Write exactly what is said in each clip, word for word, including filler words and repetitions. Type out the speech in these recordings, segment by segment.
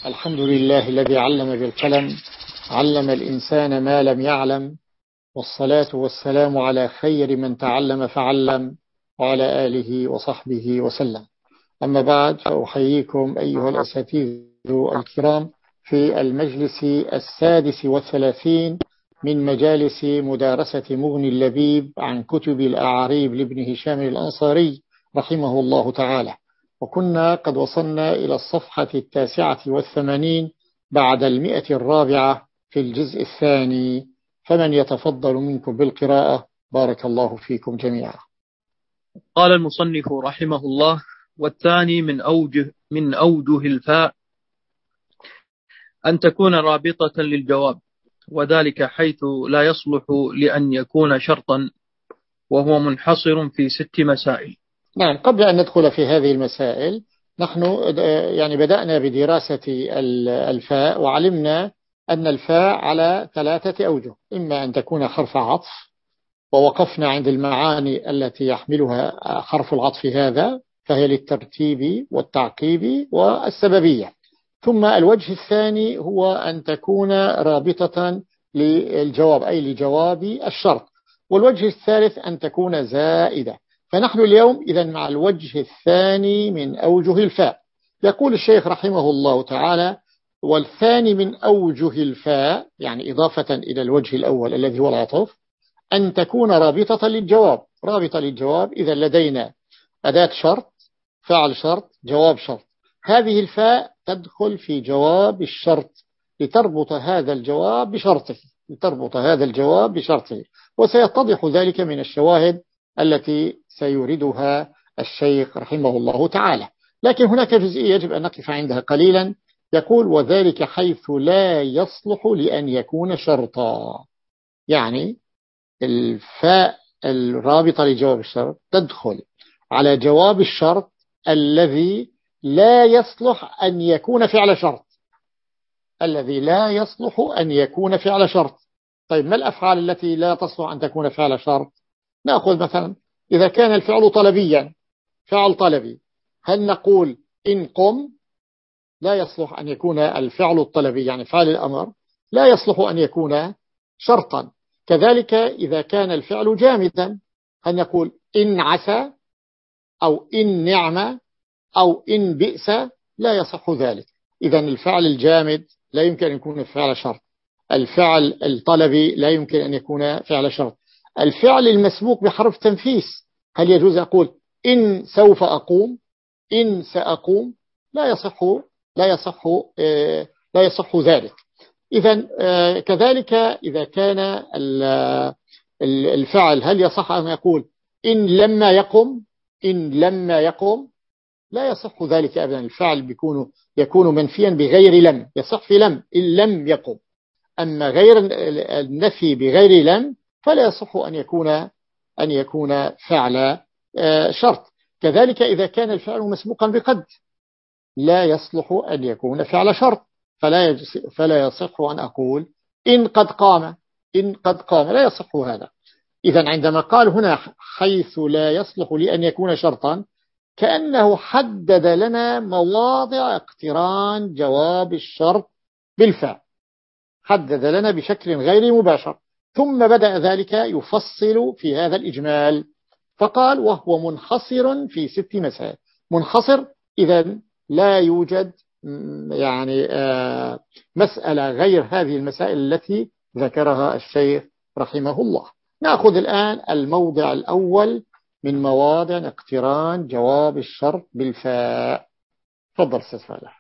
الحمد لله الذي علم بالقلم، علم الإنسان ما لم يعلم، والصلاة والسلام على خير من تعلم فعلم، وعلى آله وصحبه وسلم. أما بعد، فأحييكم أيها الأساتذة الكرام في المجلس السادس والثلاثين من مجالس مدارسة مغني اللبيب عن كتب الأعاريب لابن هشام الأنصاري رحمه الله تعالى. وكنا قد وصلنا إلى الصفحة التاسعة والثمانين بعد المئة الرابعة في الجزء الثاني، فمن يتفضل منكم بالقراءة؟ بارك الله فيكم جميعا. قال المصنف رحمه الله: والثاني من أوجه من أوجه الفاء أن تكون رابطة للجواب، وذلك حيث لا يصلح لأن يكون شرطا، وهو منحصر في ست مسائل. نعم، قبل أن ندخل في هذه المسائل، نحن يعني بدأنا بدراسة الفاء، وعلمنا أن الفاء على ثلاثة أوجه: إما أن تكون حرف عطف، ووقفنا عند المعاني التي يحملها حرف العطف هذا، فهي للترتيب والتعقيب والسببية. ثم الوجه الثاني هو أن تكون رابطة للجواب، أي لجواب الشرط. والوجه الثالث أن تكون زائدة. فنحن اليوم إذن مع الوجه الثاني من أوجه الفاء. يقول الشيخ رحمه الله تعالى: والثاني من أوجه الفاء، يعني إضافة إلى الوجه الأول الذي هو العطف، أن تكون رابطة للجواب. رابطة للجواب، إذا لدينا أداة شرط، فعل شرط، جواب شرط، هذه الفاء تدخل في جواب الشرط لتربط هذا الجواب بشرطه لتربط هذا الجواب بشرطه وسيتضح ذلك من الشواهد التي سيوردها الشيخ رحمه الله تعالى. لكن هناك جزئية يجب أن نقف عندها قليلا. يقول: وذلك حيث لا يصلح لأن يكون شرطا. يعني الفاء الرابطة لجواب الشرط تدخل على جواب الشرط الذي لا يصلح أن يكون فعل شرط الذي لا يصلح أن يكون فعل شرط. طيب، ما الأفعال التي لا تصلح أن تكون فعل شرط؟ نأخذ مثلا إذا كان الفعل طلبيا، فعل طلبي، هل نقول إن قم؟ لا يصلح أن يكون الفعل الطلبي، يعني فعل الأمر، لا يصلح أن يكون شرطا. كذلك إذا كان الفعل جامدا، هل نقول إن عسى أو إن نعمة أو إن بئس؟ لا يصح ذلك. إذن الفعل الجامد لا يمكن أن يكون فعل شرط، الفعل الطلبي لا يمكن أن يكون فعل شرط. الفعل المسبوق بحرف تنفيس، هل يجوز أقول إن سوف أقوم، إن سأقوم؟ لا يصح لا يصح لا يصح ذلك. إذن كذلك إذا كان الفعل، هل يصح أن يقول إن لما يقم إن لما يقم؟ لا يصح ذلك أبدا. الفعل بيكون يكون منفيا بغير لم، يصح في لم إن لم يقم. أما غير النفي بغير لم فلا يصح أن يكون أن يكون فعل شرط. كذلك إذا كان الفعل مسبوقا بقد، لا يصلح أن يكون فعل شرط، فلا فلا يصح أن أقول إن قد قام إن قد قام لا يصح هذا. إذن عندما قال هنا حيث لا يصلح لأن يكون شرطا، كأنه حدد لنا مواضع اقتران جواب الشرط بالفاء، حدد لنا بشكل غير مباشر، ثم بدأ ذلك يفصل في هذا الإجمال، فقال: وهو منحصر في ست مسائل. منحصر، إذن لا يوجد يعني مسألة غير هذه المسائل التي ذكرها الشيخ رحمه الله. نأخذ الآن الموضع الأول من مواضع اقتران جواب الشرط بالفاء. تفضل أستاذ فالح.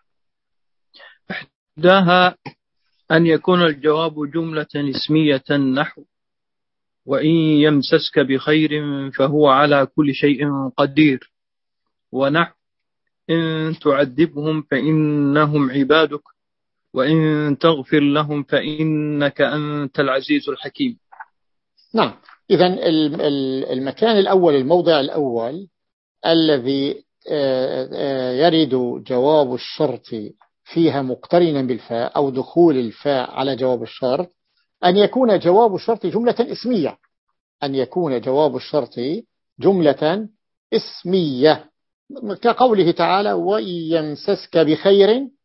إحداها أن يكون الجواب جملة اسمية، نحو وإن يمسسك بخير فهو على كل شيء قدير، ونحو إن تعذبهم فإنهم عبادك وإن تغفر لهم فإنك أنت العزيز الحكيم. نعم، إذن المكان الأول، الموضع الأول الذي يرد جواب الشرط فيها مقترنا بالفاء، أو دخول الفاء على جواب الشرط، أن يكون جواب الشرط جملة اسمية أن يكون جواب الشرط جملة اسمية، كقوله تعالى: وإن يمسسك بخير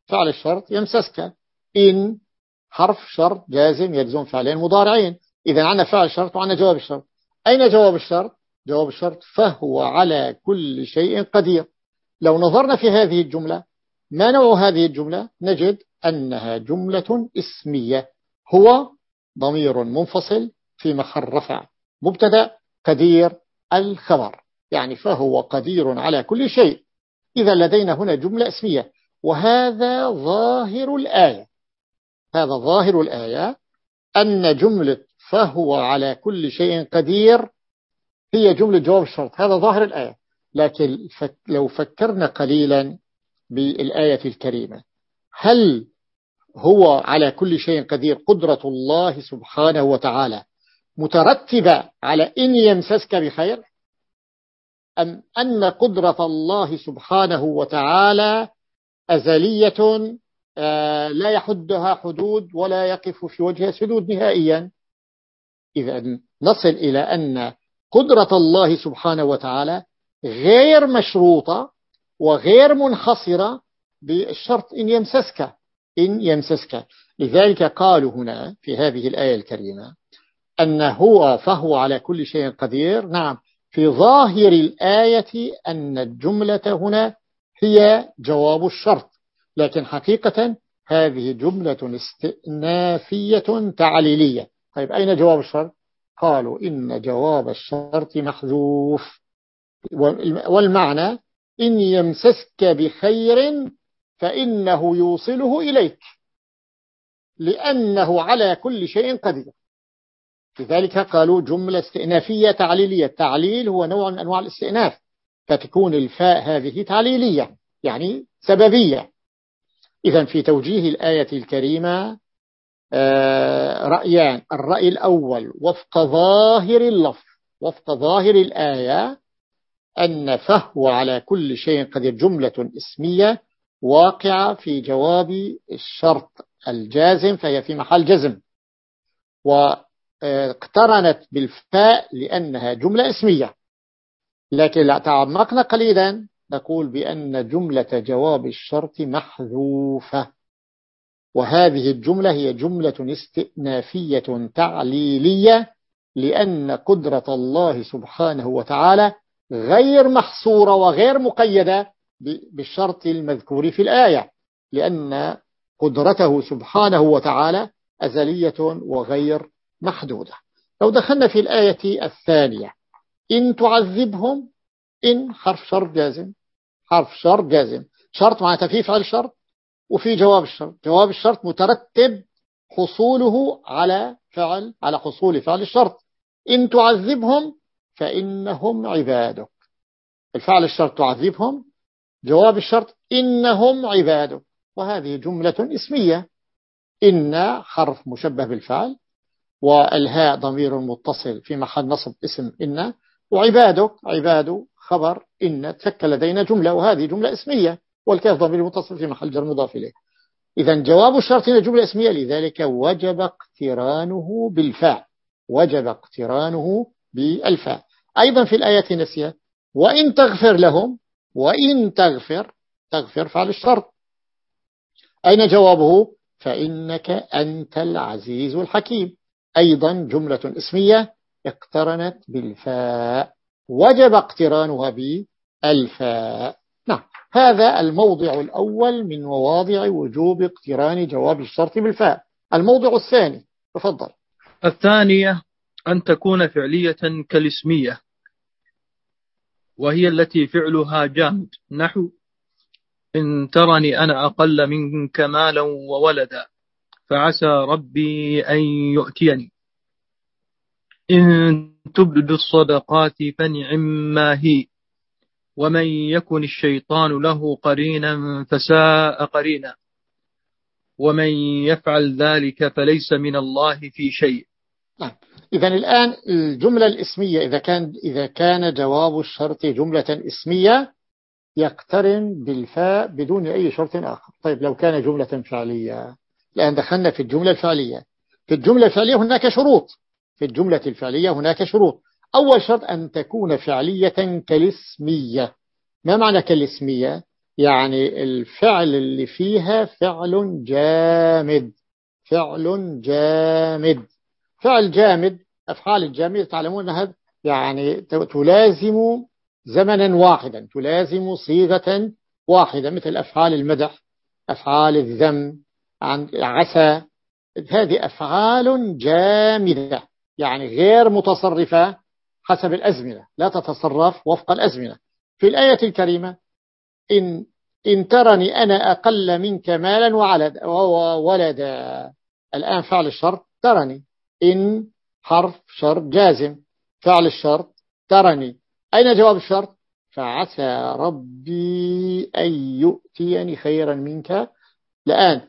فعل الشرط يمسسك. إن حرف شرط جازم يلزم فعلين مضارعين. إذا عندنا فعل شرط وعندنا جواب الشرط. أين جواب الشرط؟ جواب الشرط فهو على كل شيء قدير. لو نظرنا في هذه الجملة ما نوع هذه الجملة؟ نجد أنها جملة اسمية. هو ضمير منفصل في محل رفع مبتدأ، قدير الخبر، يعني فهو قدير على كل شيء. إذا لدينا هنا جملة اسمية، وهذا ظاهر الآية. هذا ظاهر الآية أن جملة فهو على كل شيء قدير هي جملة جواب الشرط. هذا ظاهر الآية. لكن لو فكرنا قليلا بالآية الكريمة، هل هو على كل شيء قدير قدرة الله سبحانه وتعالى مترتبة على إن يمسسك بخير، أم أن قدرة الله سبحانه وتعالى أزلية لا يحدها حدود ولا يقف في وجهها سدود نهائيا؟ إذا نصل إلى أن قدرة الله سبحانه وتعالى غير مشروطة وغير منحصرة بالشرط إن يمسسك. إن يمسسك لذلك قالوا هنا في هذه الآية الكريمة أن هو فهو على كل شيء قدير. نعم، في ظاهر الآية أن الجملة هنا هي جواب الشرط، لكن حقيقة هذه جملة استئنافية تعليلية. طيب أين جواب الشرط؟ قالوا إن جواب الشرط محذوف، والمعنى إن يمسسك بخير فإنه يوصله إليك لأنه على كل شيء قدير. لذلك قالوا جملة استئنافية تعليلية. التعليل هو نوع من أنواع الاستئناف، فتكون الفاء هذه تعليلية يعني سببية. إذن في توجيه الآية الكريمة رأيان. الرأي الأول وفق ظاهر اللفظ، وفق ظاهر الآية، أن فهو على كل شيء قدير جملة اسمية واقعة في جواب الشرط الجازم، فهي في محل جزم، واقترنت بالفاء لأنها جملة اسمية. لكن لا تعمقنا قليلا نقول بأن جملة جواب الشرط محذوفة، وهذه الجملة هي جملة استئنافية تعليلية، لأن قدرة الله سبحانه وتعالى غير محصورة وغير مقيدة بالشرط المذكور في الآية، لأن قدرته سبحانه وتعالى أزلية وغير محدودة. لو دخلنا في الآية الثانية، إن تعذبهم، إن حرف شرط جازم، حرف شرط جازم، شرط معناته في فعل شرط وفي جواب الشرط. جواب الشرط مترتب حصوله على فعل، على حصول فعل الشرط. إن تعذبهم فإنهم عبادك. الفعل الشرط تعذبهم، جواب الشرط إنهم عبادك، وهذه جملة اسمية. إن حرف مشبه بالفعل، والهاء ضمير متصل في محل نصب اسم إن، وعبادك عباد خبر إن، تشكل لدينا جملة، وهذه جملة اسمية، والكاف ضمير متصل في محل جر مضاف إليه. إذا جواب الشرط هنا جملة اسمية، لذلك وجب اقترانه بالفاء، وجب اقترانه بالفاء. أيضا في الآية نسيت وإن تغفر لهم، وإن تغفر، تغفر فعل الشرط، أين جوابه؟ فإنك أنت العزيز الحكيم، أيضا جملة اسمية اقترنت بالفاء، وجب اقترانها بالفاء. نعم، هذا الموضع الأول من مواضع وجوب اقتران جواب الشرط بالفاء. الموضع الثاني، تفضل. الثانية أن تكون فعلية كالاسمية، وهي التي فعلها جامد، نحو إن ترني أنا أقل منك مالا وولدا فعسى ربي أن يؤتيني، إن تبدوا الصدقات فنعما هي، ومن يكن الشيطان له قرينا فساء قرينا، ومن يفعل ذلك فليس من الله في شيء. نعم. إذن الآن الجملة الاسمية إذا كان إذا كان جواب الشرط جملة اسمية يقترن بالفاء بدون أي شرط آخر. طيب لو كان جملة فعلية، الآن دخلنا في الجملة الفعلية. في الجملة الفعلية هناك شروط. في الجملة الفعلية هناك شروط. أول شرط أن تكون فعلية كالاسمية. ما معنى كالاسمية؟ يعني الفعل اللي فيها فعل جامد، فعل جامد. فعل جامد، أفعال الجامد تعلمون أنها يعني تلازم زمنا واحدا، تلازم صيغة واحدة، مثل أفعال المدح، أفعال الذم، عن عسى. هذه أفعال جامدة يعني غير متصرفة حسب الأزمنة، لا تتصرف وفق الأزمنة. في الآية الكريمة إن, إن ترني أنا أقل منك مالا وعلد وولدا، الآن فعل الشرط ترني، إن حرف شرط جازم، فعل الشرط ترني، أين جواب الشرط؟ فعسى ربي أن يؤتيني خيرا منك. الآن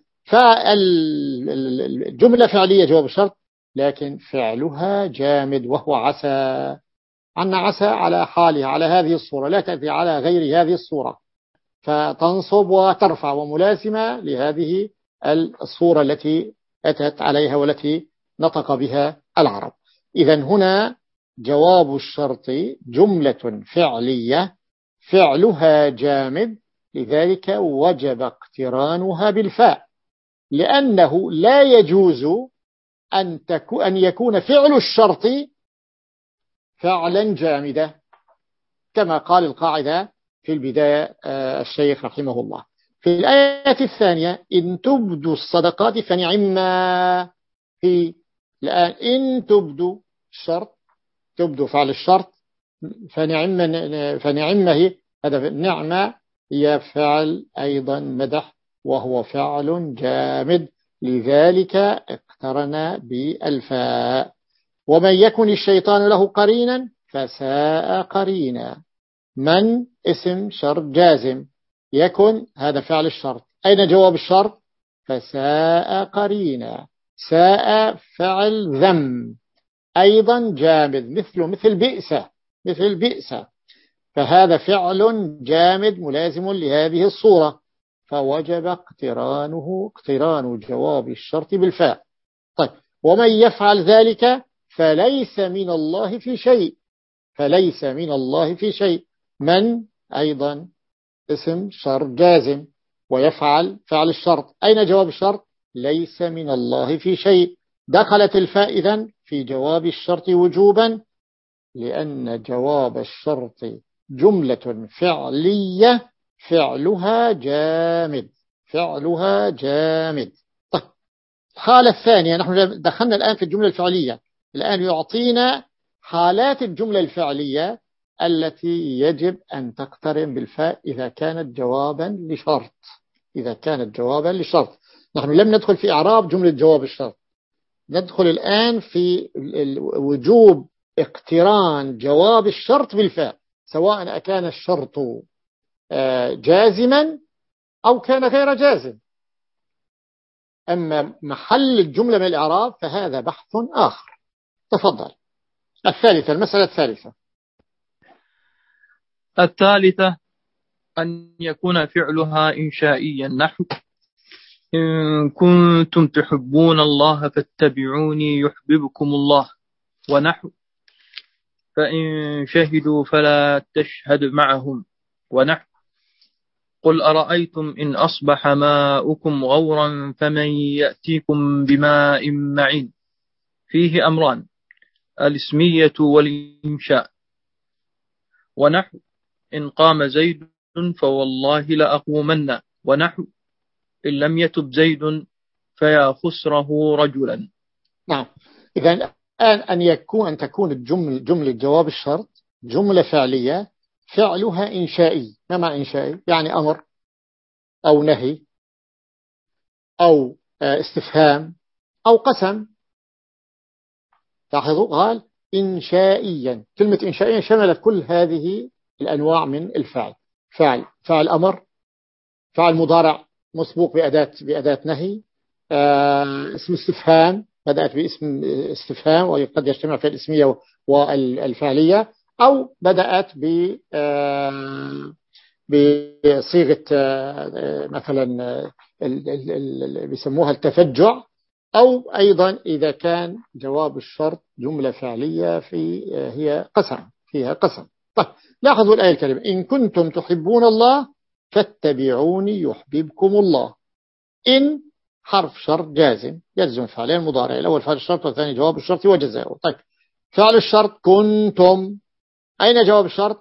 فالجملة فعلية جواب الشرط، لكن فعلها جامد وهو عسى. عنا عسى على حالها على هذه الصورة، لا تأتي على غير هذه الصورة، فتنصب وترفع وملازمة لهذه الصورة التي أتت عليها والتي نطق بها العرب. إذن هنا جواب الشرط جملة فعلية فعلها جامد، لذلك وجب اقترانها بالفاء، لأنه لا يجوز أن, أن يكون فعل الشرط فعلا جامدا، كما قال القاعدة في البداية الشيخ رحمه الله. في الآية الثانية إن تبدوا الصدقات فنعما هي. الآن إن تبدوا الشرط، تبدوا فعل الشرط، فنعما فنعما هي، هذا نعمة هي فعل أيضا مدح وهو فعل جامد، لذلك اقترن بالفاء. ومن يكن الشيطان له قرينا فساء قرينا. من اسم شرط جازم، يكن هذا فعل الشرط، أين جواب الشرط؟ فساء قرينا. ساء فعل ذم أيضا جامد، مثل مثل بئسة، مثل بئسة، فهذا فعل جامد ملازم لهذه الصورة، فوجب اقترانه اقتران جواب الشرط بالفاء. طيب، ومن يفعل ذلك فليس من الله في شيء، فليس من الله في شيء. من أيضا اسم شرط جازم، ويفعل فعل الشرط، أين جواب الشرط؟ ليس من الله في شيء. دخلت الفاء إذن في جواب الشرط وجوبا، لأن جواب الشرط جملة فعلية فعلها جامد، فعلها جامد. طيب، الحالة الثانية، نحن دخلنا الآن في الجملة الفعلية، الآن يعطينا حالات الجملة الفعلية التي يجب أن تقترن بالفاء إذا كانت جوابا لشرط، إذا كانت جوابا لشرط. نحن لم ندخل في إعراب جملة جواب الشرط، ندخل الآن في وجوب اقتران جواب الشرط بالفاء، سواء أكان الشرط جازما أو كان غير جازم. أما محل الجملة من الإعراب فهذا بحث آخر. تفضل. الثالثة، المسألة الثالثة. الثالثة أن يكون فعلها إنشائيا، نحو إن كنتم تحبون الله فاتبعوني يحببكم الله، ونحو فإن شهدوا فلا تشهد معهم، ونحو قل أرأيتم إن أصبح ماؤكم غورا فمن يأتيكم بماء معين. فيه أمران، الاسمية والإنشاء. ونحو إن قام زيد فوالله لأقومن، ونحو إن لم يتب زيد فيا خسره رجلا. نعم، إذا الآن أن يكون أن تكون الجملة جملة جواب الشرط جملة فعلية فعلها إنشائي. ما معنى إنشائي؟ يعني أمر أو نهي أو استفهام أو قسم. لاحظوا قال إنشائيا، كلمة إنشائيا شملت كل هذه الأنواع من الفعل، فعل فعل أمر، فعل مضارع مسبوق بأداة بأداة نهي، اسم استفهام بدأت باسم استفهام وقد يجتمع في الاسمية والفعلية، أو بدأت بصيغة مثلا بيسموها التفجع، أو أيضا إذا كان جواب الشرط جملة فعلية في هي قسم، فيها قسم. طيب، لاحظوا الآية الكريمة إن كنتم تحبون الله فاتبعوني يحببكم الله. إن حرف شرط جازم يجزم فعلين مضارع، الأول فعل الشرط والثاني جواب الشرط وجزاؤه. طيب فعل الشرط كنتم، أين جواب الشرط؟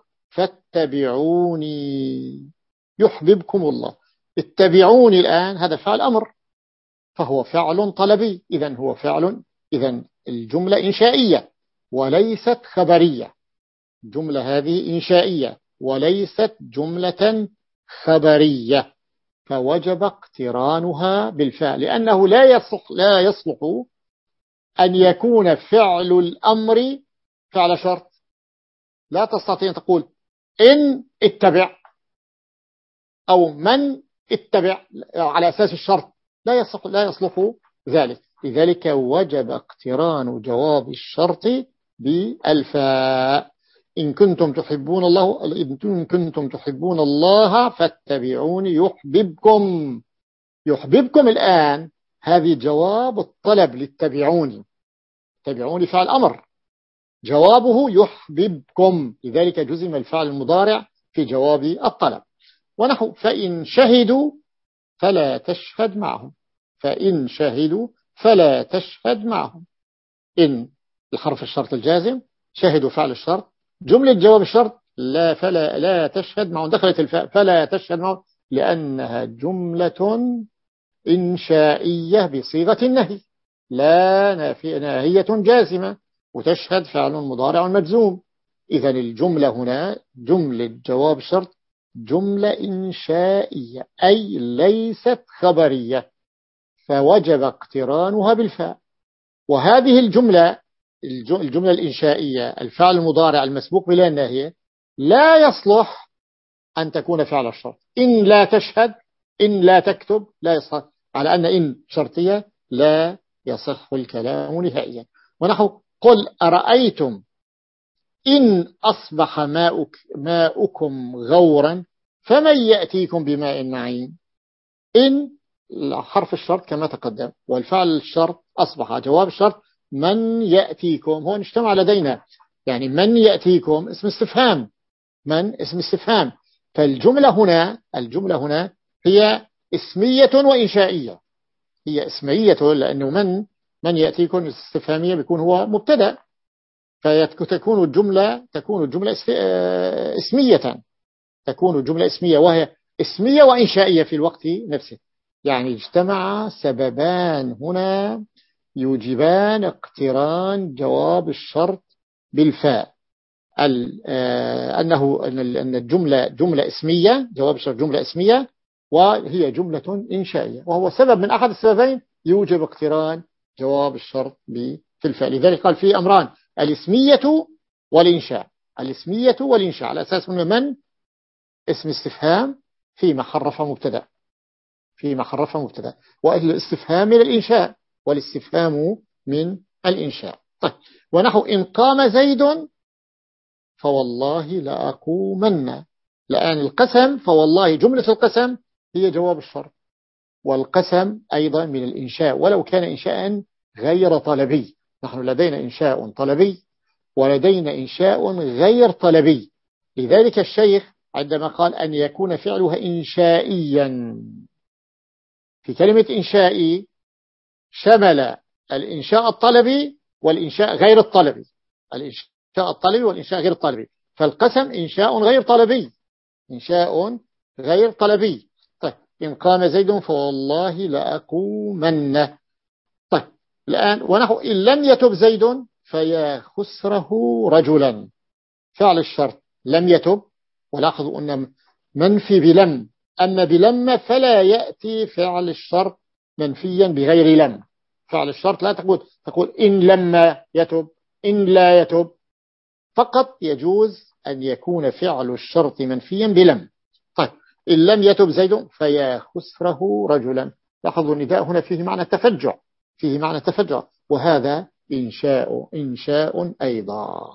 فاتبعوني يحببكم الله. اتبعوني الآن هذا فعل أمر، فهو فعل طلبي، إذن هو فعل، إذن الجملة إنشائية وليست خبرية. الجملة هذه إنشائية وليست جملة خبرية، فوجب اقترانها بالفعل، لأنه لا يصلح لا يصلح أن يكون فعل الأمر فعل شرط. لا تستطيع أن تقول إن اتبع أو من اتبع على أساس الشرط، لا يصلح لا يصلح ذلك. لذلك وجب اقتران جواب الشرط بالفاء. إن كنتم تحبون الله إن كنتم تحبون الله فاتبعوني يحببكم. يحببكم الآن هذه جواب الطلب للتبعوني، تبعوني فعل أمر، جوابه يحببكم، لذلك جزم الفعل المضارع في جواب الطلب. ونحو فإن شهدوا فلا تشهد معهم، فإن شهدوا فلا تشهد معهم. إن الحرف الشرط الجازم، شهدوا فعل الشرط، جملة جواب الشرط لا فلا لا تشهد معهم، دخلت الفاء فلا تشهد معهم لأنها جملة إنشائية بصيغة النهي، لا ناهية جازمة، وتشهد فعل مضارع مجزوم. إذن الجملة هنا جملة جواب الشرط جملة إنشائية أي ليست خبرية، فوجب اقترانها بالفاء. وهذه الجملة الجملة الإنشائية الفعل المضارع المسبوق بلا ناهية لا يصلح أن تكون فعل الشرط. إن لا تشهد، إن لا تكتب، لا يصلح، على أن إن شرطية لا يصح الكلام نهائيا. ونحو قل أرأيتم إن أصبح ماؤك ماؤكم غورا فمن يأتيكم بماء معين. إن حرف الشرط كما تقدم، والفعل الشرط أصبح جواب الشرط من يأتيكم، هو اجتمع لدينا، يعني من يأتيكم اسم استفهام، من اسم استفهام، فالجملة هنا الجملة هنا هي اسمية وإنشائية. هي اسمية لأنه من من يأتيكم استفهامية بيكون هو مبتدأ، فتكون الجملة تكون الجملة اسمية، تكون الجملة اسمية، وهي اسمية وإنشائية في الوقت نفسه. يعني اجتمع سببان هنا يوجبان اقتران جواب الشرط بالفاء، أنه أن الجملة جملة اسمية، جواب الشرط جملة اسمية وهي جملة إنشائية، وهو سبب من أحد السببين يوجب اقتران جواب الشرط بالفاء. لذلك قال فيه أمران، الاسمية والإنشاء، الاسمية والإنشاء على أساس من من اسم استفهام فيما حرف مبتدا، فيما حرف مبتدا، والاستفهام من الإنشاء والاستفهام من الإنشاء. طيب ونحو إن قام زيد فوالله لأقومن، لأن القسم فوالله جملة القسم هي جواب الشرط، والقسم أيضا من الإنشاء ولو كان إنشاء غير طلبي. نحن لدينا إنشاء طلبي ولدينا إنشاء غير طلبي. لذلك الشيخ عندما قال أن يكون فعلها إنشائيا، في كلمة إنشائي شمل الإنشاء الطلبي والإنشاء غير الطلبي، الإنشاء الطلبي والإنشاء غير الطلبي، فالقسم إنشاء غير طلبي، إنشاء غير طلبي. طيب إن قام زيد فوالله لأقومن. طيب الآن ونحو إن لم يتب زيد فيا خسره رجلا، فعل الشرط لم يتب، ولاحظوا أن منفي بلم، أما بلم فلا يأتي فعل الشرط منفيا بغير لم. فعل الشرط لا تقول تقول إن لم يتب، إن لا يتب، فقط يجوز أن يكون فعل الشرط منفيا بلم. طيب إن لم يتب زيد فيا خسره رجلا، لاحظوا النداء هنا فيه معنى التفجع، فيه معنى التفجع، وهذا إنشاء إنشاء أيضا.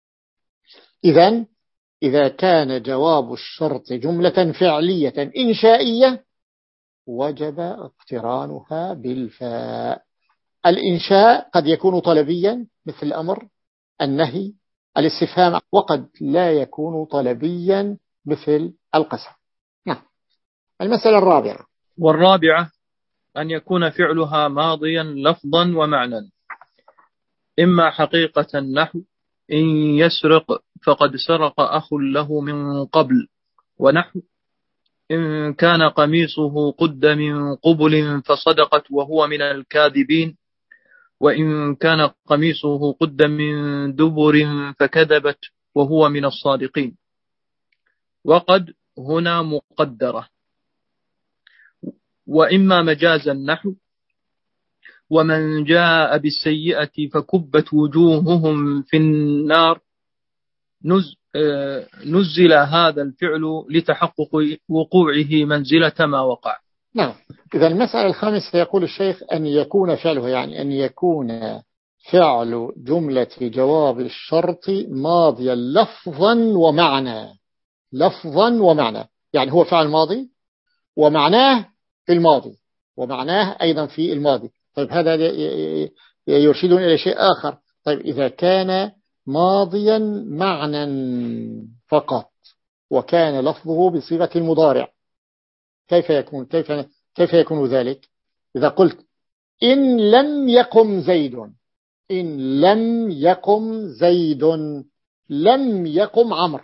إذن إذا كان جواب الشرط جملة فعلية إنشائية وجب اقترانها بالفاء. الإنشاء قد يكون طلبيا مثل الأمر، النهي، الاستفهام، وقد لا يكون طلبيا مثل القسم. نعم. المسألة الرابعة. والرابعة أن يكون فعلها ماضيا لفظا ومعنى، إما حقيقة نحو إن يسرق فقد سرق أخ له من قبل، ونحو إن كان قميصه قد من قبل فصدقت وهو من الكاذبين، وإن كان قميصه قد من دبر فكذبت وهو من الصادقين. وقد هنا مقدرة. وإما مجازا نحو ومن جاء بالسيئة فكبت وجوههم في النار، نزل هذا الفعل لتحقق وقوعه منزلة ما وقع. نعم. إذا المسألة الخامسة يقول الشيخ أن يكون فعله، يعني أن يكون فعل جملة جواب الشرط ماضيا لفظا ومعنى. لفظا ومعنى يعني هو فعل ماضي ومعناه في الماضي ومعناه أيضا في الماضي. طيب هذا يرشدون إلى شيء آخر. طيب إذا كان ماضيا معنى فقط وكان لفظه بصيغة المضارع كيف يكون كيف كيف يكون ذلك؟ إذا قلت إن لم يقم زيد، إن لم يقم زيد لم يقم عمرو.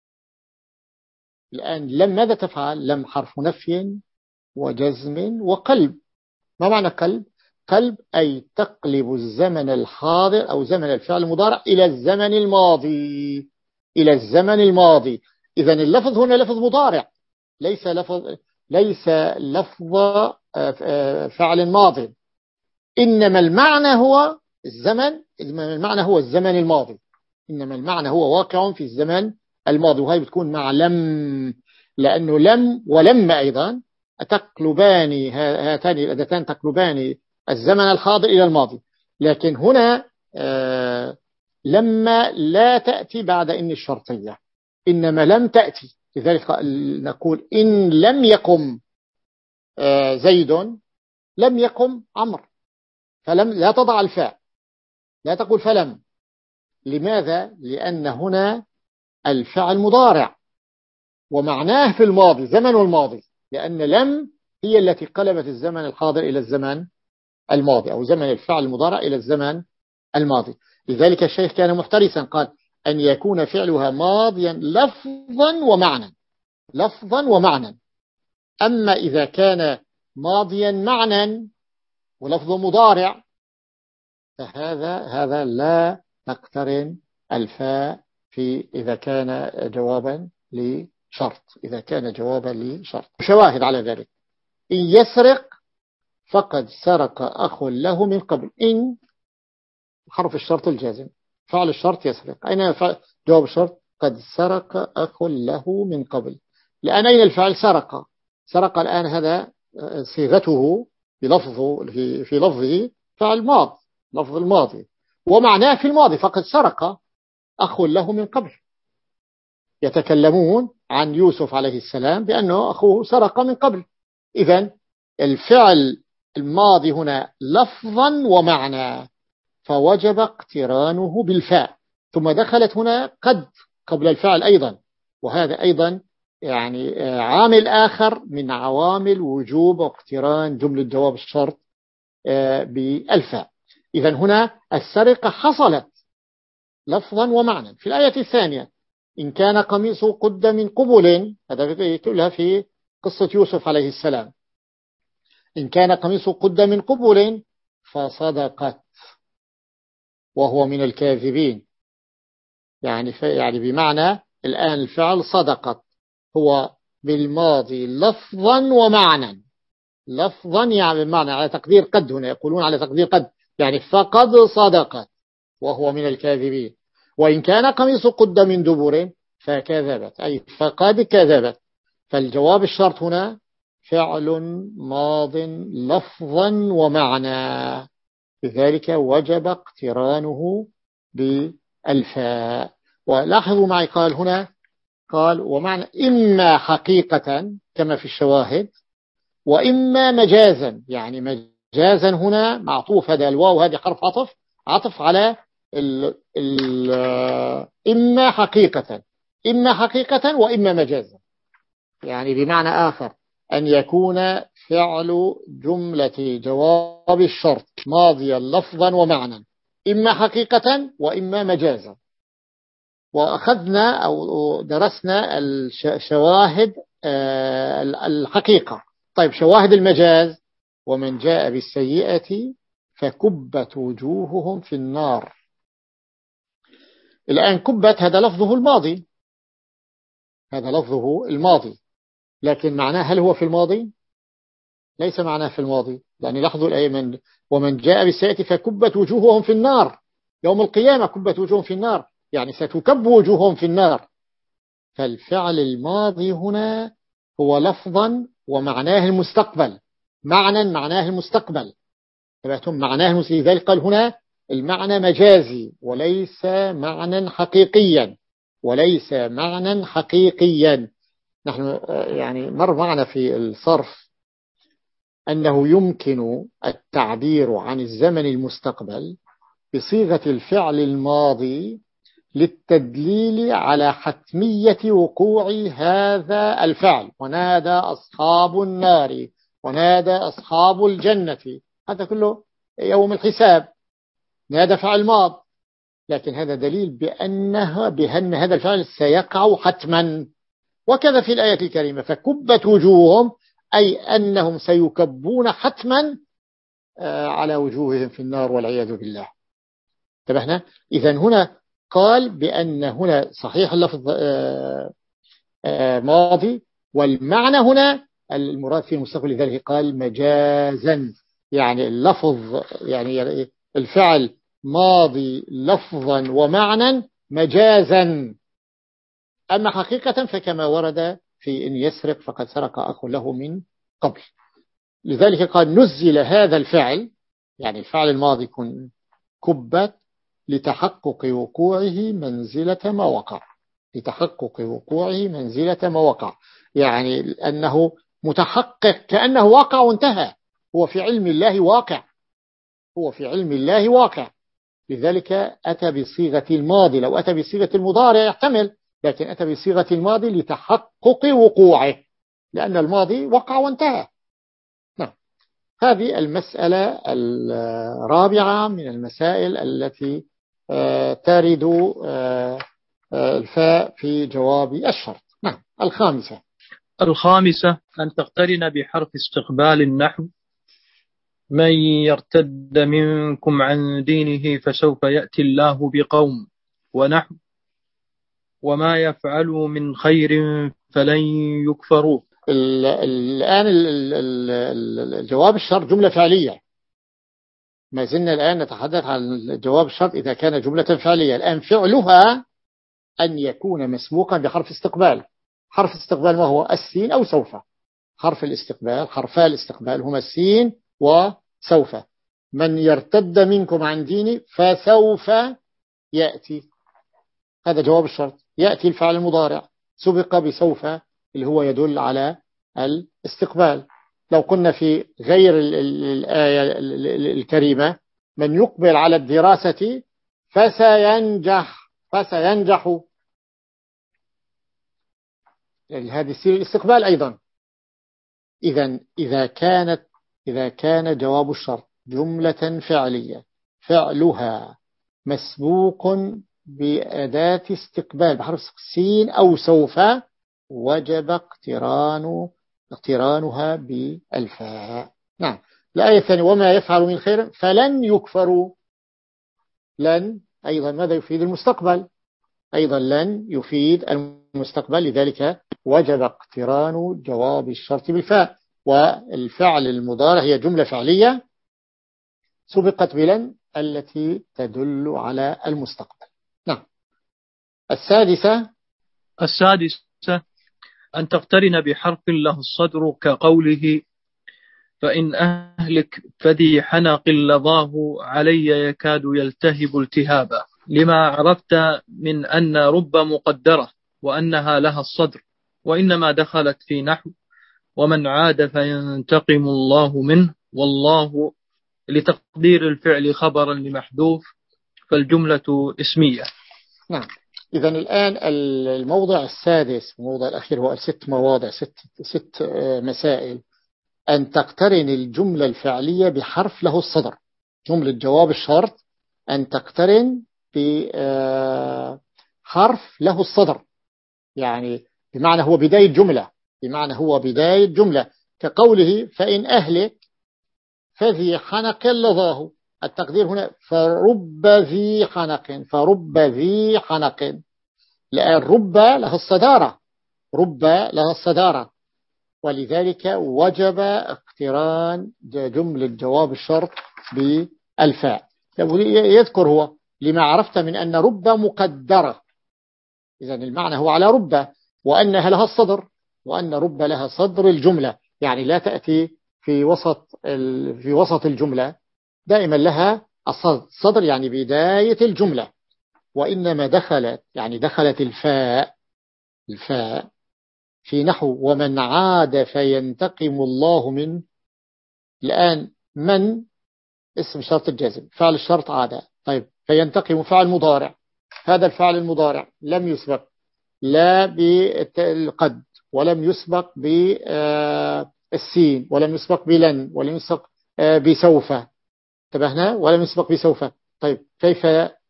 الآن لم ماذا تفعل؟ لم حرف نفي وجزم وقلب. ما معنى قلب؟ قلب أي تقلب الزمن الحاضر أو زمن الفعل المضارع إلى الزمن الماضي، إلى الزمن الماضي. إذا اللفظ هنا لفظ مضارع ليس لفظ ليس لفظ فعل ماضي، إنما المعنى هو الزمن إنما المعنى هو الزمن الماضي إنما المعنى هو واقع في الزمن الماضي. وهي بتكون مع لم، لأنه لم ولم أيضا تقلبان، هاتان الأدتان تقلبان الزمن الحاضر إلى الماضي. لكن هنا آه لما لا تأتي بعد إن الشرطية، إنما لم تأتي. لذلك نقول إن لم يقم آه زيد لم يقم عمرو، فلم لا تضع الفاء، لا تقول فلم. لماذا؟ لأن هنا الفعل مضارع ومعناه في الماضي زمن الماضي، لأن لم هي التي قلبت الزمن الحاضر إلى الزمن الماضي أو زمن الفعل المضارع إلى الزمن الماضي. لذلك الشيخ كان محترسا قال أن يكون فعلها ماضيا لفظا ومعنى، لفظا ومعنى. أما إذا كان ماضيا معنى ولفظ مضارع فهذا هذا لا تقترن الفاء في إذا كان جوابا لشرط إذا كان جوابا لشرط. شواهد على ذلك: إن يسرق فقد سرق أخ له من قبل. إن حرف الشرط الجازم، فعل الشرط يسرق. أين جواب الشرط؟ قد سرق أخ له من قبل. لأن أين الفعل؟ سرق. سرق الآن هذا صيغته بلفظه في لفظه فعل ماض، لفظ الماضي ومعناه في الماضي. فقد سرق أخ له من قبل. يتكلمون عن يوسف عليه السلام بأنه أخوه سرق من قبل. إذن الفعل الماضي هنا لفظا ومعنى، فوجب اقترانه بالفاء. ثم دخلت هنا قد قبل الفعل أيضا، وهذا أيضا يعني عامل آخر من عوامل وجوب اقتران جملة جواب الشرط بالفاء. إذن هنا السرقة حصلت لفظا ومعنى. في الآية الثانية: إن كان قميصه قد من قبل، هذا كلها في قصة يوسف عليه السلام. إن كان قميصه قد من قبل فصدقت وهو من الكاذبين. يعني يعني بمعنى الآن الفعل صدقت هو بالماضي لفظا ومعنى. لفظا يعني بمعنى على تقدير قد، هنا يقولون على تقدير قد، يعني فقد صدقت وهو من الكاذبين. وإن كان قميصه قد من دبر فكذبت، أي فقد كذبت. فالجواب الشرط هنا فعل ماض لفظا ومعنى، لذلك وجب اقترانه بالفاء. ولاحظوا معي قال هنا قال ومعنى إما حقيقة كما في الشواهد وإما مجازا. يعني مجازا هنا معطوف، هذا الواو هذه حرف عطف عطف على ال ال إما حقيقة، إما حقيقة وإما مجازا، يعني بمعنى آخر أن يكون فعل جملة جواب الشرط ماضيا لفظا ومعنى، إما حقيقة وإما مجازا. وأخذنا أو درسنا الشواهد الحقيقة. طيب شواهد المجاز: ومن جاء بالسيئة فكبت وجوههم في النار. الآن كبت هذا لفظه الماضي، هذا لفظه الماضي، لكن معناه هل هو في الماضي؟ ليس معناه في الماضي، يعني لاحظوا الآية: من ومن جاء بالسيئة فكبت وجوههم في النار. يوم القيامة كبت وجوههم في النار، يعني ستكب وجوههم في النار. فالفعل الماضي هنا هو لفظا ومعناه المستقبل، معنى معناه المستقبل. تبعتم معناه المستقبل، لذلك قال هنا المعنى مجازي وليس معنى حقيقيا، وليس معنى حقيقيا. نحن يعني مر معنا في الصرف أنه يمكن التعبير عن الزمن المستقبل بصيغة الفعل الماضي للتدليل على حتمية وقوع هذا الفعل. ونادى أصحاب النار ونادى أصحاب الجنة، هذا كله يوم الحساب، نادى فعل ماض، لكن هذا دليل بأنها بأن هذا الفعل سيقع حتما. وكذا في الآية الكريمة: فكبت وجوههم، أي أنهم سيكبون حتما على وجوههم في النار والعياذ بالله. انتبهنا؟ إذن هنا قال بأن هنا صحيح اللفظ ماضي، والمعنى هنا المراد في المستقبل، لذلك قال مجازا، يعني اللفظ يعني الفعل ماضي لفظا ومعنى مجازا. أما حقيقة فكما ورد في إن يسرق فقد سرق أخ له من قبل. لذلك قال نزل هذا الفعل، يعني الفعل الماضي يكون كبت لتحقق وقوعه منزلة ما وقع، لتحقق وقوعه منزلة ما وقع، يعني أنه متحقق كأنه واقع وانتهى، هو في علم الله واقع، هو في علم الله واقع. لذلك أتى بصيغة الماضي، لو أتى بصيغة المضارع يحتمل، لكن أتى بصيغة الماضي لتحقق وقوعه، لأن الماضي وقع وانتهى. نعم. هذه المسألة الرابعة من المسائل التي ترد الفاء في جواب الشرط. نعم. الخامسة الخامسة أن تقترن بحرف استقبال النحو: من يرتد منكم عن دينه فسوف يأتي الله بقوم، ونحو وما يفعلوا من خير فلن يكفروه. الآن الجواب الشرط جملة فعلية، ما زلنا الآن نتحدث عن جواب الشرط إذا كان جملة فعلية. الآن فعلها أن يكون مسبوقا بحرف استقبال. حرف استقبال ما هو؟ السين أو سوف. حرف الاستقبال، حرفا الاستقبال هما السين وسوف. من يرتد منكم عن ديني فسوف يأتي، هذا جواب الشرط، يأتي الفعل المضارع سبق بسوف اللي هو يدل على الاستقبال. لو قلنا في غير الآية الكريمة: من يقبل على الدراسة فسينجح، فسينجح، يعني هذه السين الاستقبال أيضا. إذا إذا كانت إذا كان جواب الشرط جملة فعلية فعلها مسبوق بأداة استقبال بحرف سين أو سوف، وجب اقتران اقترانها بالفاء. نعم. الآية الثانية: وما يفعل من خير فلن يكفروا. لن أيضا ماذا يفيد؟ المستقبل، أيضا لن يفيد المستقبل، لذلك وجب اقتران جواب الشرط بالفاء. والفعل المضارع هي جملة فعلية سبقت بلن التي تدل على المستقبل. نعم. السادسة السادسة أن تقترن بحرف له الصدر كقوله: فإن أهلك فذي حنق لظاه علي يكاد يلتهب التهابا، لما عرفت من أن رب مقدرة وأنها لها الصدر، وإنما دخلت في نحو ومن عاد فينتقم الله منه، والله لتقدير الفعل خبرا لمحذوف، فالجملة اسمية. نعم. إذن الآن الموضع السادس الموضع الأخير هو ست مواضع ست, ست مسائل. أن تقترن الجملة الفعلية بحرف له الصدر. جملة جواب الشرط أن تقترن بحرف له الصدر، يعني بمعنى هو بداية جملة، بمعنى هو بداية جملة، كقوله فإن أهلك فذي حنق لظاه. التقدير هنا فرب ذي حنق، فرب ذي حنق، لأن رب لها الصدارة، رب لها الصدارة، ولذلك وجب اقتران جملة جواب الشرط بالفاء. يذكر هو لما عرفت من أن رب مقدرة، إذن المعنى هو على رب، وأنها لها الصدر، وأن رب لها صدر الجملة، يعني لا تأتي في وسط في وسط الجملة، دائما لها الصدر يعني بداية الجملة. وإنما دخلت يعني دخلت الفاء الفاء في نحو ومن عاد فينتقم الله منه. الآن من اسم شرط الجزم، فعل الشرط عاد، طيب فينتقم فعل مضارع، هذا الفعل المضارع لم يسبق لا بالقد، ولم يسبق بالسين، ولم يسبق بلن، ولم يسبق بسوف، انتبهنا، ولم يسبق بسوف. طيب كيف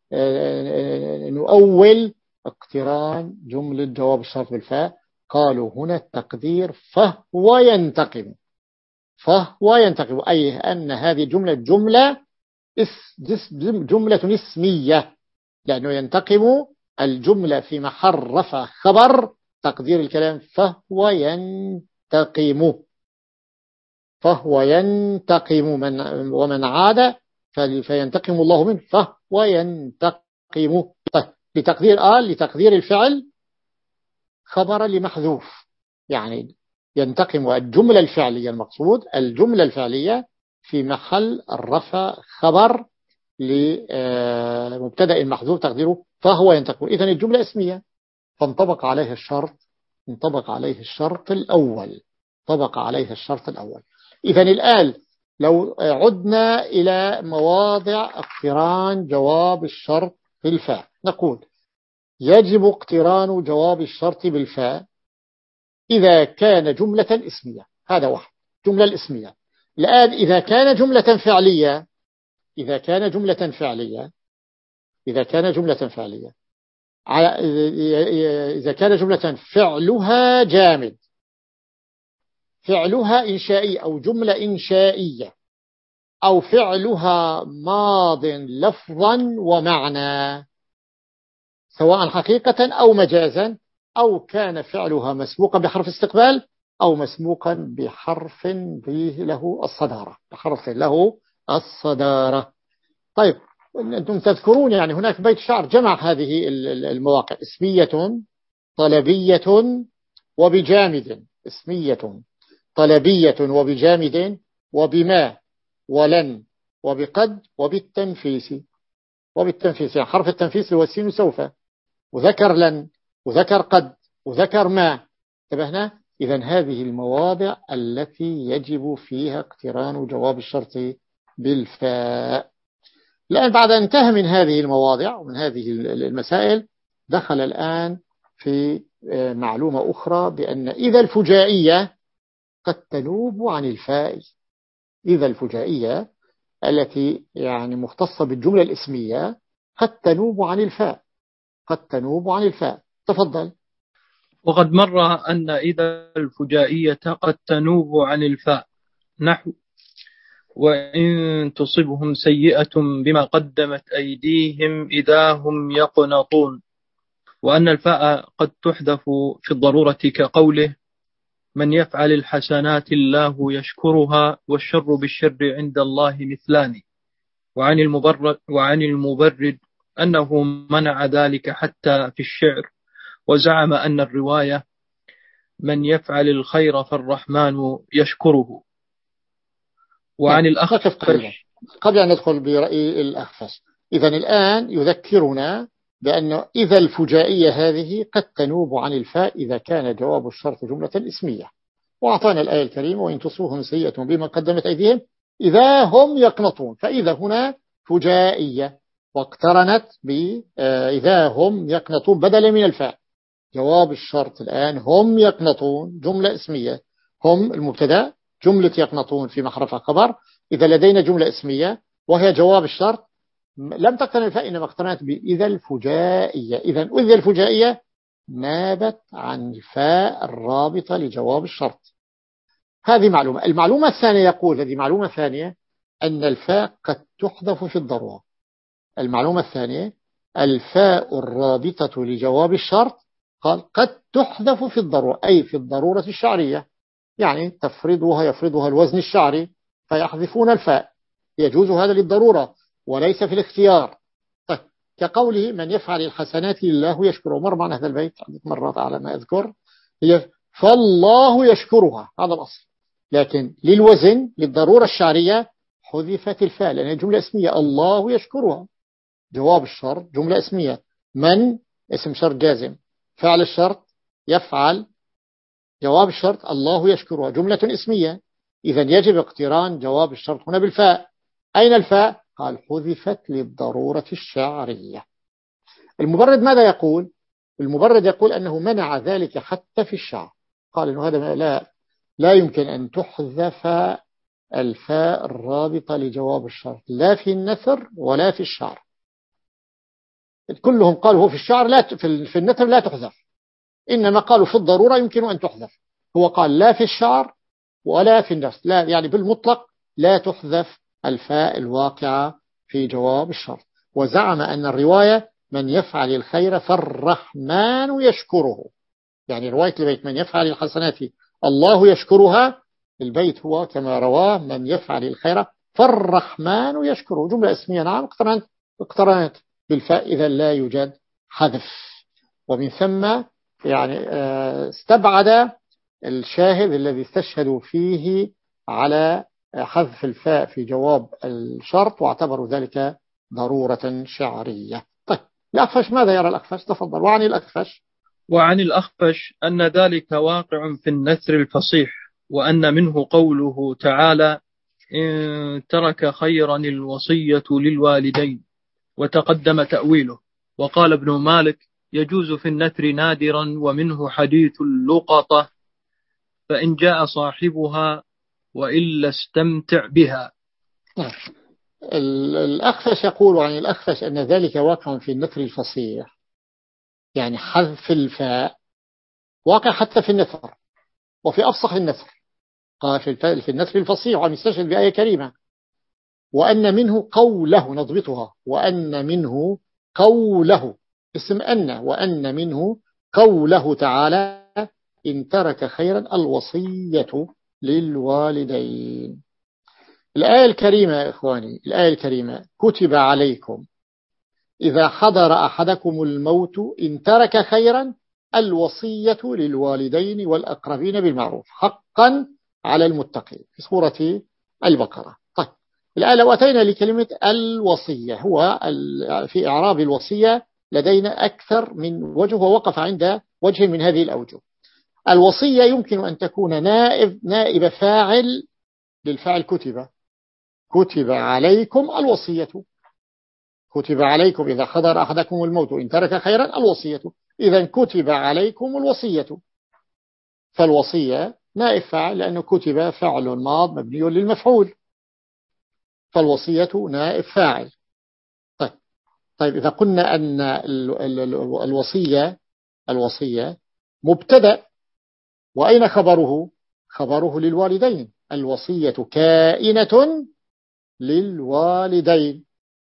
نؤول اقتران جملة جواب الشرط بالفاء؟ قالوا هنا التقدير فهو ينتقم، فهو ينتقم، أي أن هذه جملة جملة جملة اسمية، لأنه ينتقم الجملة في محل رفع خبر، تقدير الكلام فهو ينتقم، فهو ينتقم من ومن عاد فينتقم الله منه فهو ينتقم. طيب لتقدير آل لتقدير الفعل خبر لمحذوف، يعني ينتقم الجملة الفعلية، المقصود الجملة الفعلية في محل الرفع خبر لمبتدأ محذوف تقديره فهو ينتقم. إذن الجملة اسمية، فانطبق عليها الشرط انطبق عليه الشرط الأول طبق عليها الشرط الأول. إذن الآن لو عدنا إلى مواضع اقتران جواب الشرط بالفاء، نقول يجب اقتران جواب الشرط بالفاء إذا كان جملة اسمية، هذا واحد، جملة الاسمية. الآن إذا كان جملة فعلية إذا كان جملة فعلية إذا كان جملة فعلية إذا كان جملة فعلها جامد، فعلها إنشائي أو جملة إنشائية، أو فعلها ماض لفظا ومعنى سواء حقيقة أو مجازا، أو كان فعلها مسبوقا بحرف استقبال أو مسبوقا بحرف له الصدارة بحرف له الصدارة. طيب أنتم تذكرون يعني هناك بيت شعر جمع هذه المواقع: اسمية طلبية وبجامد، اسمية طلبية وبجامد وبما ولن وبقد وبالتنفيس، وبالتنفيس يعني حرف التنفيس هو السين سوف، وذكر لن وذكر قد وذكر ما، انتبهنا. إذن هذه المواضع التي يجب فيها اقتران جواب الشرط بالفاء. الآن بعد أن انتهى من هذه المواضع ومن هذه المسائل، دخل الآن في معلومة أخرى بأن إذا الفجائية قد تنوب عن الفاء، إذا الفجائية التي يعني مختصة بالجملة الاسمية قد تنوب عن الفاء قد تنوب عن الفاء تفضل. وقد مر أن إذا الفجائية قد تنوب عن الفاء، نحو وإن تصبهم سيئة بما قدمت أيديهم إذا هم يقنطون، وأن الفاء قد تحذف في الضرورة كقوله من يفعل الحسنات الله يشكرها والشر بالشر عند الله مثلان. وعن المبرد, وعن المبرد أنه منع ذلك حتى في الشعر، وزعم أن الرواية من يفعل الخير فالرحمن يشكره. وعن الأخفش قبل أن ندخل برأي الأخفش، إذن الآن يذكرنا بأن إذا الفجائية هذه قد تنوب عن الفاء إذا كان جواب الشرط جملة اسمية، وأعطانا الآية الكريمة وإن تصوهم سيئة بما قدمت أيديهم إذا هم يقنطون، فإذا هنا فجائية واقترنت بإذا هم يقنطون بدلا من الفاء. جواب الشرط الآن هم يقنطون جملة اسمية، هم المبتدا، جملة يقنطون في محرفها خبر. إذا لدينا جملة اسمية وهي جواب الشرط لم تقترن الفاء إنما اقترنت بإذا الفجائية. إذا إذا الفجائية نابت عن الفاء الرابطة لجواب الشرط. هذه معلومة. المعلومة الثانية يقول، هذه معلومة ثانية، أن الفاء قد تحذف في الضرورة. المعلومة الثانية الفاء الرابطة لجواب الشرط قال قد تحذف في الضرورة، أي في الضرورة الشعرية، يعني تفرضها يفرضها الوزن الشعري فيحذفون الفاء، يجوز هذا للضرورة وليس في الاختيار. طيب كقوله من يفعل الحسنات لله يشكره، مر معنا هذا البيت عدة مرات على ما أذكر، هي فالله يشكرها، هذا الأصل، لكن للوزن للضرورة الشعرية حذفت الفاء لأنها جملة اسمية، الله يشكرها جواب الشرط جملة اسمية، من اسم شرط جازم، فعل الشرط يفعل، جواب الشرط الله يشكرها جملة اسمية، إذا يجب اقتران جواب الشرط هنا بالفاء. أين الفاء؟ قال حذفت للضرورة الشعرية. المبرد ماذا يقول؟ المبرد يقول أنه منع ذلك حتى في الشعر، قال أنه هذا لا لا يمكن أن تحذف الفاء الرابطة لجواب الشرط لا في النثر ولا في الشعر. كلهم قالوا هو في الشعر لا في النثر لا تحذف، إنما قالوا في الضرورة يمكن أن تحذف، هو قال لا في الشعر ولا في النثر، لا يعني بالمطلق لا تحذف الفاء الواقعة في جواب الشرط. وزعم أن الرواية من يفعل الخير فالرحمن يشكره، يعني رواية البيت من يفعل الحسنات الله يشكرها، البيت هو كما رواه من يفعل الخير فالرحمن يشكره جملة اسمية، نعم اقترنت اقترنت بالفاء إذا لا يوجد حذف. ومن ثم يعني استبعد الشاهد الذي استشهدوا فيه على حذف الفاء في جواب الشرط واعتبروا ذلك ضرورة شعرية. طيب الأخفش ماذا يرى الأخفش؟ تفضل. وعن الأخفش وعن الأخفش أن ذلك واقع في النثر الفصيح، وأن منه قوله تعالى إن ترك خيرا الوصية للوالدين، وتقدم تأويله. وقال ابن مالك يجوز في النثر نادرا، ومنه حديث اللقطة فإن جاء صاحبها وإلا استمتع بها. الأخفش يقول عن الأخفش أن ذلك واقع في النثر الفصيح، يعني حذف الفاء واقع حتى في النثر وفي أفصح النثر، قال في النثر الفصيح وعم يستشهد بآية كريمة. وأن منه قوله، نضبطها، وأن منه قوله اسم أن، وأن منه قوله تعالى إن ترك خيرا الوصية للوالدين. الآية الكريمة يا إخواني، الآية الكريمة كتب عليكم إذا حضر أحدكم الموت إن ترك خيرا الوصية للوالدين والأقربين بالمعروف حقا على المتقين في سورة البقرة. طيب الآن لو أتينا لكلمة الوصية، هو في إعراب الوصية لدينا أكثر من وجه ووقف عند وجه من هذه الأوجه. الوصية يمكن أن تكون نائب نائب فاعل للفاعل كتب، كتب عليكم الوصية، كتب عليكم إذا حضر أحدكم الموت إن ترك خيرا الوصية، إذا كتب عليكم الوصية، فالوصية نائب فاعل لأنه كتب فعل ماض مبني للمفعول، فالوصية نائب فاعل. طيب, طيب إذا قلنا أن الوصية الوصية مبتدأ، وأين خبره؟ خبره للوالدين، الوصية كائنة للوالدين.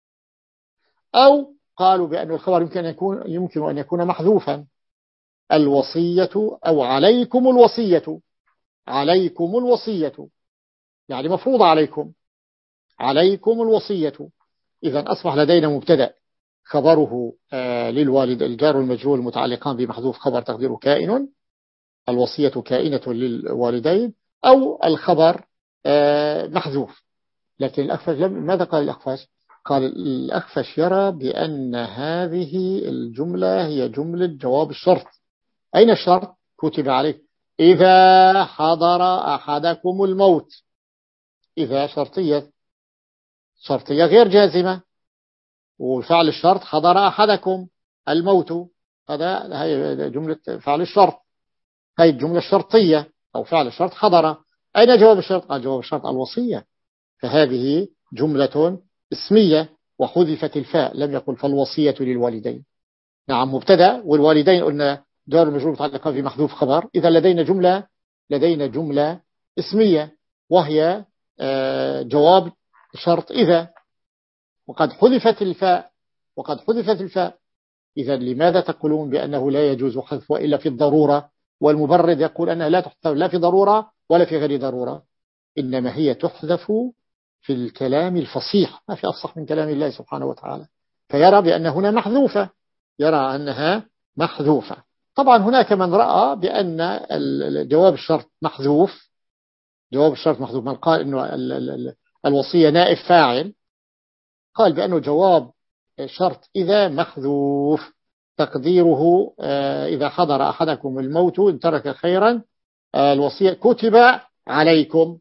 أو قالوا بأن الخبر يمكن أن يكون يمكن أن يكون محذوفا، الوصية أو عليكم الوصية، عليكم الوصية يعني مفروضة عليكم، عليكم الوصية. إذا أصبح لدينا مبتدأ خبره آه للوالد، الجار والمجرور المتعلقان بمحذوف خبر تقديره كائن، الوصية كائنة للوالدين، أو الخبر آه محذوف. لكن الأخفش ماذا قال الأخفش؟ قال الأخفش يرى بأن هذه الجملة هي جملة جواب الشرط. أين الشرط؟ كتب عليه إذا حضر أحدكم الموت، إذا شرطية، شرطية غير جازمة، وفعل الشرط حضر أحدكم الموت، هذا هي جملة فعل الشرط، هي الجملة الشرطية أو فعل الشرط حضر. أين جواب الشرط؟ قال جواب الشرط الوصية، فهذه جملة اسمية وحذفت الفاء، لم يقل فالوصية للوالدين. نعم مبتدأ، والوالدين قلنا دار المجرور متعلقة في محذوف خبر، إذا لدينا جملة لدينا جملة اسمية وهي جواب شرط إذا، وقد حذفت الفاء وقد حذفت الفاء. إذا لماذا تقولون بأنه لا يجوز حذف وإلا في الضرورة، والمبرد يقول أنها لا تحذف لا في ضرورة ولا في غير ضرورة، إنما هي تحذف في الكلام الفصيح، ما في أفصح من كلام الله سبحانه وتعالى، فيرى بأن هنا محذوفة، يرى أنها محذوفة. طبعا هناك من رأى بأن جواب الشرط محذوف، جواب الشرط محذوف، من قال أنه الوصية نائب فاعل، قال بأنه جواب شرط إذا محذوف، تقديره إذا حضر أحدكم الموت إن ترك خيرا الوصية كتب عليكم،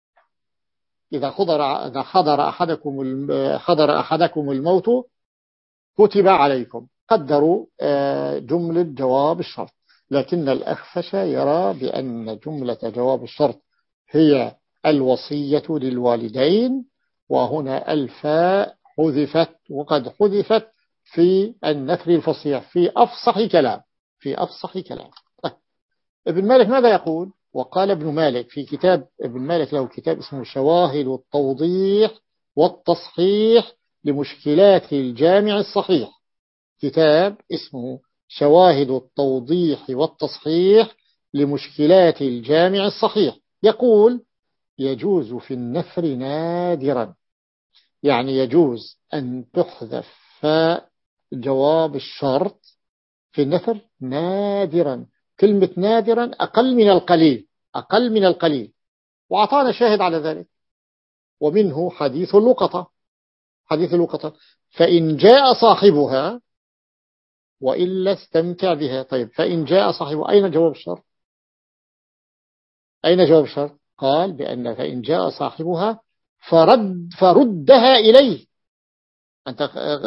إذا حضر إذا حضر أحدكم حضر أحدكم الموت كتب عليكم، قدروا جملة جواب الشرط. لكن الأخفش يرى بأن جملة جواب الشرط هي الوصية للوالدين، وهنا الفاء حذفت، وقد حذفت في النثر الفصيح في أفصح كلام في أفصح كلام. ابن مالك ماذا يقول؟ وقال ابن مالك في كتاب، ابن مالك له كتاب اسمه شواهد التوضيح والتصحيح لمشكلات الجامع الصحيح، كتاب اسمه شواهد التوضيح والتصحيح لمشكلات الجامع الصحيح، يقول يجوز في النثر نادرا، يعني يجوز أن تحذف جواب الشرط في النثر نادرا، كلمة نادرا أقل من القليل، أقل من القليل، وأعطانا شاهد على ذلك، ومنه حديث اللقطة، حديث اللقطة فإن جاء صاحبها وإلا استمتع بها. طيب فإن جاء صاحبها، أين جواب الشرط؟ أين جواب الشرط؟ قال بأن فإن جاء صاحبها فرد فردها إليه، أنت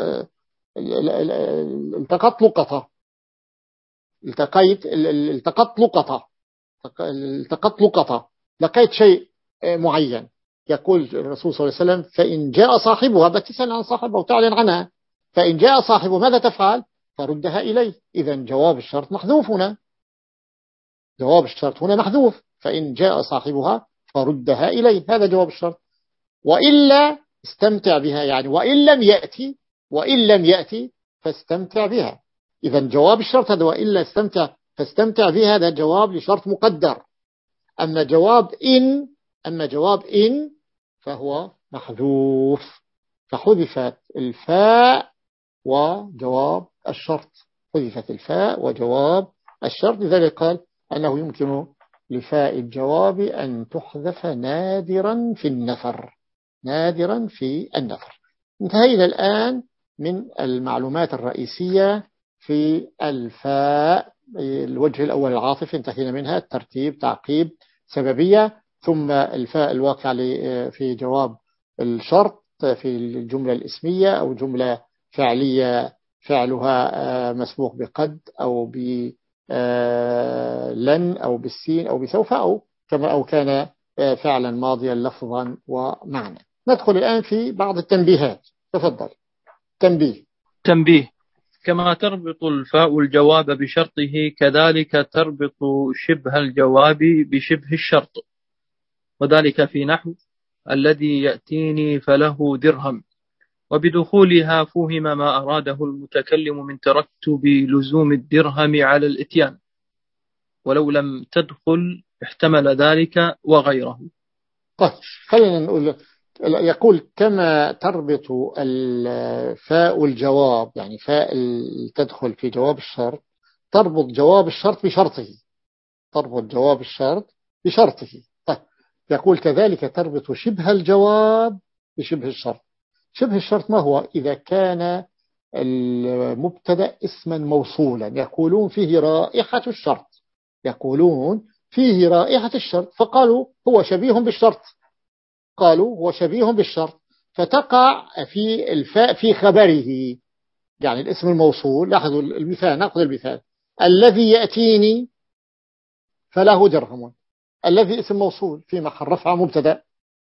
التقط لقطة التقيت التقط لقطة التقط لقطة لقيت شيء معين، يقول الرسول صلى الله عليه وسلم فإن جاء صاحبها، بتسأل عن صاحبها وتعلن عنها، فإن جاء صاحبه ماذا تفعل؟ فردها إليه. إذا جواب الشرط محذوف هنا، جواب الشرط هنا محذوف، فإن جاء صاحبها فردها إليه، هذا جواب الشرط. وإلا استمتع بها، يعني وإن لم يأتي وإن لم يأتي فاستمتع بها. إذا جواب الشرط هذا وإلا استمتع فاستمتع بها، هذا جواب لشرط مقدر. أما جواب إن أما جواب إن فهو محذوف، فحذفت الفاء وجواب الشرط، حذفت الفاء وجواب الشرط، لذلك قال أنه يمكن لفاء الجواب أن تحذف نادرا في النثر، نادرا في النثر. انتهينا الآن من المعلومات الرئيسية في الفاء. الوجه الأول العاطفي انتهينا منها، الترتيب تعقيب سببية، ثم الفاء الواقع في جواب الشرط في الجملة الاسمية أو جملة فعلية فعلها مسبوق بقد أو بلن أو بالسين أو بسوف أو كما أو كان فعلا ماضيا لفظا ومعنى. ندخل الآن في بعض التنبيهات، تفضل. تنبيه تنبيه كما تربط الفاء الجواب بشرطه كذلك تربط شبه الجواب بشبه الشرط، وذلك في نحو الذي يأتيني فله درهم، وبدخولها فهم ما أراده المتكلم من ترتب لزوم الدرهم على الإتيان، ولو لم تدخل احتمل ذلك وغيره. طيب خلينا نقول، يقول كما تربط الفاء الجواب، يعني فاء تدخل في جواب الشرط، تربط جواب الشرط بشرطه، تربط جواب الشرط بشرطه. طيب يقول كذلك تربط شبه الجواب بشبه الشرط. شبه الشرط ما هو؟ إذا كان المبتدأ اسما موصولا، يقولون فيه رائحة الشرط، يقولون فيه رائحة الشرط، فقالوا هو شبيه بالشرط، قالوا هو شبيه بالشرط. فتقع في الفاء في خبره. يعني الاسم الموصول، لاحظوا المثال، نأخذ المثال: الذي يأتيني فله درهم. الذي اسم موصول في محل رفع مبتدأ،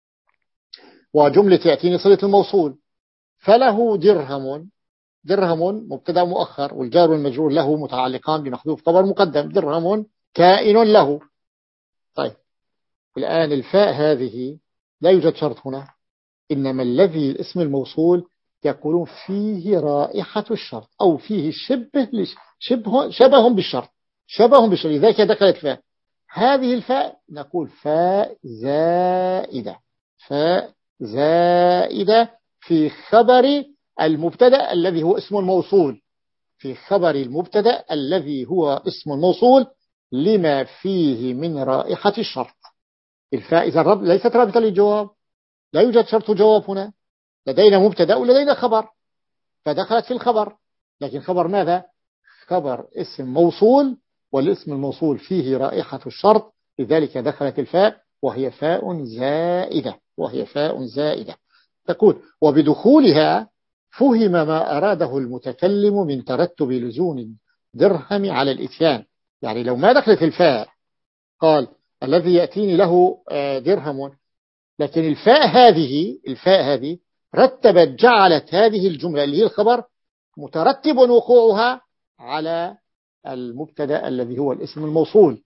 وجملة يأتيني صلة الموصول. فله درهم، درهم مبتدأ مؤخر، والجار والمجرور له متعلقان بمحذوف خبر مقدم، درهم كائن له. طيب الآن الفاء هذه لا يوجد شرط هنا، إنما الذي الاسم الموصول يقولون فيه رائحة الشرط، أو فيه شبه شبه شبه بالشرط، شبه بالشرط، لذلك دخلت فاء. هذه الفاء نقول فاء زائدة، فاء زائدة في خبر المبتدأ الذي هو اسم الموصول، في خبر المبتدأ الذي هو اسم الموصول لما فيه من رائحة الشرط. الفاء إذا ليست رابطة للجواب، لا يوجد شرط جواب هنا، لدينا مبتدأ ولدينا خبر، فدخلت في الخبر. لكن خبر ماذا؟ خبر اسم موصول، والاسم الموصول فيه رائحة الشرط، لذلك دخلت الفاء، وهي فاء زائدة، وهي فاء زائدة. تقول: وبدخولها فهم ما أراده المتكلم من ترتب لزوم درهم على الإتيان. يعني لو ما دخلت الفاء قال الذي يأتيني له درهم، لكن الفاء هذه الفاء هذه رتبت، جعلت هذه الجملة اللي هي الخبر مترتب وقوعها على المبتدأ الذي هو الاسم الموصول.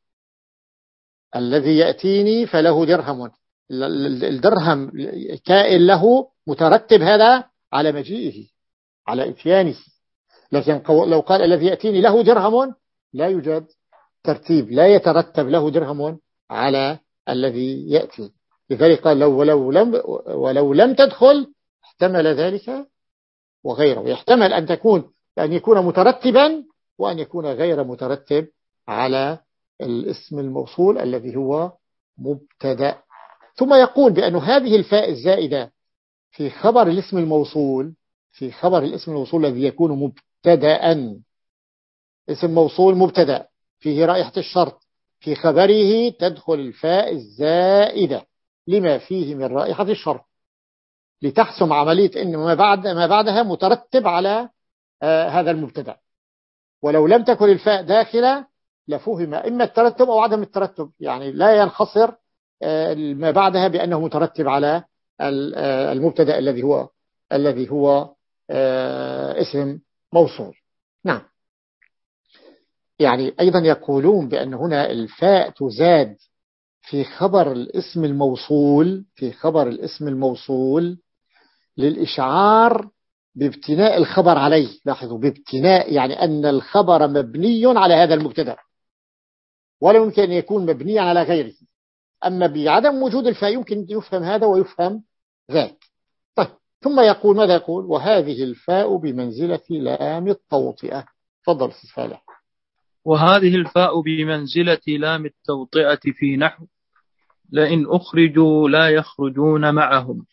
الذي يأتيني فله درهم، الدرهم كائن له، مترتب هذا على مجيئه، على إتيانه. لكن لو قال الذي يأتيني له درهم لا يوجد ترتيب، لا يترتب له درهم على الذي يأتي. لذلك قال لو ولو لم, ولو لم تدخل احتمل ذلك وغيره، يحتمل أن تكون أن يكون مترتبا وأن يكون غير مترتب على الاسم الموصول الذي هو مبتدأ. ثم يقول بأن هذه الفاء الزائدة في خبر الاسم الموصول، في خبر الاسم الموصول الذي يكون مبتدأ، اسم موصول مبتدأ فيه رائحة الشرط، في خبره تدخل الفاء الزائدة لما فيه من رائحة الشرط، لتحسم عملية إن ما بعد ما بعدها مترتب على آه هذا المبتدأ. ولو لم تكن الفاء داخلة لفهم إما الترتب أو عدم الترتب، يعني لا ينحصر آه ما بعدها بأنه مترتب على آه المبتدأ الذي هو الذي هو آه اسم موصول. نعم. يعني أيضا يقولون بأن هنا الفاء تزاد في خبر الاسم الموصول، في خبر الاسم الموصول للإشعار بابتناء الخبر عليه. لاحظوا بابتناء، يعني أن الخبر مبني على هذا المبتدأ، ولا يمكن أن يكون مبنيا على غيره. أما بعدم وجود الفاء يمكن يفهم هذا ويفهم ذاك. طيب ثم يقول ماذا يقول؟ وهذه الفاء بمنزلة لام التوطئة. تفضل سيد فالح. وهذه الفاء بمنزلة لام التوطئة في نحو لئن أخرجوا لا يخرجون معهم،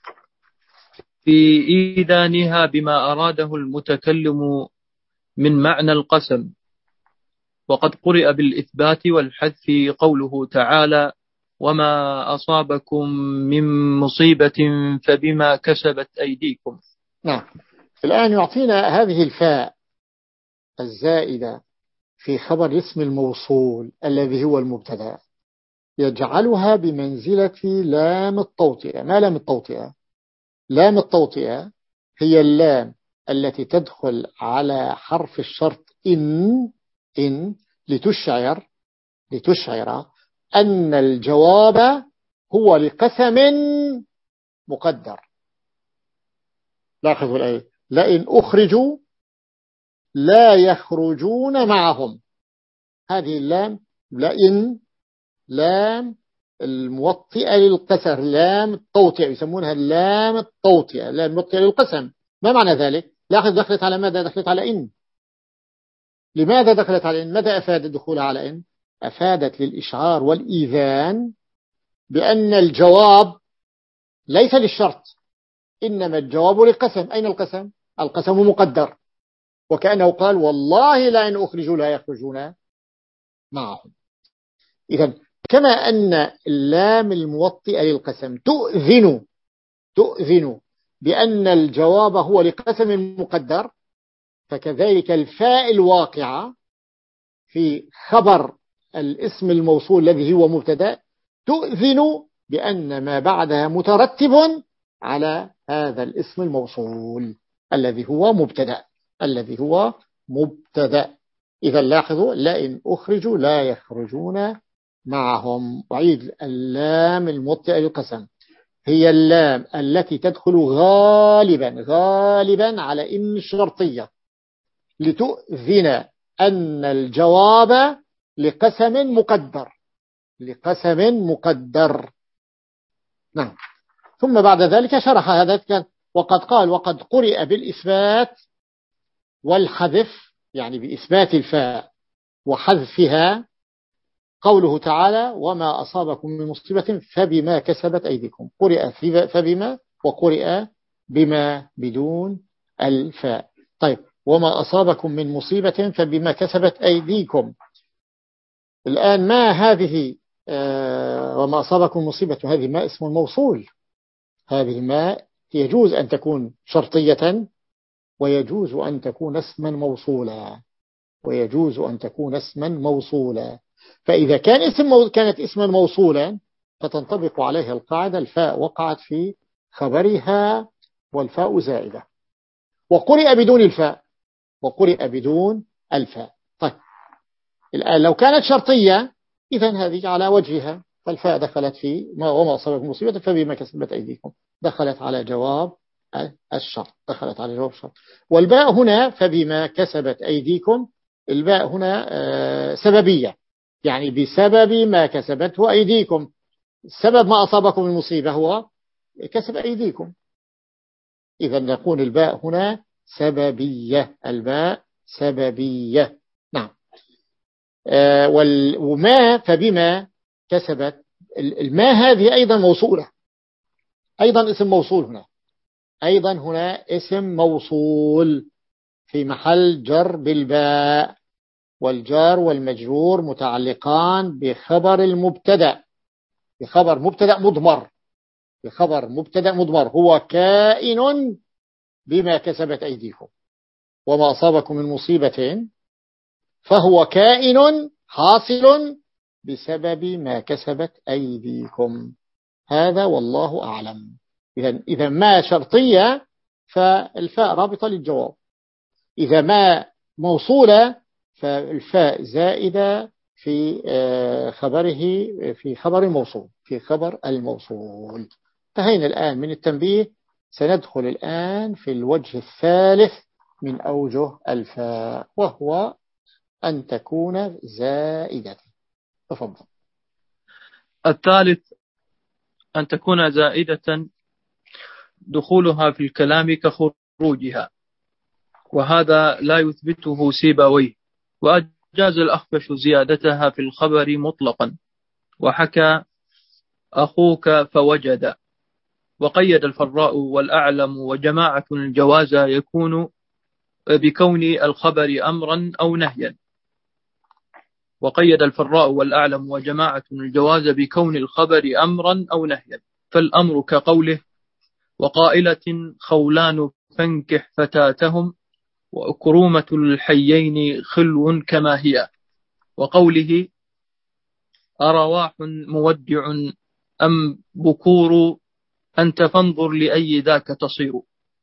في إيذانها بما أراده المتكلم من معنى القسم. وقد قرئ بالإثبات والحذف قوله تعالى: وما أصابكم من مصيبة فبما كسبت أيديكم. نعم. الآن يعطينا هذه الفاء الزائدة في خبر اسم الموصول الذي هو المبتدأ، يجعلها بمنزلة لام التوطئة. ما لام التوطئة؟ لام التوطئة هي اللام التي تدخل على حرف الشرط إن إن لتشعر لتشعر أن الجواب هو لقسم مقدر. لاحظوا الآية: لئن أخرجوا لا يخرجون معهم. هذه اللام لئن لام الموطئة للقسم، لام التوطئة يسمونها اللام التوطئة، لام الموطئة للقسم. ما معنى ذلك؟ لاحظ دخلت على ماذا؟ دخلت على إن. لماذا دخلت على إن؟ ماذا أفادت دخولها على إن؟ أفادت للإشعار والإيذان بأن الجواب ليس للشرط، إنما الجواب للقسم. أين القسم؟ القسم مقدر، وكأنه قال والله لئن أخرجوا لا يخرجون معهم. إذن كما أن اللام الموطئة للقسم تؤذن تؤذن بأن الجواب هو لقسم مقدر، فكذلك الفاء الواقعة في خبر الاسم الموصول الذي هو مبتدأ تؤذن بأن ما بعدها مترتب على هذا الاسم الموصول الذي هو مبتدأ الذي هو مبتدأ. إذا لاحظوا لئن أخرجوا لا يخرجون معهم. وعيد اللام المبتدأ للقسم هي اللام التي تدخل غالبا غالبا على إن الشرطية لتؤذن أن الجواب لقسم مقدر لقسم مقدر. نعم. ثم بعد ذلك شرح هذا وقد قال وقد قرئ بالإثبات والحذف، يعني بإثبات الفاء وحذفها، قوله تعالى وما أصابكم من مصيبة فبما كسبت أيديكم. قرئ فبما وقرئ بما بدون الفاء. طيب وما أصابكم من مصيبة فبما كسبت أيديكم. الآن ما هذه آه وما أصابكم مصيبة، هذه ما اسم موصول. هذه ما يجوز أن تكون شرطية ويجوز أن تكون اسما موصولا ويجوز أن تكون اسما موصولا. فإذا كان اسم مو... كانت اسما موصولا فتنطبق عليها القاعدة الفاء وقعت في خبرها والفاء زائدة. وقرئ بدون الفاء وقرئ بدون الفاء. طيب الآن لو كانت شرطية إذن هذه على وجهها، فالفاء دخلت في ما وما أصابكم مصيبة فبما كسبت أيديكم، دخلت على جواب الشرط دخلت على جواب الشرط. والباء هنا فبما كسبت أيديكم، الباء هنا سببية، يعني بسبب ما كسبته أيديكم. سبب ما أصابكم المصيبة هو كسب أيديكم، إذا نقول الباء هنا سببية الباء سببية. نعم. آه وما فبما كسبت الما هذه أيضا موصولة، أيضا اسم موصول هنا، أيضا هنا اسم موصول في محل جر بالباء، والجار والمجرور متعلقان بخبر المبتدأ بخبر مبتدأ مضمر بخبر مبتدأ مضمر هو كائن بما كسبت أيديكم. وما أصابكم من مصيبة فهو كائن حاصل بسبب ما كسبت أيديكم. هذا والله أعلم. إذا إذا ما شرطية فالفاء رابطة للجواب، إذا ما موصولة فالفاء زائدة في خبره في خبر الموصول في خبر الموصول. انتهينا الآن من التنبيه. سندخل الآن في الوجه الثالث من أوجه الفاء، وهو أن تكون زائدة. تفضل. الثالث أن تكون زائدة دخولها في الكلام كخروجها، وهذا لا يثبته سيبويه، وأجاز الأخفش زيادتها في الخبر مطلقا، وحكى أخوك فوجد. وقيد الفراء والأعلم وجماعة الجواز يكون بكون الخبر أمرا أو نهيا. وقيد الفراء والأعلم وجماعة الجواز بكون الخبر أمرا أو نهيا، فالأمر كقوله وقائلة خولان فانكح فتاتهم وأكرومة الحيين خلو كما هي، وقوله أرواح مودع أم بكور أنت فانظر لأي ذاك تصير.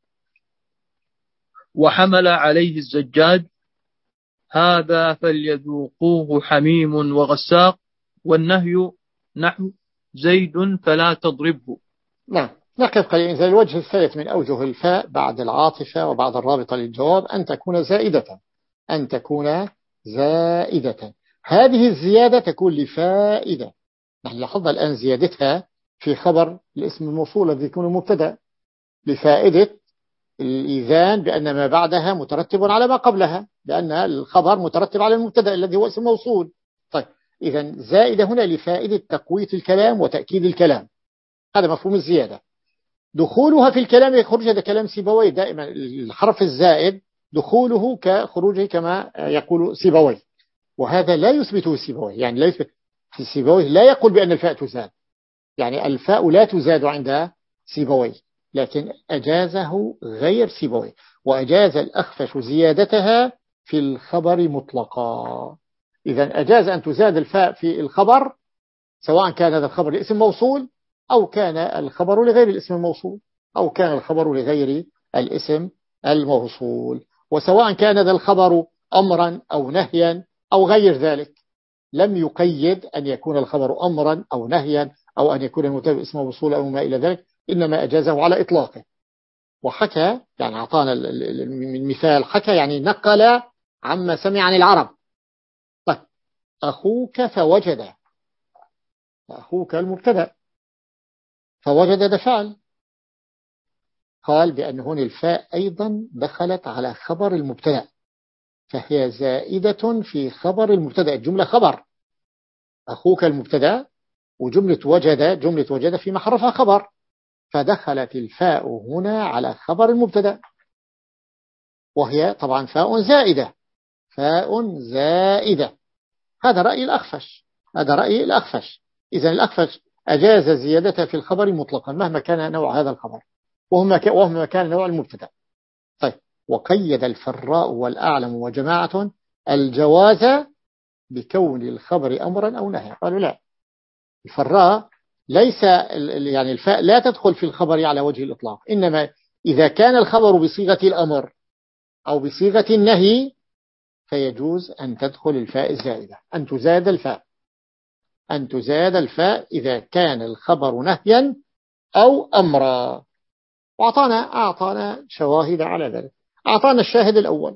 وحمل عليه الزجاج هذا فليذوقوه حميم وغساق، والنهي نحو زيد فلا تضربه. نعم. نقف قليلا. إذا الوجه الثالث من أوجه الفاء بعد العاطفة وبعد الرابطة للجواب أن تكون زائدة أن تكون زائدة. هذه الزيادة تكون لفائدة. نحن لاحظنا الآن زيادتها في خبر الاسم الموصول الذي يكون مبتدأ لفائدة الإذان بأن ما بعدها مترتب على ما قبلها، لأن الخبر مترتب على المبتدأ الذي هو اسم موصول. طيب إذا زائدة هنا لفائدة تقوية الكلام وتأكيد الكلام، هذا مفهوم الزيادة. دخولها في الكلام يخرج، هذا كلام سيبويه دائما، الحرف الزائد دخوله كخروجه كما يقول سيبويه، وهذا لا يثبته سيبويه. يعني لا يثبت في سيبويه، لا يقول بأن الفاء تزاد، يعني الفاء لا تزاد عند سيبويه، لكن أجازه غير سيبويه، وأجاز الأخفش زيادتها في الخبر مطلقا. إذا أجاز أن تزاد الفاء في الخبر سواء كان هذا الخبر لاسم موصول أو كان الخبر لغير الاسم الموصول أو كان الخبر لغير الاسم الموصول، وسواء كان هذا الخبر أمرا أو نهيا أو غير ذلك. لم يقيد أن يكون الخبر أمرا أو نهيا أو أن يكون المبتدأ اسم موصول أو ما إلى ذلك، إنما أجازه على إطلاقه. وحكى يعني أعطانا من مثال، حكى يعني نقل عما سمع عن العرب. طيب أخوك فوجد، أخوك المبتدأ فوجد ده فعل، قال بأن هنا الفاء أيضا دخلت على خبر المبتدأ فهي زائدة في خبر المبتدأ. الجملة خبر أخوك المبتدأ وجملة وجد جملة وجد في محرفها خبر، فدخلت الفاء هنا على خبر المبتدأ وهي طبعا فاء زائدة، فاء زائدة. هذا رأي الأخفش، هذا رأي الأخفش. إذن الأخفش أجاز زيادتها في الخبر مطلقا مهما كان نوع هذا الخبر ومهما كان نوع المبتدأ. طيب وقيد الفراء والأعلم وجماعة الجواز بكون الخبر أمرا أو نهيا. قالوا لا، الفراء ليس يعني الفاء لا تدخل في الخبر على وجه الإطلاق، إنما إذا كان الخبر بصيغة الأمر أو بصيغة النهي فيجوز أن تدخل الفاء الزائدة، أن تزاد الفاء أن تزاد الفاء إذا كان الخبر نهيا أو أمرا. وأعطانا أعطانا شواهد على ذلك. أعطانا الشاهد الأول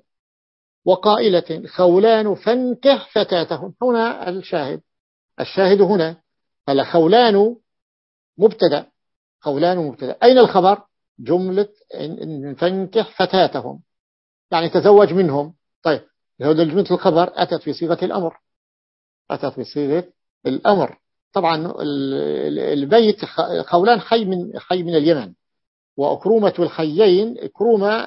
وقائلة خولان فانكح فتاتهم. هنا الشاهد، الشاهد هنا هل خولان مبتدأ، خولان مبتدأ، أين الخبر؟ جملة فانكح فتاتهم يعني تزوج منهم. طيب هذا جملة الخبر أتت في صيغة الأمر، أتت في صيغة الأمر. طبعا البيت خولان حي من حي من اليمن، وأكرومة الحيين أكرومة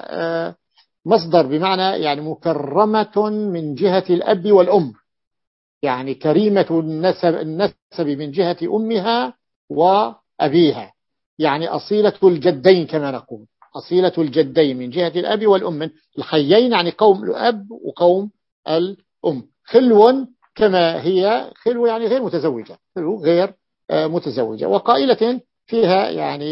مصدر بمعنى يعني مكرمة من جهة الأب والأم، يعني كريمة النسب, النسب من جهة أمها وأبيها، يعني أصيلة الجدين كما نقول، أصيلة الجدين من جهة الأب والأم. الحيين يعني قوم الأب وقوم الأم. خلو كما هي خلو يعني غير متزوجة، خلو غير متزوجة. وقائلة فيها يعني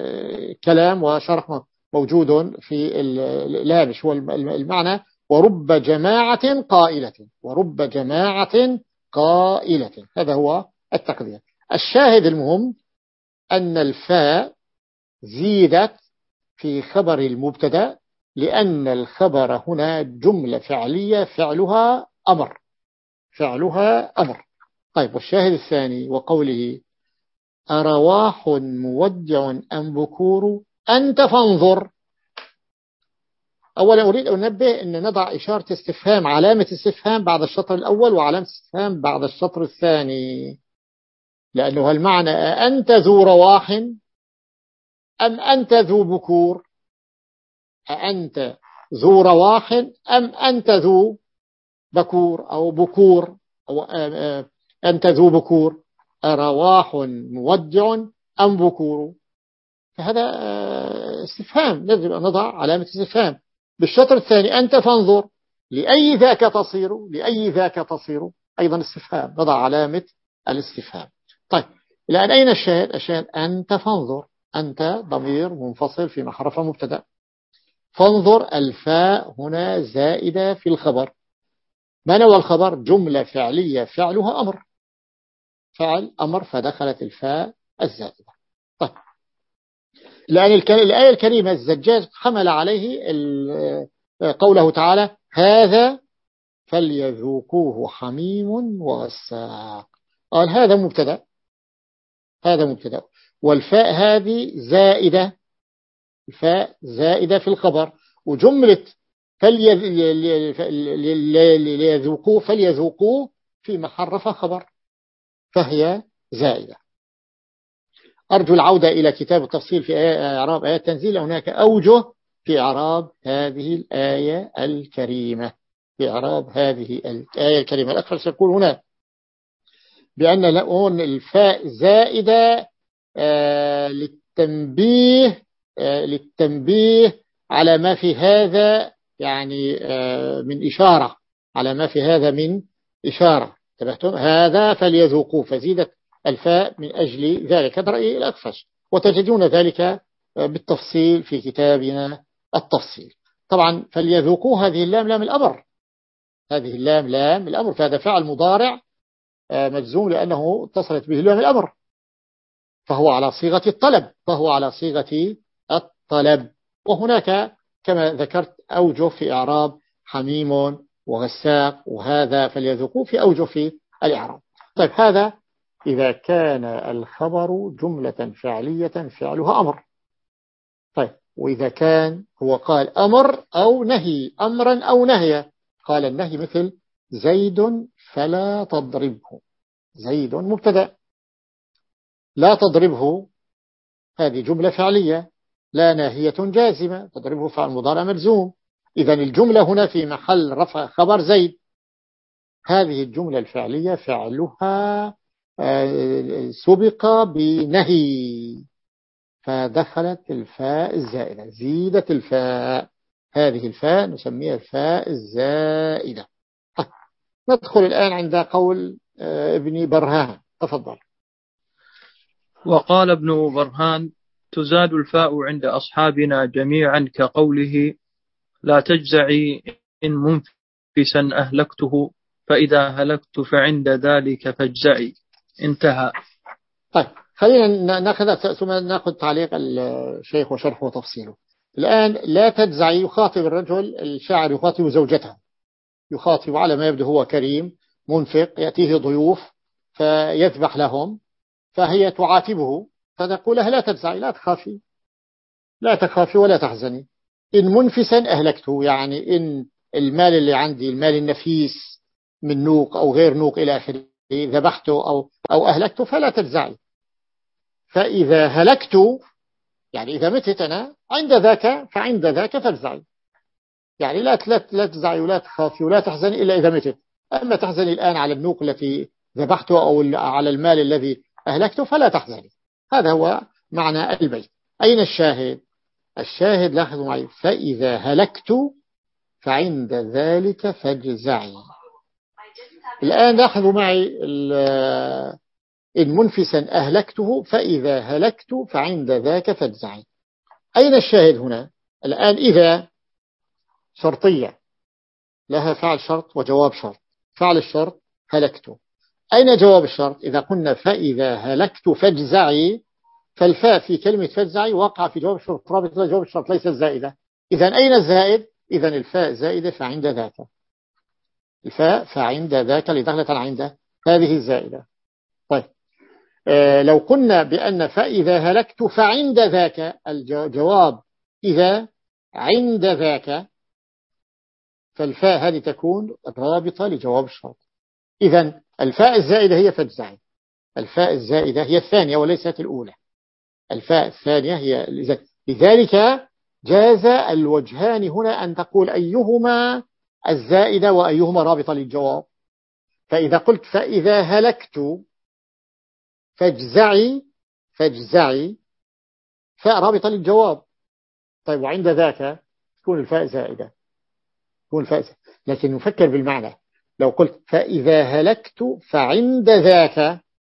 كلام وشرح موجود في الهامش هو المعنى ورب جماعة قائلة، ورب جماعة قائلة. هذا هو التقدير. الشاهد المهم أن الفاء زيدت في خبر المبتدا لأن الخبر هنا جملة فعلية فعلها أمر، فعلها أمر. طيب والشاهد الثاني وقوله أرواح مودع أم بكور أنت فانظر. أولا أريد أن أنبه أن نضع إشارة استفهام، علامة استفهام بعد الشطر الأول وعلامة استفهام بعد الشطر الثاني، لأنه المعنى أنت ذو رواح أم أنت ذو بكور، أنت ذو رواح أم أنت ذو بكور أو بكور أو أنت ذو بكور، رواح مودع أم بكور. فهذا استفهام لازم نضع علامة استفهام. بالشطر الثاني أنت فانظر لأي ذاك تصير، لأي ذاك تصير أيضا استفهام، نضع علامة الاستفهام. طيب الآن أين الشاهد؟ الشاهد أنت فانظر، أنت ضمير منفصل في محرف مبتدأ، فانظر الفاء هنا زائدة في الخبر. ما نوع الخبر؟ جملة فعلية فعلها أمر، فعل أمر فدخلت الفاء الزائدة. طيب لأن الآية الكريمة الزجاج حمل عليه قوله تعالى هذا فليذوقوه حميم وغساق. قال هذا مبتدأ، هذا مبتدأ والفاء هذه زائدة، الفاء زائدة في الخبر، وجملة فليذوقوه فليذوقوه في محرف خبر فهي زائدة. أرجو العودة إلى كتاب التفصيل في إعراب آيات تنزيل. هناك أوجه في إعراب هذه الآية الكريمة، في إعراب هذه الآية الكريمة. الأكثر سيقول هنا بأن لون الفاء زائدة آه للتنبيه للتنبيه على ما في هذا يعني من إشارة، على ما في هذا من إشارة. انتبهتم؟ هذا فليذوقوا، فزيدت الفاء من أجل ذلك. هذا رأي الأخفش، وتجدون ذلك بالتفصيل في كتابنا التفصيل. طبعا فليذوقوا هذه اللام لام الأمر، هذه اللام لام الأمر، فهذا فعل مضارع مجزوم لأنه اتصلت به لام الأمر، فهو على صيغة الطلب، فهو على صيغة الطلب. وهناك كما ذكرت أوجه في إعراب حميم وغساق، وهذا فليذوقوا في أوجه في الإعراب. طيب هذا إذا كان الخبر جملة فعلية فعلها أمر. طيب وإذا كان هو قال أمر أو نهي، أمرا أو نهيا، قال النهي مثل زيد فلا تضربه، زيد مبتدأ، لا تضربه هذه جملة فعلية، لا ناهية جازمة، تضربه فعل مضارع مجزوم. إذن الجملة هنا في محل رفع خبر زيد. هذه الجملة الفعلية فعلها سبق بنهي، فدخلت الفاء الزائدة، زيدت الفاء، هذه الفاء نسميها الفاء الزائدة. ندخل الآن عند قول ابن برهان، تفضل. وقال ابن برهان: تزاد الفاء عند أصحابنا جميعا كقوله: لا تجزعي إن منفسا أهلكته، فإذا هلكت فعند ذلك فاجزعي. انتهى. طيب خلينا ناخذ ثم ناخذ تعليق الشيخ وشرحه وتفصيله. الآن لا تجزعي يخاطب الرجل، الشاعر يخاطب زوجته، يخاطب على ما يبدو هو كريم منفق، يأتيه ضيوف فيذبح لهم، فهي تعاتبه فتقول له لا تجزعي، لا تخافي، لا تخافي ولا تحزني. إن منفسا أهلكته، يعني إن المال اللي عندي، المال النفيس من نوق أو غير نوق إلى آخره، ذبحته أو أو أهلكته فلا تجزعي. فإذا هلكت، يعني إذا متت أنا، عند ذاك فعند ذاك فاجزعي، يعني لا لا تجزعي ولا تخافي ولا تحزني إلا إذا متت. أما تحزني الآن على النوق التي ذبحته أو على المال الذي أهلكته فلا تحزني. هذا هو معنى البيت. أين الشاهد؟ الشاهد لاحظوا معي: فإذا هلكت فعند ذلك فاجزعي. الآن لاحظوا معي: إن منفسا أهلكته، فإذا هلكت فعند ذاك فاجزعي. أين الشاهد هنا؟ الآن إذا شرطية لها فعل شرط وجواب شرط. فعل الشرط هلكت. أين جواب الشرط؟ إذا قلنا فإذا هلكت فاجزعي، فالفاء في كلمة فاجزعي وقع في جواب الشرط، رابط جواب الشرط ليس الزائدة. إذن أين الزائد؟ إذن الفاء زائدة فعند ذاك، الفاء فعند ذاك اللي دخلت عند هذه الزائدة. طيب آه لو قلنا بأن فإذا هلكت فعند ذاك، الجواب إذا عند ذاك، فالفاء هذه تكون رابطة لجواب الشرط. إذن الفاء الزائدة هي فاجزعي، الفاء الزائدة هي الثانية وليست الأولى، الفاء الثانية هي. لذلك جاز الوجهان هنا أن تقول أيهما الزائدة وأيهما رابطة للجواب. فإذا قلت فإذا هلكت فاجزعي، فاجزعي فاء رابطة للجواب. طيب وعند ذاك تكون الفاء زائدة، تكون الفاء زائدة. لكن نفكر بالمعنى، لو قلت فإذا هلكت فعند ذاك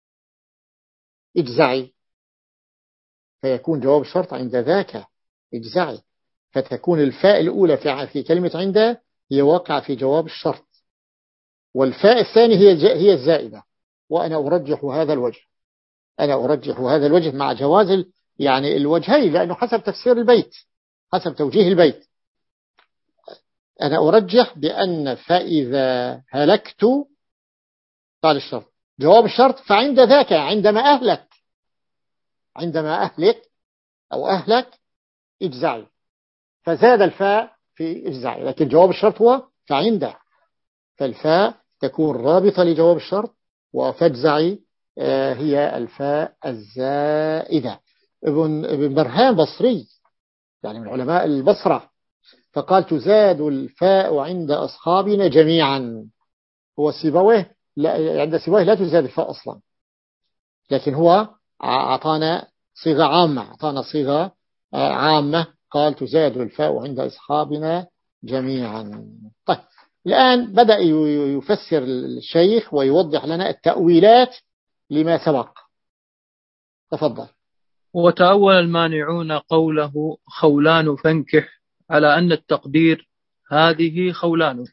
اجزعي، فيكون جواب الشرط عند ذاك اجزعي، فتكون الفاء الأولى في كلمة عند هي واقعة في جواب الشرط، والفاء الثانية هي هي الزائدة. وأنا أرجح هذا الوجه، أنا أرجح هذا الوجه مع جواز يعني الوجهين، لأنه حسب تفسير البيت، حسب توجيه البيت. أنا أرجح بأن فإذا هلكت قال الشرط، جواب الشرط فعند ذاك، عندما أهلك، عندما أهلك أو أهلك اجزعي، فزاد الفاء في اجزعي، لكن جواب الشرط هو فعنده، فالفاء تكون رابطة لجواب الشرط، وفاجزعي هي الفاء الزائدة. ابن ابن برهان بصري، يعني من علماء البصرة، فقال تزاد الفاء عند أصحابنا جميعا. هو سيبويه عند سيبويه لا تزاد الفاء أصلا، لكن هو أعطانا صيغة عامة، أعطانا صيغة عامة قال تزاد الفاء عند أصحابنا جميعا. طيب الآن بدأ يفسر الشيخ ويوضح لنا التأويلات لما سبق. تفضل. وتأول المانعون قوله خولان فانكح على أن التقدير هذه خولان،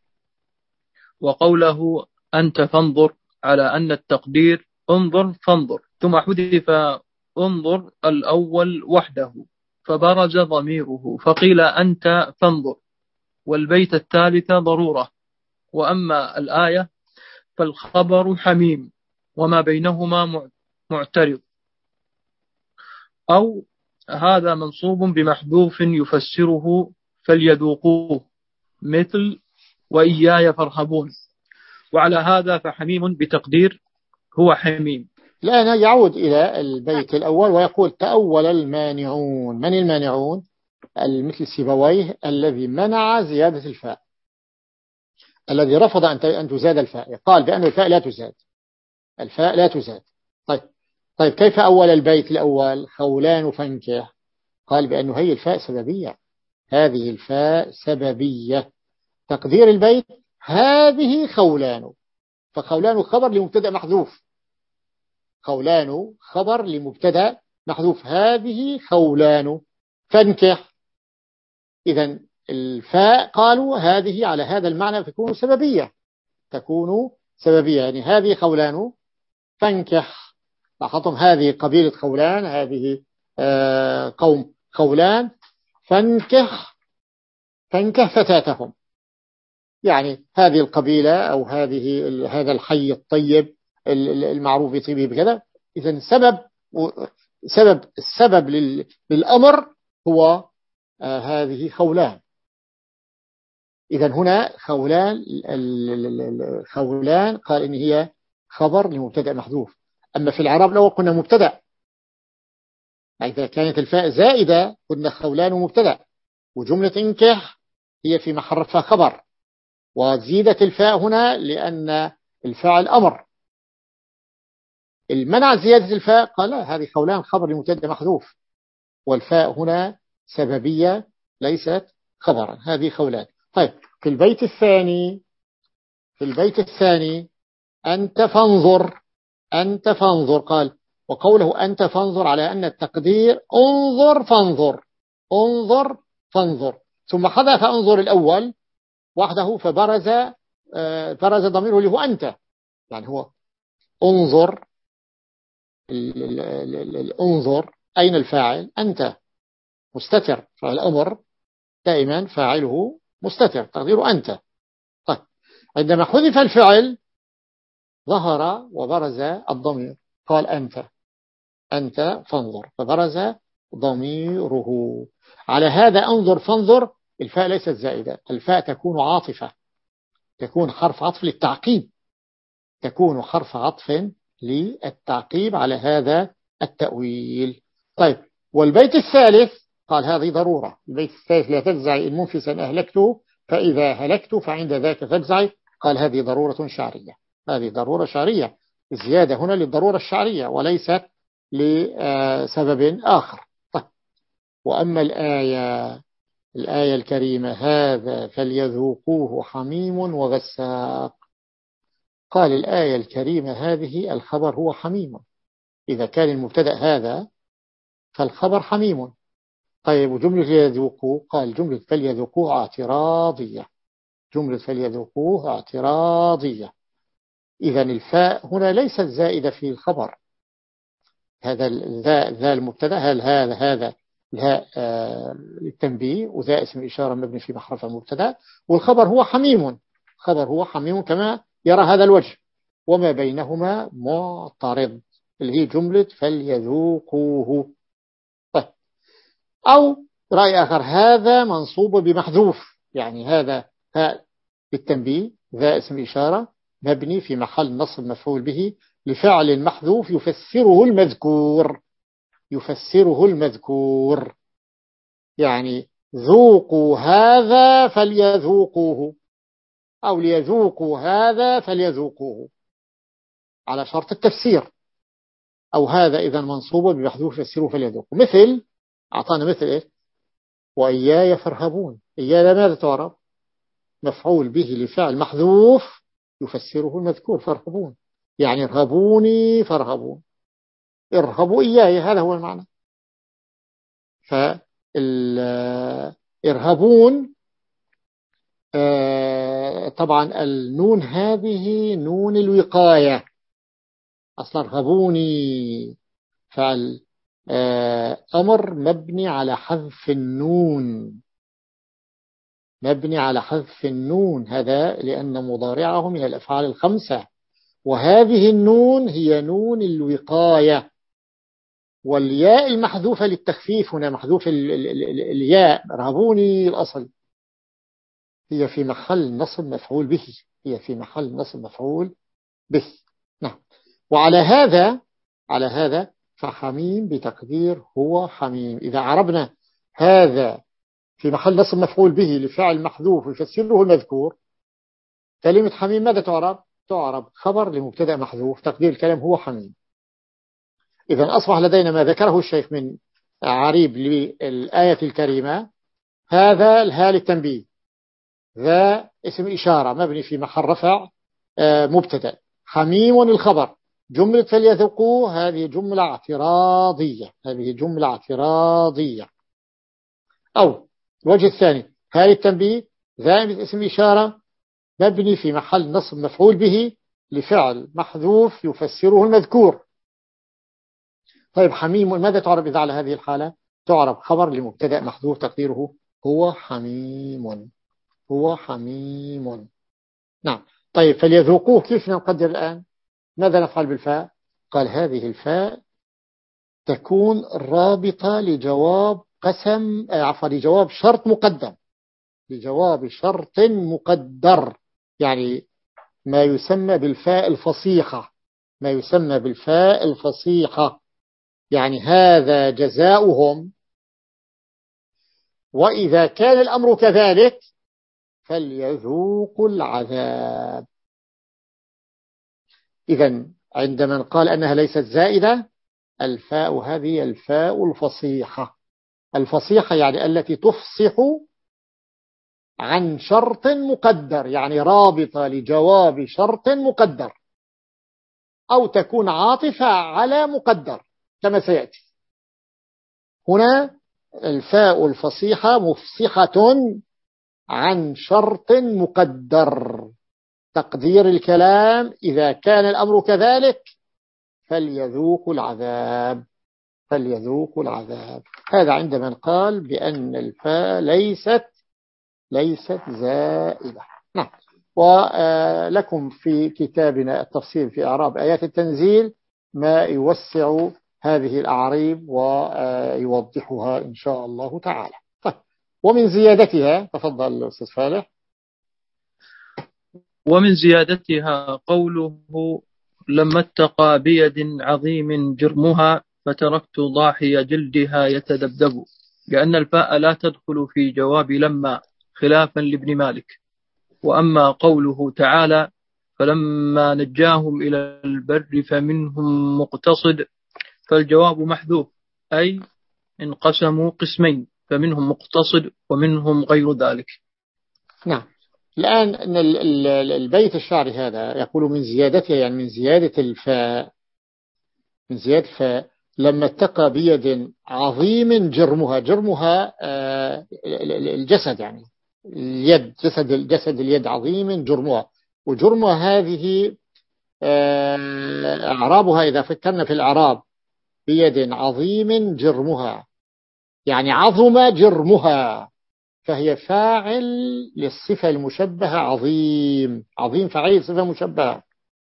وقوله أنت فانظر على أن التقدير انظر فانظر، ثم حذف انظر الأول وحده فبرز ضميره فقيل أنت فانظر، والبيت الثالث ضرورة. وأما الآية فالخبر حميم وما بينهما معترض، أو هذا منصوب بمحذوف يفسره فليذوقوه مثل وإياي فارهبون، وعلى هذا فحميم بتقدير هو حميم. الآن يعود إلى البيت الأول ويقول تأول المانعون. من المانعون؟ مثل سيبويه الذي منع زيادة الفاء، الذي رفض أن تزاد الفاء، قال بأن الفاء لا تزاد، الفاء لا تزاد. طيب طيب كيف أول البيت الأول خولان فانكح؟ قال بأنه هي الفاء سببية، هذه الفاء سببية. تقدير البيت هذه خولان، فخولان خبر لمبتدأ محذوف، خولان خبر لمبتدأ محذوف، هذه خولان فانكح. إذن الفاء قالوا هذه على هذا المعنى تكون سببية، تكون سببية، يعني هذه خولان فانكح. لاحظتم هذه قبيلة خولان، هذه آه قوم خولان، فانكح فانكح فتاتهم، يعني هذه القبيلة أو هذه هذا الحي الطيب المعروف بطيبه بكذا. إذن سبب سبب السبب للأمر هو آه هذه خولان. إذن هنا خولان خولان قال إن هي خبر لمبتدأ محذوف. أما في العرب لو قلنا مبتدأ، إذا كانت الفاء زائدة قلنا خولان مبتدأ، وجملة انكح هي في محل رفع خبر، وزيدت الفاء هنا لأن الفاعل أمر. المنع زيادة الفاء قال هذه خولان خبر لمبتدأ محذوف، والفاء هنا سببية ليست خبرا، هذه خولان. طيب في البيت الثاني في البيت الثاني أنت فانظر، أنت فانظر، قال وقوله أنت فانظر على أن التقدير انظر فانظر، انظر فانظر، ثم حذف انظر الأول وحده فبرز برز ضميره اللي هو أنت، يعني هو انظر. انظر أين الفاعل؟ أنت مستتر، فالأمر دائما فاعله مستتر تقديره أنت. طيب عندما حذف الفعل ظهر وبرز الضمير، قال أنت أنت فانظر فبرز ضميره. على هذا انظر فانظر الفاء ليست زائدة، الفاء تكون عاطفة، تكون حرف عطف للتعقيب، تكون حرف عطف للتعقيب على هذا التأويل. طيب والبيت الثالث قال هذه ضرورة، البيت الثالث لا تجزعي المنفسا أهلكته فإذا هلكت فعند ذاك تجزعي، قال هذه ضرورة شعرية، هذه ضرورة شعرية، الزيادة هنا للضرورة الشعرية وليست لسبب آخر. طيب وأما الآية الآية الكريمة هذا فليذوقوه حميم وغساق، قال الآية الكريمة هذه الخبر هو حميم، إذا كان المبتدأ هذا فالخبر حميم. طيب وجملة يذوقوه قال جملة فليذوقوه اعتراضية، جملة فليذوقوه اعتراضية، إذا الفاء هنا ليست زائدة في الخبر، هذا ذا ذا المبتدا، هل هذا هذا الهاء التنبيه وذا اسم إشارة مبني في محرف المبتدا، والخبر هو حميم، خبر هو حميم كما يرى هذا الوجه، وما بينهما معترض اللي هي جملة فليذوقوه. طيب أو رأي آخر هذا منصوب بمحذوف، يعني هذا هاء التنبيه ذا اسم إشارة مبني في محل نصب مفعول به لفعل محذوف يفسره المذكور، يفسره المذكور، يعني ذوقوا هذا فليذوقوه أو ليذوقوا هذا فليذوقوه على شرط التفسير، أو هذا إذا منصوب بمحذوف يفسره فليذوقوا، مثل أعطانا مثل إيه؟ وإياي فارهبون. إياي ماذا تعرب؟ مفعول به لفعل محذوف يفسره المذكور فارهبون، يعني ارهبوني فارهبون، ارهبوا إياي، هذا هو المعنى. فالارهبون طبعا النون هذه نون الوقاية، أصلا ارهبوني فعل أمر مبني على حذف النون، مبني على حذف النون، هذا لأن مضارعه من الأفعال الخمسة، وهذه النون هي نون الوقاية. والياء المحذوفة للتخفيف هنا، محذوف ال ال ال الياء، رهبوني الأصل، هي في محل نصب مفعول به، هي في محل نصب مفعول به. نعم. وعلى هذا على هذا فحميم بتقدير هو حميم. إذا عربنا هذا في محل نصب مفعول به لفعل محذوف يفسره المذكور، كلمة حميم ماذا تعرب؟ تعرب خبر لمبتدأ محذوف، تقدير الكلام هو حميم. إذا أصبح لدينا ما ذكره الشيخ من عريب للآية الكريمة. هذا الهاء للتنبيه، ذا اسم إشارة مبني في محل رفع مبتدأ، حميم الخبر، جملة فليذوقوا هذه جملة اعتراضية، هذه جملة اعتراضية. أو الوجه الثاني هاء للتنبيه، ذا اسم إشارة مبني في محل نصب مفعول به لفعل محذوف يفسره المذكور. طيب حميم ماذا تعرب إذا على هذه الحالة؟ تعرب خبر لمبتدأ محذوف تقديره هو حميم، هو حميم. نعم. طيب فليذوقوه كيف نقدر الآن؟ ماذا نفعل بالفاء؟ قال هذه الفاء تكون رابطة لجواب قسم، عفوا لجواب شرط مقدم، لجواب شرط مقدر، يعني ما يسمى بالفاء الفصيحة، ما يسمى بالفاء الفصيحة، يعني هذا جزاؤهم، وإذا كان الأمر كذلك فليذوقوا العذاب. إذن عندما قال أنها ليست زائدة، الفاء هذه الفاء الفصيحة، الفصيحة يعني التي تفصح عن شرط مقدر، يعني رابطة لجواب شرط مقدر، أو تكون عاطفة على مقدر كما سيأتي. هنا الفاء الفصيحة مفصحة عن شرط مقدر، تقدير الكلام إذا كان الأمر كذلك فليذوقوا العذاب، فليذوقوا العذاب. هذا عند من قال بأن الفاء ليست ليست زائدة. نعم. ولكم في كتابنا التفصيل في إعراب آيات التنزيل ما يوسع هذه الأعريب ويوضحها إن شاء الله تعالى. طيب. ومن زيادتها، تفضل أستاذ فالح. ومن زيادتها قوله لما اتقى بيد عظيم جرمها فتركت ضاحي جلدها يتذبذب، لأن الفاء لا تدخل في جواب لما خلافا لابن مالك. وأما قوله تعالى فلما نجاهم إلى البر فمنهم مقتصد، فالجواب محذوف، أي انقسموا قسمين، فمنهم مقتصد ومنهم غير ذلك. نعم. الآن البيت الشعري هذا يقول من زيادتها، يعني من زيادة الفاء، من زيادة الفاء لما اتقى بيد عظيم جرمها، جرمها الجسد، يعني اليد، جسد الجسد اليد عظيم جرمها، وجرمها هذه أعرابها إذا فكرنا في الأعراب بيد عظيم جرمها، يعني عظم جرمها، فهي فاعل للصفة المشبهة عظيم، عظيم فعيل صفة مشبهة،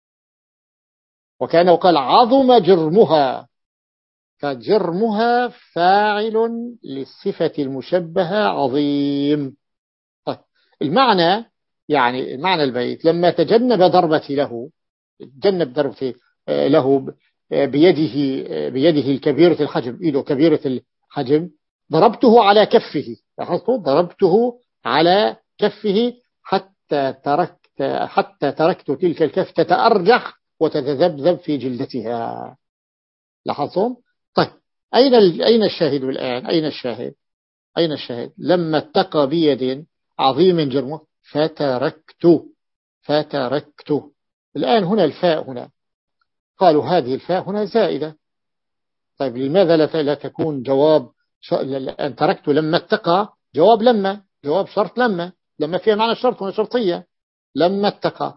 وكان وقال عظم جرمها، فجرمها فاعل للصفة المشبهة عظيم. طيب. المعنى، يعني معنى البيت لما تجنب ضربتي له، تجنب ضربتي له بيده بيده الكبيرة الحجم، إيده كبيرة الحجم، ضربته على كفه، لاحظتوا ضربته على كفه حتى تركت حتى تركت تلك الكف تتأرجح وتتذبذب في جلدتها، لاحظتم؟ طيب. أين أين الشاهد الآن؟ أين الشاهد؟ أين الشاهد؟ لما اتقى بيد عظيم جرمه فتركت فتركت. الآن هنا الفاء هنا قالوا هذه الفاء هنا زائدة. طيب لماذا لا تكون جواب أن تركت لما اتقى جواب لما جواب شرط لما لما فيها معنى الشرط هنا شرطية لما اتقى.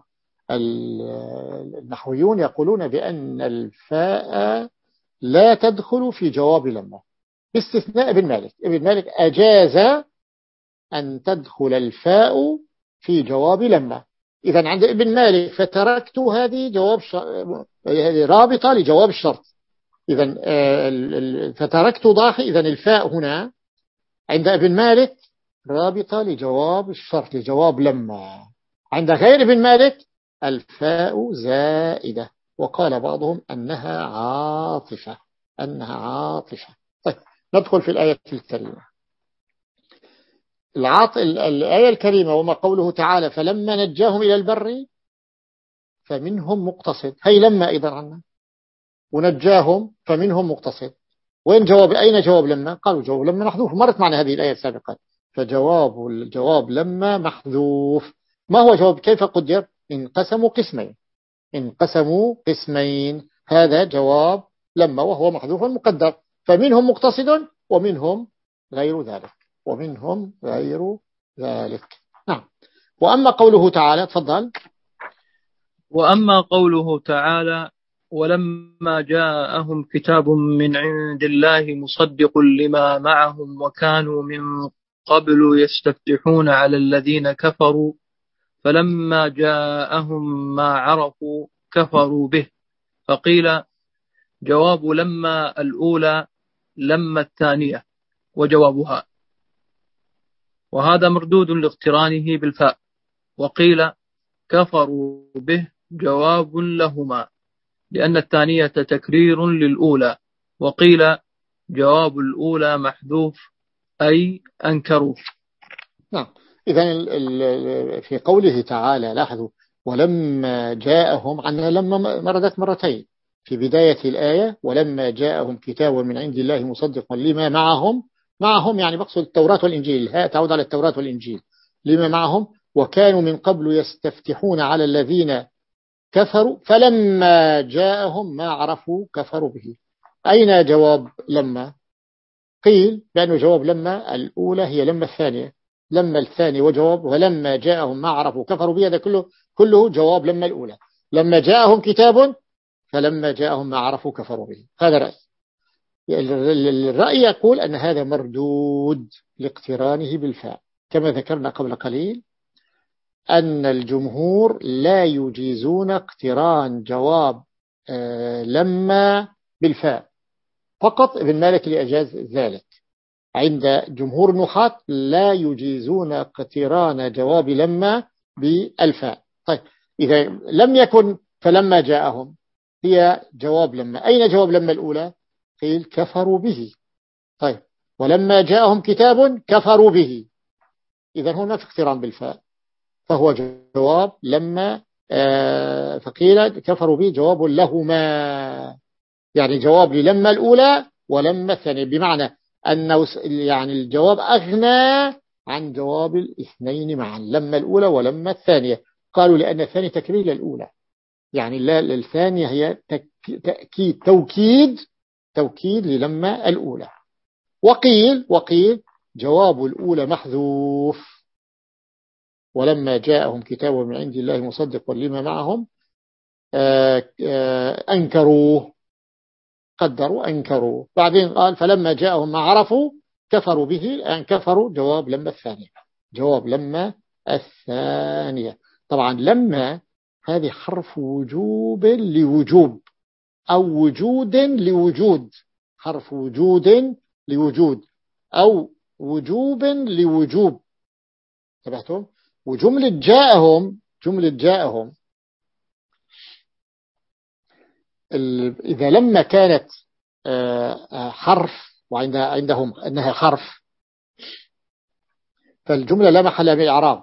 النحويون يقولون بأن الفاء لا تدخل في جواب لما باستثناء ابن مالك. ابن مالك أجاز أن تدخل الفاء في جواب لما. إذا عند ابن مالك فتركت هذه جواب ش... رابطة لجواب الشرط. إذا فتركت ضاحي. إذا الفاء هنا عند ابن مالك رابطة لجواب الشرط لجواب لما. عند غير ابن مالك الفاء زائدة. وقال بعضهم أنها عاطفة أنها عاطفة. طيب ندخل في الآية الكريمة. العاط... الآية الكريمة وما قوله تعالى فلما نجاهم إلى البر فمنهم مقتصد. هي لما أيضا عنا ونجاهم فمنهم مقتصد. وين جواب؟ أين جواب لما؟ قالوا جواب لما محذوف. مرت معنا هذه الآية السابقة. فجواب الجواب لما محذوف. ما هو جواب؟ كيف قدر؟ انقسموا قسمين انقسموا قسمين. هذا جواب لما وهو محذوف مقدر. فمنهم مقتصد ومنهم غير ذلك ومنهم غير ذلك. نعم. وأما قوله تعالى تفضل. وأما قوله تعالى ولما جاءهم كتاب من عند الله مصدق لما معهم وكانوا من قبل يستفتحون على الذين كفروا فلما جاءهم ما عرفوا كفروا به. فقيل جواب لما الأولى لما الثانية وجوابها، وهذا مردود لاقترانه بالفاء. وقيل كفروا به جواب لهما لأن الثانية تكرير للأولى. وقيل جواب الأولى محذوف أي أنكروا. نعم. إذن في قوله تعالى لاحظوا ولما جاءهم عنا لما مردت مرتين في بداية الآية. ولما جاءهم كتاب من عند الله مصدقا لما معهم. معهم يعني بقصد التوراة والإنجيل. الهاء تعود على التوراة والإنجيل. لما معهم وكانوا من قبل يستفتحون على الذين كفروا فلما جاءهم ما عرفوا كفروا به. أين جواب لما؟ قيل بأنه جواب لما الأولى هي لما الثانية. لما الثاني وجواب ولما جاءهم ما عرفوا كفروا به. هذا كله كله جواب لما الأولى. لما جاءهم كتاب فلما جاءهم ما عرفوا كفروا به. هذا رأي. الرأي يقول أن هذا مردود لاقترانه بالفاء كما ذكرنا قبل قليل أن الجمهور لا يجيزون اقتران جواب لما بالفاء. فقط ابن مالك لأجاز ذلك. عند جمهور النحاة لا يجيزون اقتران جواب لما بالفاء. طيب إذا لم يكن فلما جاءهم هي جواب لما. أين جواب لما الأولى؟ قيل كفروا به. طيب ولما جاءهم كتاب كفروا به. إذا هنا في اقتران بالفاء فهو جواب لما. آه فقيل كفروا به جواب لهما يعني جواب للما الأولى ولما الثانية. بمعنى أنه يعني الجواب أغنى عن جواب الاثنين معا لما الأولى ولما الثانية. قالوا لأن الثانية تكرير الأولى يعني الثانية هي تأكيد توكيد توكيد للما الأولى. وقيل وقيل جواب الأولى محذوف ولما جاءهم كتاب من عند الله مصدق لما معهم أنكروه قدروا أنكروا. بعدين قال فلما جاءهم ما عرفوا كفروا به. أن كفروا جواب لما الثانية جواب لما الثانية. طبعا لما هذه حرف وجوب لوجوب أو وجود لوجود. حرف وجود لوجود أو وجوب لوجوب. تبعتم؟ وجملة جاءهم جملة جاءهم إذا لما كانت حرف وعندهم أنها حرف فالجملة لا محل من الإعراب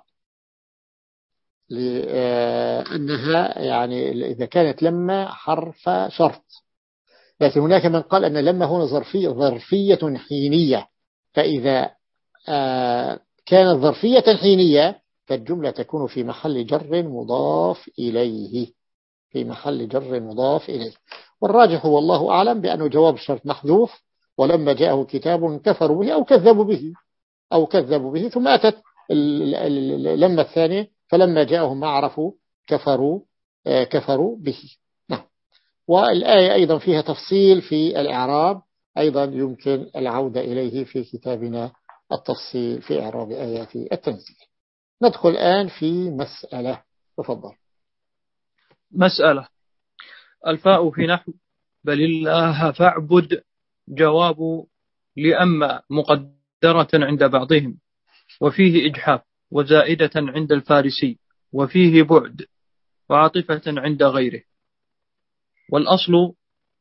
لأنها يعني إذا كانت لما حرف شرط. لكن هناك من قال أن لما هنا ظرفية, ظرفية حينية، فإذا آه كانت ظرفية حينية فالجملة تكون في محل جر مضاف إليه، في محل جر مضاف إليه. والراجح والله أعلم بأنه جواب الشرط محذوف، ولما جاءه كتاب كفروا به أو كذبوا به أو كذبوا به، ثم أتت لما الثانية فلما جاءهم ما عرفوا كفروا كفروا به. نعم. والآية أيضا فيها تفصيل في الإعراب، أيضا يمكن العودة إليه في كتابنا التفصيل في إعراب آيات التنزيل. ندخل الآن في مسألة، تفضل. مسألة: الفاء في نحو بل الله فاعبد جواب لأما مقدرة عند بعضهم، وفيه إجحاف وزائدة عند الفارسي، وفيه بعد وعاطفة عند غيره. والأصل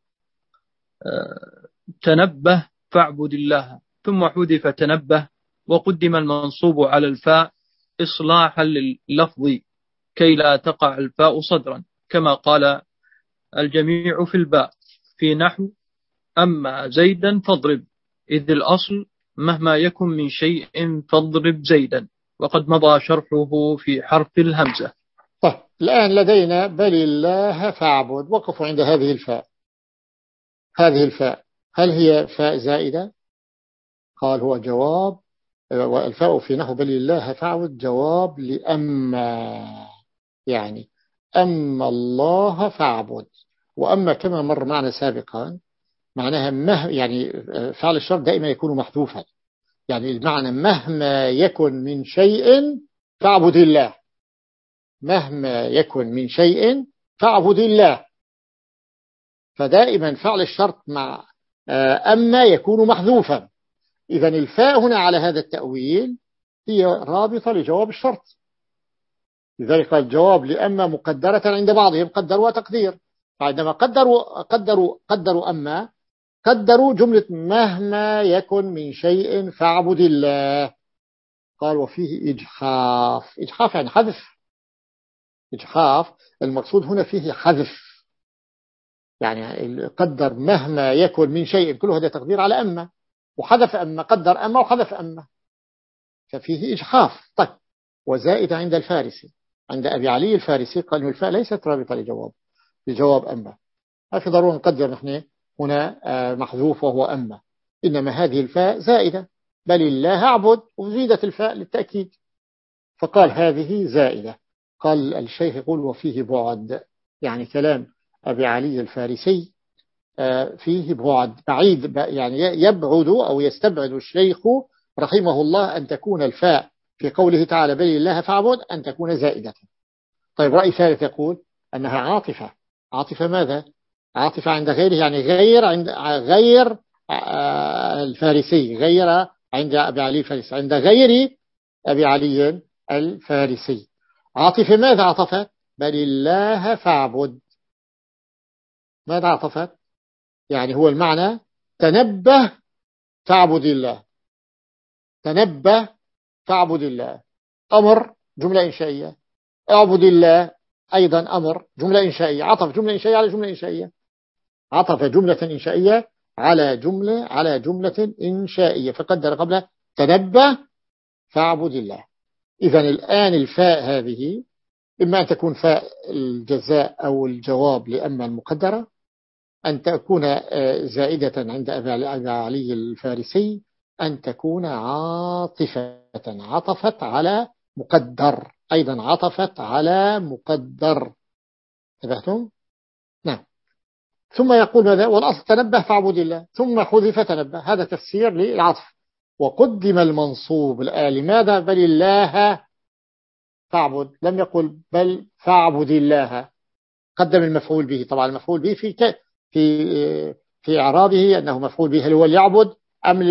تنبه فاعبد الله، ثم حذف تنبه وقدم المنصوب على الفاء إصلاحا لللفظ كي لا تقع الفاء صدرا، كما قال الجميع في الباء في نحو أما زيدا فاضرب، إذ الأصل مهما يكن من شيء فاضرب زيدا، وقد مضى شرحه في حرف الهمزة. طيب الآن لدينا بل الله فاعبد، وقفوا عند هذه الفاء. هذه الفاء هل هي فاء زائدة؟ قال هو جواب، والفاء في نحو بل الله فاعبد جواب لأما، يعني أما الله فاعبد. وأما كما مر معنا سابقا معناها مه يعني فعل الشرط دائما يكون محذوفا، يعني المعنى مهما يكن من شيء فاعبد الله، مهما يكن من شيء فاعبد الله. فدائما فعل الشرط مع أما يكون محذوفا. إذا الفاء هنا على هذا التأويل هي رابطة لجواب الشرط، لذلك قال الجواب لأما مقدرة عند بعضهم، قدروا تقدير، فعندما قدروا قدروا قدروا أما قدروا جملة مهما يكن من شيء فاعبد الله. قال وفيه إجحاف، إجحاف يعني حذف، إجحاف المقصود هنا فيه حذف، يعني قدر مهما يكن من شيء، كله هذا تقدير على أما، وحذف أما، قدر أما وحذف أما، ففيه إجحاف. طيب وزائد عند الفارسي، عند أبي علي الفارسي قال إنه الفاء ليست رابطة لجواب لجواب أما، ما في ضرورة نقدر نحن هنا محذوف وهو أما، إنما هذه الفاء زائدة، بل الله أعبد، وزيدت الفاء للتأكيد، فقال هذه زائدة. قال الشيخ يقول وفيه بعد، يعني كلام أبي علي الفارسي فيه بعد بعيد، يعني يبعد أو يستبعد الشيخ رحمه الله أن تكون الفاء في قوله تعالى بل الله فاعبد أن تكون زائدة. طيب رأي ثالث يقول أنها عاطفة. عاطفة ماذا؟ عاطفة عند غيره، يعني غير عند غير الفارسي، غير عند أبي علي الفارسي، عند غير أبي علي الفارسي. عاطفة ماذا عطفت؟ بل الله فاعبد. ماذا عطفت؟ يعني هو المعنى تنبه فاعبد الله، تنبه فاعبد الله، أمر جملة إنشائية، اعبد الله أيضا أمر جملة إنشائية، عطف جملة إنشائية على جملة إنشائية، عطف جملة إنشائية على جملة على جملة إنشائية، فقدر قبل تنبه فاعبد الله. إذن الآن الفاء هذه إما أن تكون فاء الجزاء أو الجواب لأما المقدرة، أن تكون زائدة عند أبي علي الفارسي، أن تكون عاطفة عطفت على مقدر، أيضا عطفت على مقدر. انتبهتم؟ نعم. ثم يقول ماذا؟ والأصل تنبه فاعبد الله، ثم حذف تنبه، هذا تفسير للعطف. وقدم المنصوب الآن لماذا؟ بل الله فاعبد، لم يقل بل فاعبد الله، قدم المفعول به. طبعا المفعول به في ك... في في إعرابه أنه مفعول به، هل هو ليعبد أم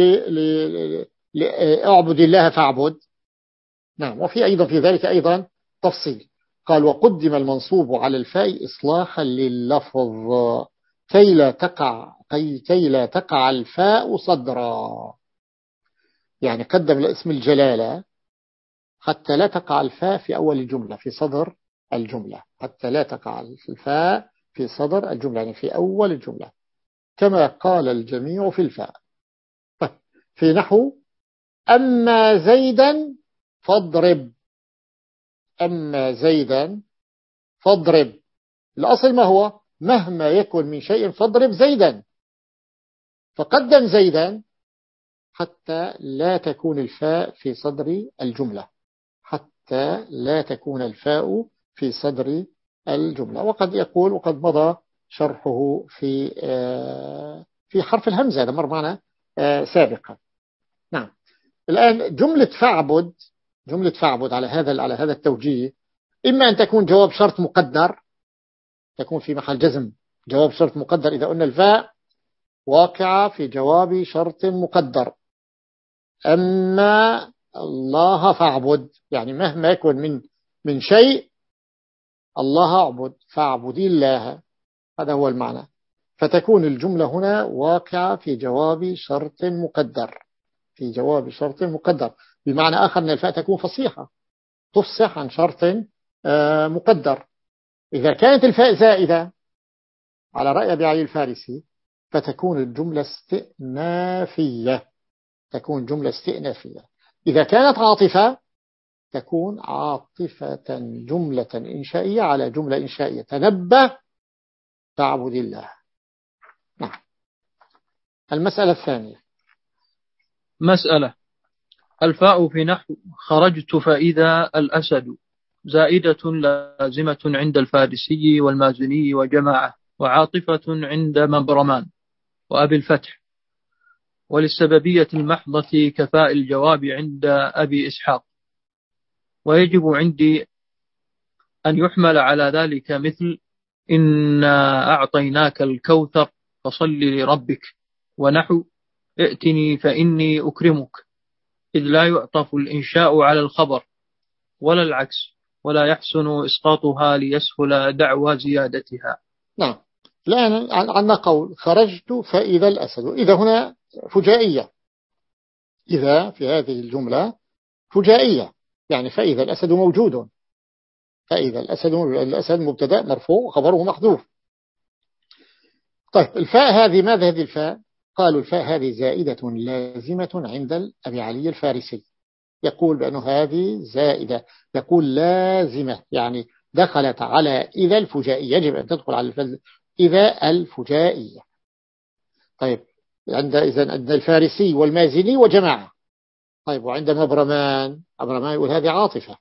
لأعبد الله فاعبد؟ نعم. وفي أيضا في ذلك أيضا تفصيل، قال وقدم المنصوب على الفاء إصلاحا لللفظ كي لا تقع كي لا تقع الفاء صدرا، يعني قدم الاسم الجلالة حتى لا تقع الفاء في أول الجملة في صدر الجملة، حتى لا تقع الفاء في صدر الجملة، يعني في أول الجملة. كما قال الجميع في الفاء. في نحو أما زيدا فاضرب، أما زيدا فاضرب، الأصل ما هو؟ مهما يكن من شيء فاضرب زيدا، فقدم زيدا حتى لا تكون الفاء في صدر الجملة، حتى لا تكون الفاء في صدر الجملة. وقد يقول وقد مضى شرحه في في حرف الهمزة، هذا مر معنا سابقا. نعم. الآن جملة فاعبد، جملة فاعبد على هذا على هذا التوجيه، إما أن تكون جواب شرط مقدر، تكون في محل جزم جواب شرط مقدر إذا قلنا الفاء واقعة في جواب شرط مقدر. أما الله فاعبد، يعني مهما يكون من من شيء الله أعبد، فاعبدي الله، هذا هو المعنى. فتكون الجملة هنا واقعة في جواب شرط مقدر، في جواب شرط مقدر، بمعنى آخر أن الفاء تكون فصيحة تفصح عن شرط مقدر. إذا كانت الفاء زائدة على رأي أبي علي الفارسي فتكون الجملة استئنافية، تكون جملة استئنافية. إذا كانت عاطفة تكون عاطفة جملة إنشائية على جملة إنشائية، تنبه تعبد الله. نعم. المسألة الثانية. مسألة الفاء في نحو خرجت فإذا الأسد زائدة لازمة عند الفارسي والمازني وجماعة، وعاطفة عند مبرمان وأبي الفتح، وللسببية المحضة كفاء الجواب عند أبي إسحاق. ويجب عندي أن يحمل على ذلك مثل إنا أعطيناك الكوثر فصل لربك، ونحو ائتني فإني أكرمك، إذ لا يعطف الإنشاء على الخبر ولا العكس، ولا يحسن إسقاطها ليسهل دعوى زيادتها. نعم. الآن عندنا قول خرجت فإذا الأسد، إذا هنا فجائية، إذا في هذه الجملة فجائية، يعني فإذا الأسد موجود، فإذا الأسد الأسد مبتدأ مرفوع خبره محذوف. طيب الفاء هذه ماذا هذه الفاء؟ قالوا الفاء هذه زائدة لازمة عند أبي علي الفارسي، يقول بأنه هذه زائدة، يقول لازمة يعني دخلت على إذا الفجائية، يجب أن تدخل على الفز إذا الفجائية. طيب عند إذن عند الفارسي والمازني وجماعة. طيب وعند مبرمان، مبرمان يقول هذه عاطفة،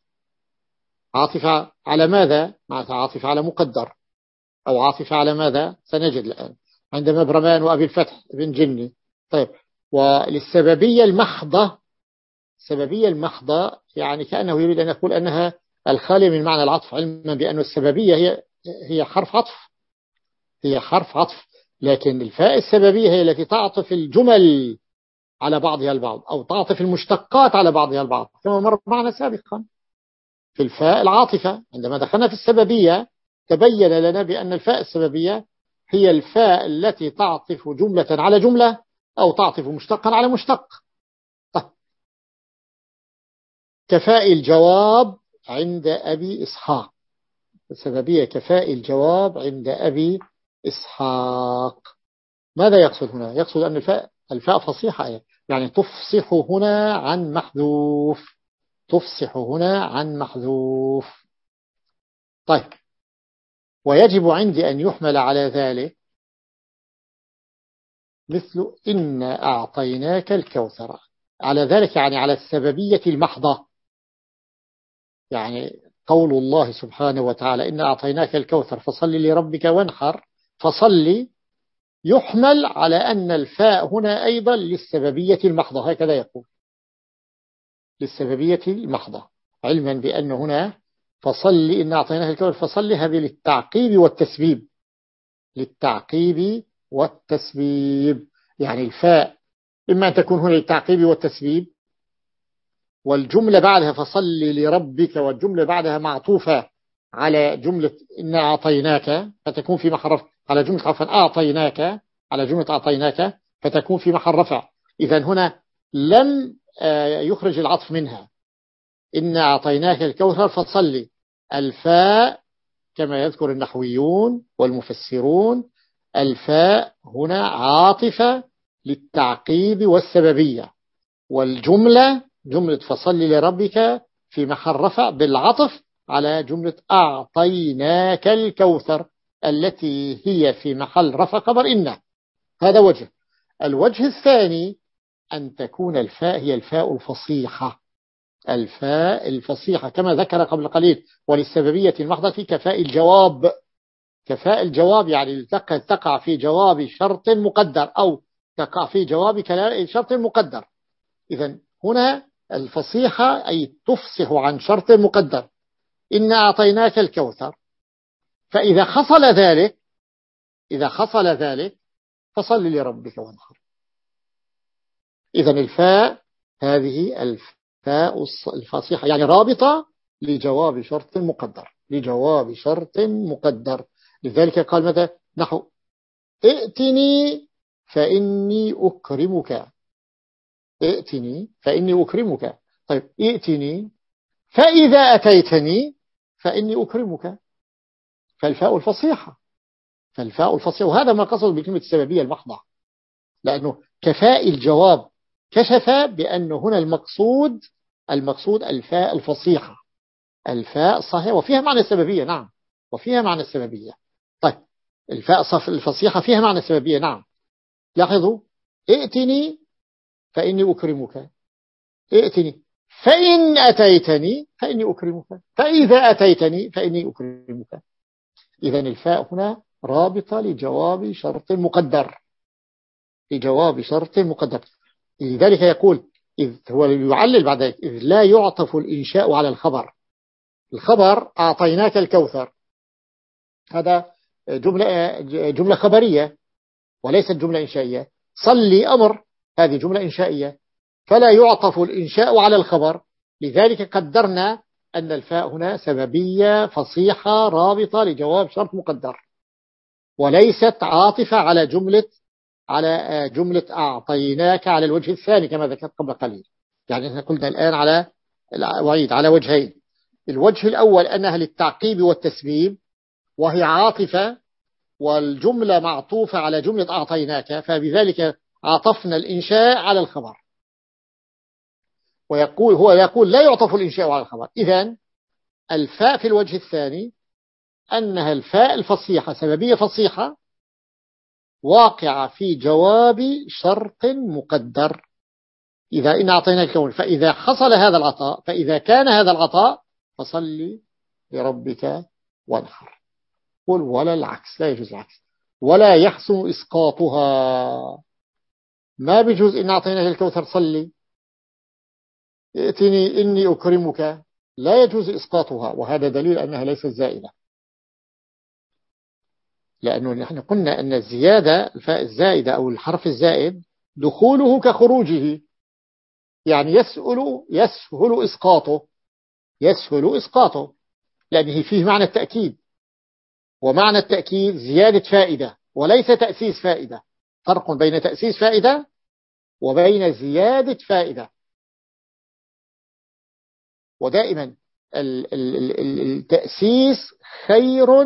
عاطفة على ماذا؟ عاطفة على مقدر، أو عاطفة على ماذا؟ سنجد الآن. عند مبرمان وأبي الفتح بن جني. طيب وللسببية المحضة، السببية المحضة يعني كأنه يريد أن يقول أنها الخالية من معنى العطف، علما بأن السببية هي هي حرف عطف، هي حرف عطف، لكن الفاء السببية هي التي تعطف الجمل على بعضها البعض، أو تعطف المشتقات على بعضها البعض، كما مر معنا سابقا في الفاء العاطفة. عندما دخلنا في السببية تبين لنا بأن الفاء السببية هي الفاء التي تعطف جملة على جملة، أو تعطف مشتقا على مشتق. طيب. كفاء الجواب عند أبي إسحاق، السببية كفاء الجواب عند أبي إسحاق. ماذا يقصد هنا؟ يقصد أن الفاء الفاء فصيحة، يعني تفصح هنا عن محذوف، تفصح هنا عن محذوف. طيب ويجب عندي أن يحمل على ذلك مثل إن أعطيناك الكوثر، على ذلك يعني على السببية المحضة، يعني قول الله سبحانه وتعالى إن أعطيناك الكوثر فصل لربك وانحر، فصل يحمل على أن الفاء هنا أيضا للسببية المحضة، هكذا يقول للسببية المحضة، علما بأن هنا فصل إن أعطيناك الكوثر فصل هذه للتعقيب والتسبيب، للتعقيب والتسبيب، يعني الفاء إما أن تكون هنا للتعقيب والتسبيب، والجملة بعدها فصل لربك، والجملة بعدها معطوفة على جملة إن أعطيناك فتكون في محل رفع، على جملة عفوا أعطيناك على جملة أعطيناك فتكون في محل رفع. إذن هنا لم يخرج العطف منها، إن أعطيناك الكوثر فصل، الفاء كما يذكر النحويون والمفسرون الفاء هنا عاطفة للتعقيب والسببية، والجملة جملة فصل لربك في محل رفع بالعطف على جملة أعطيناك الكوثر التي هي في محل رفع خبر إن. هذا وجه. الوجه الثاني أن تكون الفاء هي الفاء الفصيحة، الفاء الفصيحة كما ذكر قبل قليل، وللسببية المحضة في كفاء الجواب. كفاء الجواب يعني تقع في جواب شرط مقدر أو تقع في جواب كلام شرط مقدر. إذن هنا الفصيحة أي تفصح عن شرط مقدر، إن أعطيناك الكوثر، فإذا حصل ذلك إذا حصل ذلك فصل لربك وانحر. إذن الفاء هذه الفاء الفصيحة يعني رابطة لجواب شرط مقدر، لجواب شرط مقدر. لذلك قال ماذا؟ نحو ائتني فإني أكرمك، ائتني فإني أكرمك. طيب ائتني فإذا أتيتني فإني أكرمك، فالفاء الفصيحة، فالفاء الفصيحة. وهذا ما قصد بكلمة السببية المحضة، لأنه كفاء الجواب كشف بأن هنا المقصود المقصود الفاء الفصيحة، الفاء صحيح وفيها معنى السببية. نعم، وفيها معنى السببية. طيب الفاء الفصيحة فيها معنى السببية. نعم. لاحظوا ائتني فإني أكرمك، ائتني فإن أتيتني فإني أكرمك، فإذا أتيتني فإني أكرمك. إذن الفاء هنا رابطة لجواب شرط مقدر، لجواب شرط مقدر. لذلك يقول إذ هو يعلل بعد ذلك إذ لا يعطف الإنشاء على الخبر. الخبر أعطيناك الكوثر، هذا جملة جملة خبرية وليست جملة إنشائية. صلي أمر، هذه جملة إنشائية، فلا يعطف الإنشاء على الخبر. لذلك قدرنا أن الفاء هنا سببية فصيحة رابطة لجواب شرط مقدر، وليست عاطفة على جملة على جملة أعطيناك على الوجه الثاني كما ذكرت قبل قليل. يعني احنا قلنا الآن على وعيد على وجهين. الوجه الأول أنها للتعقيب والتسبيب وهي عاطفة، والجملة معطوفة على جملة أعطيناك، فبذلك عطفنا الإنشاء على الخبر. ويقول هو يقول لا يعطف الإنشاء على الخبر. إذن الفاء في الوجه الثاني أنها الفاء الفصيحة سببية فصيحة واقعة في جواب شرط مقدر. إذا إن أعطيناك الكون، فإذا حصل هذا العطاء فإذا كان هذا العطاء فصلي لربك وانحر. قل ولا العكس، لا يجوز العكس. ولا يحسن إسقاطها، ما بيجوز إن أعطيناك الكوثر صلي ائتني إني أكرمك، لا يجوز إسقاطها. وهذا دليل أنها ليست زائدة، لأنه نحن قلنا أن الزيادة الفاء الزائدة أو الحرف الزائد دخوله كخروجه، يعني يسهل يسهل إسقاطه يسهل إسقاطه لأنه فيه معنى التأكيد، ومعنى التأكيد زيادة فائدة وليس تأسيس فائدة. فرق بين تأسيس فائدة وبين زيادة فائدة. ودائما التأسيس خير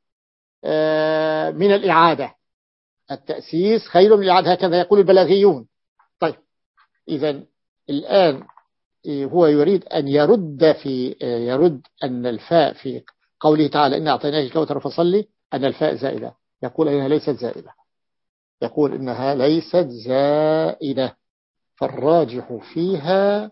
من الإعادة، التأسيس خير من الإعادة، هكذا يقول البلاغيون. طيب إذن الآن هو يريد أن يرد في يرد أن الفاء في قوله تعالى إن أعطيناك الكوثر فصلي أن الفاء زائدة. يقول إنها ليست زائدة، يقول إنها ليست زائدة. فالراجح فيها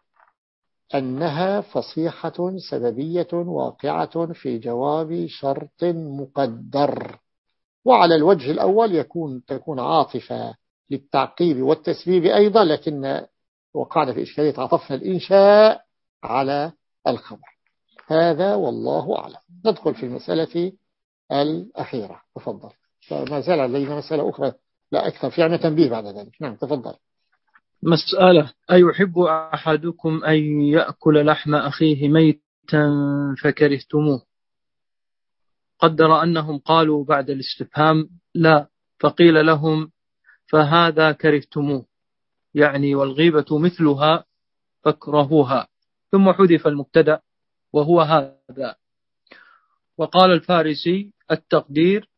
أنها فصيحة سببية واقعة في جواب شرط مقدر. وعلى الوجه الأول يكون تكون عاطفة للتعقيب والتسبيب أيضا، لكن وقعنا في إشكالية عطفنا الإنشاء على الخبر. هذا والله أعلم. ندخل في المسألة الأخيرة. تفضل. ما زال لدينا مسألة أخرى لا أكثر، في عنا تنبيه بعد ذلك. نعم تفضل. مسألة: أيحب أحدكم أن يأكل لحم أخيه ميتا فكرهتموه؟ قدر أنهم قالوا بعد الاستفهام لا، فقيل لهم فهذا كرهتموه، يعني والغيبة مثلها فاكرهوها، ثم حذف المبتدأ وهو هذا. وقال الفارسي: التقدير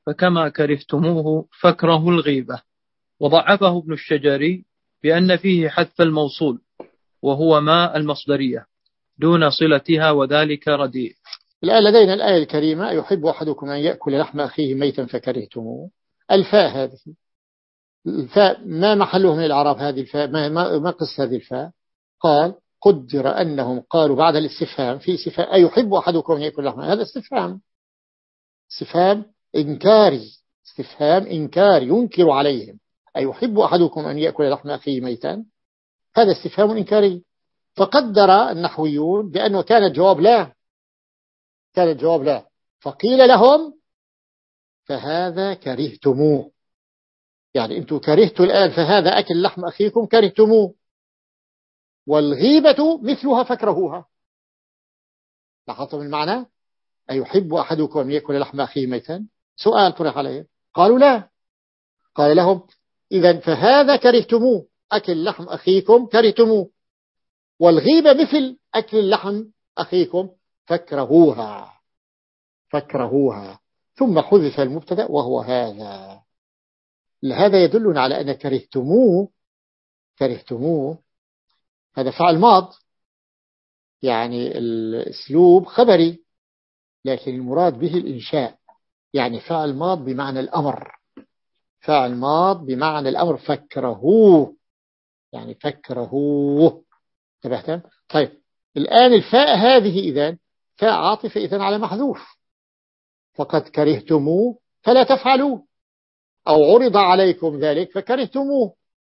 فكما كرهتموه فاكرهوا الغيبة. وضعفه ابن الشجري بأن فيه حذف الموصول وهو ما المصدرية دون صلتها وذلك رديء. الآن لدينا الآية الكريمة: يحب أحدكم أن يأكل لحم أخيه ميتا فكرهتموه. الفاء هذه، الفاء ما محله من الإعراب؟ هذه الفاء ما, ما قص هذه الفاء؟ قال: قدر أنهم قالوا بعد الاستفهام في استفهام: أيحب أحدكم أن يأكل لحم. هذا استفهام، استفهام إنكاري، استفهام إنكاري ينكر عليهم: أيحب أحدكم أن يأكل لحم أخيه ميتا. هذا استفهام إنكاري. فقدر النحويون بأنه كان الجواب لا، كان الجواب لا، فقيل لهم: فهذا كرهتموه، يعني أنتم كرهتوا الآن، فهذا أكل لحم أخيكم كرهتموه، والغيبة مثلها فكرهوها. لاحظتم المعنى؟ أيحب أحدكم أن يأكل لحم أخيه ميتا؟ سؤال طرح عليه، قالوا لا. قال لهم: إذن فهذا كرهتموه، أكل لحم أخيكم كرهتموه، والغيبة مثل أكل لحم أخيكم فكرهوها، فكرهوها. ثم حذف المبتدأ وهو هذا. هذا يدلنا على أن كرهتموه، كرهتموه هذا فعل ماض، يعني الأسلوب خبري، لكن المراد به الإنشاء، يعني فعل ماض بمعنى الأمر، فعل ماض بمعنى الأمر. فكرهوه يعني فكرهوه. انتبهتم؟ طيب الآن الفاء هذه إذن فاء عاطفة إذن على محذوف، فقد كرهتموه فلا تفعلوا، أو عرض عليكم ذلك فكرهتموه،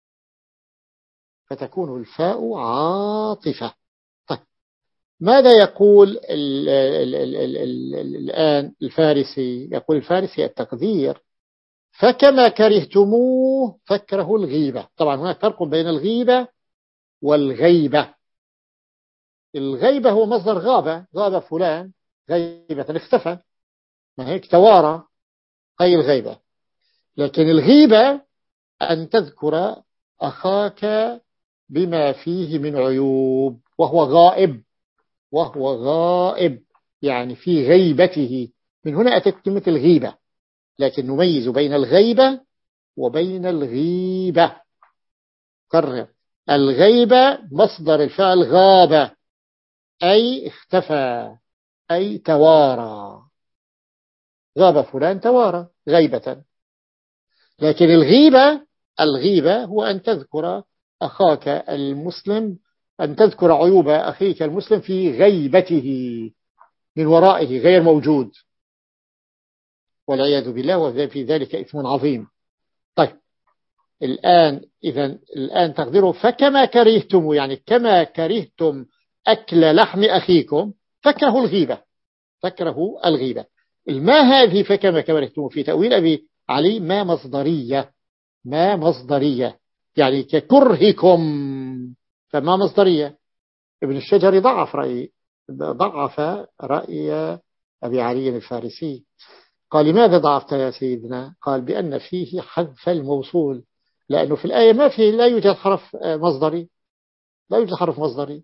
فتكون الفاء عاطفة. طيب ماذا يقول ال ال ال ال ال ال الآن الفارسي؟ يقول الفارسي التقدير: فكما كرهتموه فكره الغيبة. طبعا هناك فرق بين الغيبة والغيبة. الغيبة هو مصدر غابة، غاب فلان غيبة، اختفى، ما هيك توارى، هي الغيبة. لكن الغيبة أن تذكر أخاك بما فيه من عيوب وهو غائب، وهو غائب يعني في غيبته. من هنا أتت كلمة الغيبة، لكن نميز بين الغيبة وبين الغيبة. قرر: الغيبة مصدر الفعل غاب، أي اختفى، أي توارى، غاب فلان توارى غيبة. لكن الغيبة، الغيبة هو أن تذكر أخاك المسلم، أن تذكر عيوب أخيك المسلم في غيبته، من ورائه غير موجود، والعياذ بالله، وفي ذلك إثم عظيم. طيب الآن إذن الآن تقدره: فكما كرهتم، يعني كما كرهتم أكل لحم أخيكم فكرهوا الغيبة، فكرهوا الغيبة. الما هذه فكما كرهتم في تأويل أبي علي ما مصدرية، ما مصدرية يعني ككرهكم، فما مصدرية. ابن الشجري ضعف رأي ضعف رأي أبي علي الفارسي. قال: لماذا ضعفت يا سيدنا؟ قال: بأن فيه حذف الموصول، لأنه في الآية ما فيه، لا يوجد حرف مصدري، لا يوجد حرف مصدري،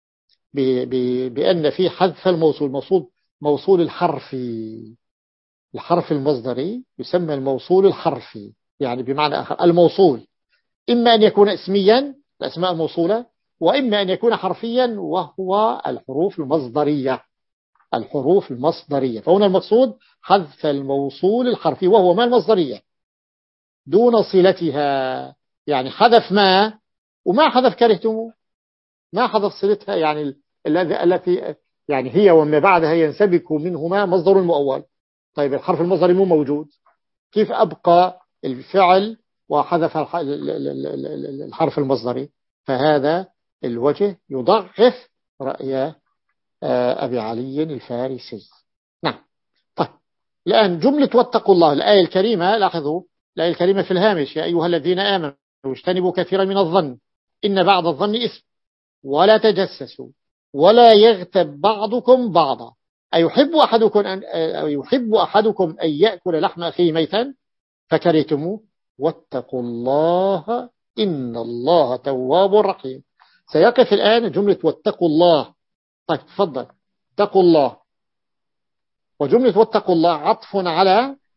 بأن فيه حذف الموصول. موصول موصول الحرفي، الحرف المصدري يسمى الموصول الحرفي، يعني بمعنى آخر الموصول إما أن يكون اسميا، الأسماء الموصولة، وإما أن يكون حرفيا، وهو الحروف المصدرية، الحروف المصدرية. فهنا المقصود حذف الموصول الحرفي، وهو ما المصدرية دون صلتها، يعني حذف ما، وما حذف كرهتموه، ما حذف صلتها، يعني التي يعني هي وما بعدها ينسبك منهما مصدر مؤول. طيب الحرف المصدري مو موجود، كيف أبقى الفعل وحذف الحرف المصدري؟ فهذا الوجه يضعف رأي أبي علي الفارسي. نعم. طيب الآن جملة واتقوا الله، الآية الكريمة، لاحظوا الآية الكريمة في الهامش: يا أيها الذين آمنوا اجتنبوا كثيرا من الظن إن بعض الظن إثم ولا تجسسوا ولا يغتب بعضكم بعضا أيحب أحدكم أن يحب أحدكم أن يأكل لحم أخيه ميتا فكرهتموه واتقوا الله إن الله تواب رحيم. سيقف الآن جملة واتقوا الله. طيب تفضل. اتقوا الله، وجملة واتقوا الله عطف على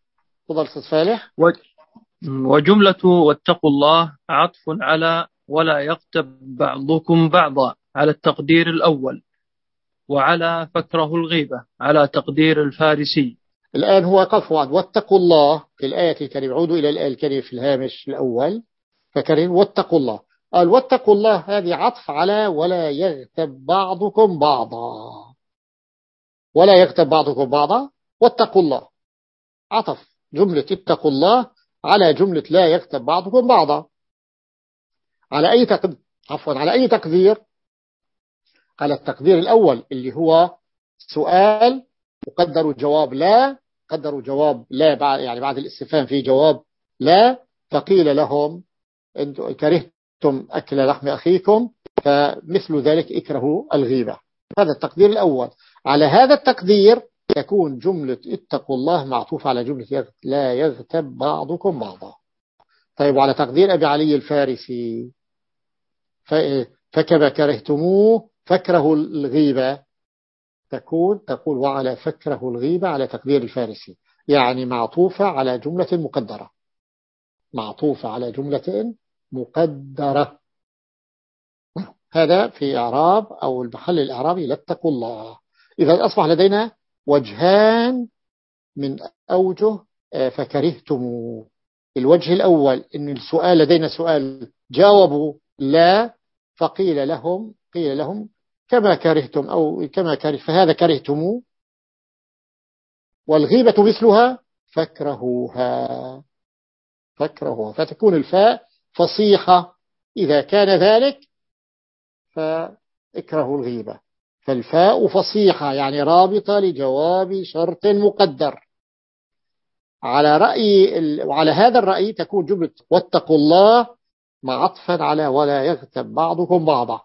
تفضل أستاذ فالح. وجملة واتقوا الله عطف على ولا يغتب بعضكم بعضا على التقدير الأول، وعلى فكره الغيبة على تقدير الفارسي. الآن هو قف وعد واتقوا الله في الآية الكريمة. عودوا إلى الآية الكريمة في الهامش الأول فكريم واتقوا الله. قال واتقوا الله هذه عطف على ولا يغتب بعضكم بعضا. ولا يغتب بعضكم بعضا واتقوا الله عطف جملة اتقوا الله على جملة لا يغتب بعضكم بعضا. على أي تقدير؟ عفوا على أي تقدير؟ على التقدير الأول اللي هو سؤال وقدروا جواب لا، قدروا جواب لا بعد يعني بعد الاستفهام في جواب لا، فقيل لهم أنتم كرهتم أكل لحم أخيكم فمثل ذلك اكرهوا الغيبة. هذا التقدير الأول. على هذا التقدير تكون جملة اتقوا الله معطوفة على جملة لا يغتب بعضكم بعضا. طيب وعلى تقدير أبي علي الفارسي فكما كرهتموه فكره الغيبة تكون تقول وعلى فكره الغيبة على تقدير الفارسي، يعني معطوفة على جملة مقدرة، معطوفة على جملة مقدرة. هذا في إعراب أو المحل الإعرابي لاتقوا الله. إذا أصبح لدينا وجهان من أوجه فكرهتموه. الوجه الأول إن السؤال لدينا سؤال جاوبوا لا فقيل لهم قيل لهم كما كرهتم أو كما كره فهذا كرهتموه، والغيبة مثلها فكرهوها فكرهوها فتكون الفاء فصيحة. إذا كان ذلك فاكرهوا الغيبة. فالفاء فصيحة يعني رابطة لجواب شرط مقدر. على رأي وعلى هذا الرأي تكون جملة واتقوا الله معطفا على ولا يغتب بعضكم بعضا.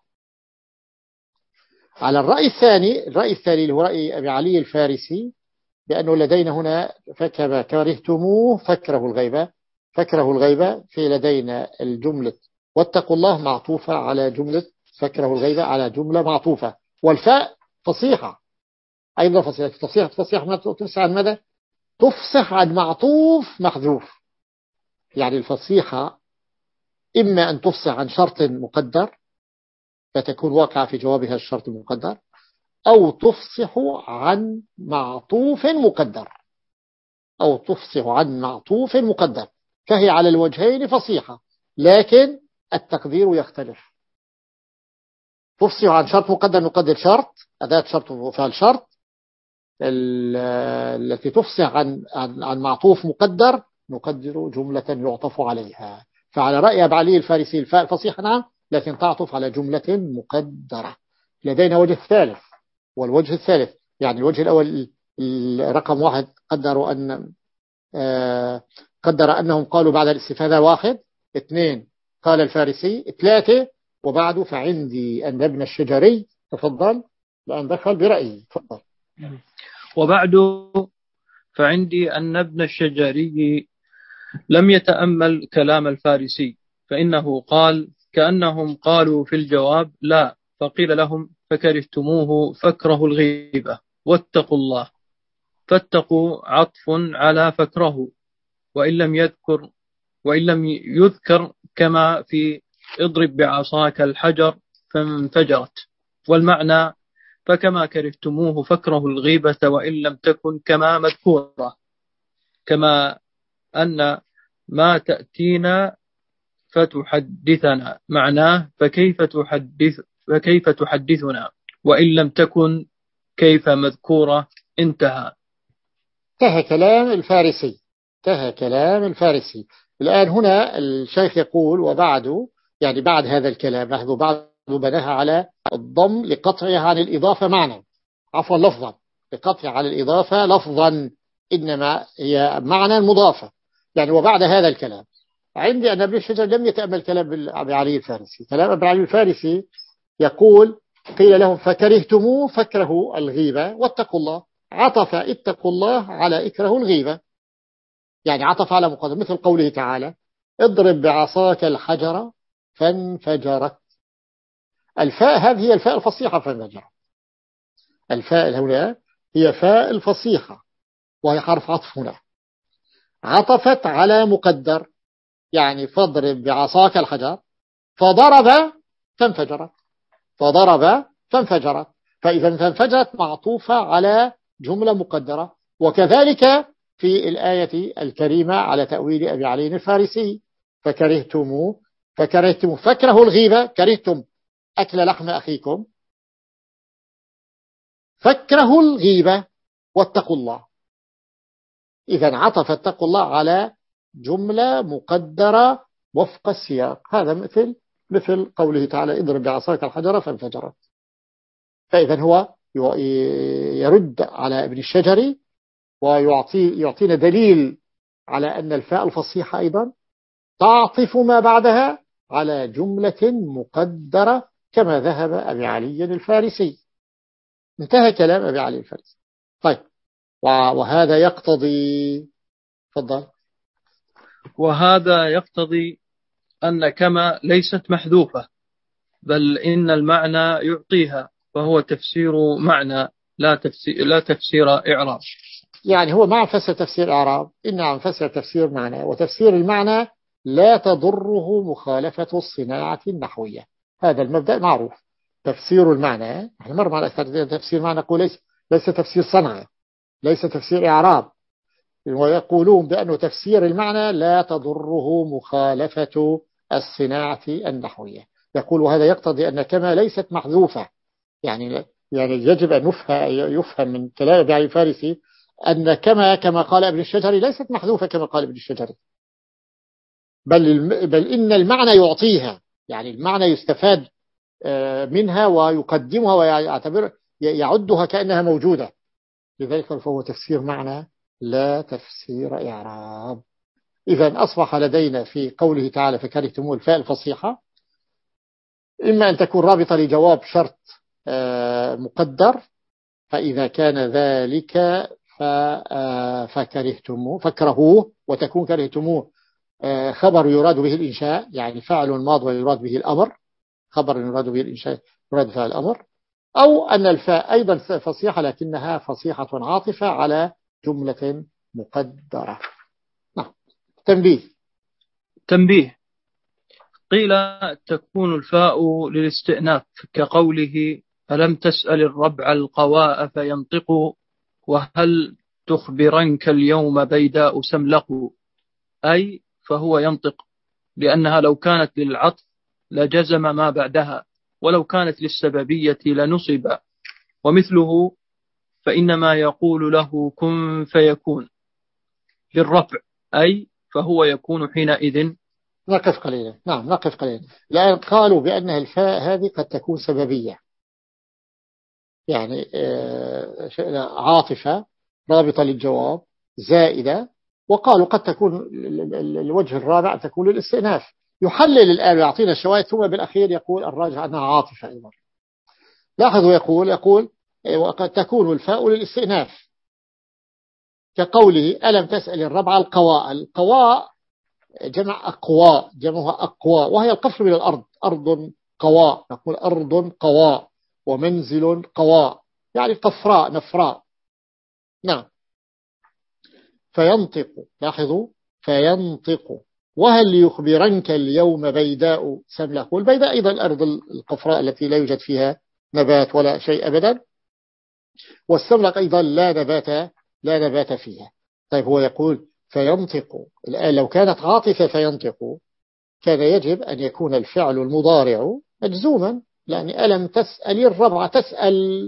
على الرأي الثاني، الرأي الثاني اللي هو رأي أبي علي الفارسي بأنه لدينا هنا فكما كرهتموه فكره الغيبة، فكره الغيبة في لدينا الجملة واتقوا الله معطوفة على جملة فكره الغيبة على جملة معطوفة، والفاء فصيحة أيضا فصيحة. فصيحة فصيحة تفصح عن ماذا؟ تفصح عن معطوف محذوف. يعني الفصيحة إما أن تفصح عن شرط مقدر فتكون واقعة في جوابها الشرط المقدر، أو تفصح عن معطوف مقدر أو تفصح عن معطوف مقدر. فهي على الوجهين فصيحة، لكن التقدير يختلف. تفصح عن شرط مقدر نقدر شرط أداة شرط وفعل شرط، التي تفصح عن عن عن معطوف مقدر نقدر جملة يعطف عليها. فعلى رأي أبي علي الفارسي الفاء فصيحة نعم، لكن تعطف على جملة مقدرة. لدينا وجه ثالث، والوجه الثالث يعني الوجه الأول رقم واحد قدروا أن قدر أنهم قالوا بعد الاستفادة واحد، اثنين قال الفارسي، ثلاثة وبعده فعندي أن ابن الشجري تفضل لأن دخل برأيه تفضل. وبعد فعندي أن ابن الشجري لم يتأمل كلام الفارسي، فإنه قال كأنهم قالوا في الجواب لا، فقيل لهم فكرهتموه فكره الغيبة واتقوا الله. فاتقوا عطف على فكره، وإن لم يذكر وإن لم يذكر كما في اضرب بعصاك الحجر فانفجرت، والمعنى فكما كرهتموه فكره الغيبة وإن لم تكن كما مذكورة، كما أن ما تأتينا فتحدثنا، معناه فكيف تحدث فكيف تحدثنا وإن لم تكن كيف مذكورة. انتهى. انتهى كلام الفارسي انتهى كلام الفارسي. الآن هنا الشيخ يقول وبعد يعني بعد هذا الكلام لاحظوا بعد بناها على الضم لقطعها عن الإضافة معنى عفوا لفظا لقطع على الإضافة لفظا، إنما هي معنى مضافة. يعني وبعد هذا الكلام عندي أن ابن الشجر لم يتأمل كلام أبي علي الفارسي. كلام أبي علي الفارسي يقول قيل لهم فكرهتموه فكره الغيبة واتقوا الله، عطف اتقوا الله على اكره الغيبة، يعني عطف على مقدم مثل قوله تعالى اضرب بعصاك الحجر فانفجرت. الفاء هذه هي الفاء الفصيحة فانفجرت. الفاء هنا هي فاء الفصيحة وهي حرف عطف هنا عطفت على مقدر، يعني فاضرب بعصاك الحجر، فضرب فانفجرت، فضرب فانفجرت، فإذا فانفجرت معطوفة على جملة مقدرة. وكذلك في الآية الكريمة على تأويل أبي علي الفارسي، فكرهتم فكرهتم فكرهوا الغيبة، كرهتم أكل لحم أخيكم، فكرهوا الغيبة واتقوا الله. إذا عطف اتقوا الله على جملة مقدرة وفق السياق. هذا مثل مثل قوله تعالى اضرب بعصاك الحجر فانفجرت. فإذا هو يرد على ابن الشجري ويعطي يعطينا دليل على أن الفاء الفصيحة أيضا تعطف ما بعدها على جملة مقدرة كما ذهب أبي علي الفارسي. انتهى كلام أبي علي الفارسي. طيب، وهذا يقتضي، تفضل. وهذا يقتضي أن كما ليست محذوفة، بل إن المعنى يعطيها، فهو تفسير معنى لا تفسير, لا تفسير إعراب. يعني هو ما فسر تفسير إعراب، إنما فسر تفسير معنى، وتفسير المعنى لا تضره مخالفة الصناعة النحوية. هذا المبدأ معروف. تفسير المعنى، احنا مر على تفسير معنى نقول ليس, ليس تفسير صنعة، ليس تفسير إعراب، ويقولون بأن تفسير المعنى لا تضره مخالفة الصناعة النحوية. يقول وهذا يقتضي أن كما ليست محذوفة، يعني يعني يجب أن يفهم من كلام ابن علي الفارسي أن كما كما قال ابن الشجري ليست محذوفة كما قال ابن الشجري، بل بل إن المعنى يعطيها، يعني المعنى يستفاد منها ويقدمها ويعتبر يعدها كأنها موجودة. لذلك فهو تفسير معنى لا تفسير إعراب. إذن أصبح لدينا في قوله تعالى فكرهتم الفاء الفصيحة إما أن تكون رابطة لجواب شرط مقدر، فإذا كان ذلك فكرهتموه فكرهوه، وتكون كرهتموه خبر يراد به الإنشاء، يعني فعل ماض ويراد به الأمر، خبر يراد به الإنشاء يراد فعل الأمر، أو أن الفاء أيضا فصيحة لكنها فصيحة عاطفة على جملة مقدرة. نعم. تنبيه تنبيه قيل تكون الفاء للاستئناف كقوله ألم تسأل الربع القواء فينطقوا وهل تخبرنك اليوم بيداء سملقوا، أي فهو ينطق، لأنها لو كانت للعطف لجزم ما بعدها، ولو كانت للسببية لنصب. ومثله فإنما يقول له كن فيكون بالرفع، أي فهو يكون حينئذ. نقف قليلا. نعم نقف قليلا، لأن قالوا بأن الفاء هذه قد تكون سببية، يعني عاطفة رابطة للجواب زائدة، وقالوا قد تكون الوجه الرابع تكون للاستئناف. يحلل الآن ويعطينا الشواهد ثم بالأخير يقول الراجح أنها عاطفة أيضا. لاحظوا يقول يقول وقد تكون الفاء للاستئناف كقوله ألم تسأل الربع القواء. القواء جمع أقواء، جمعها أقواء، وهي القفر من الأرض، أرض قواء، نقول أرض قواء، ومنزل قواء، يعني قفراء نفراء. نعم. فينطق، لاحظوا فينطق وهل يخبرنك اليوم بيداء سملق. والبيداء أيضا الأرض القفراء التي لا يوجد فيها نبات ولا شيء أبدا، والسملق أيضا لا نبات لا نبات فيها. طيب هو يقول فينطق، الآن لو كانت عاطفة فينطق كان يجب أن يكون الفعل المضارع مجزوما، لأن ألم تسأل الربع، تسأل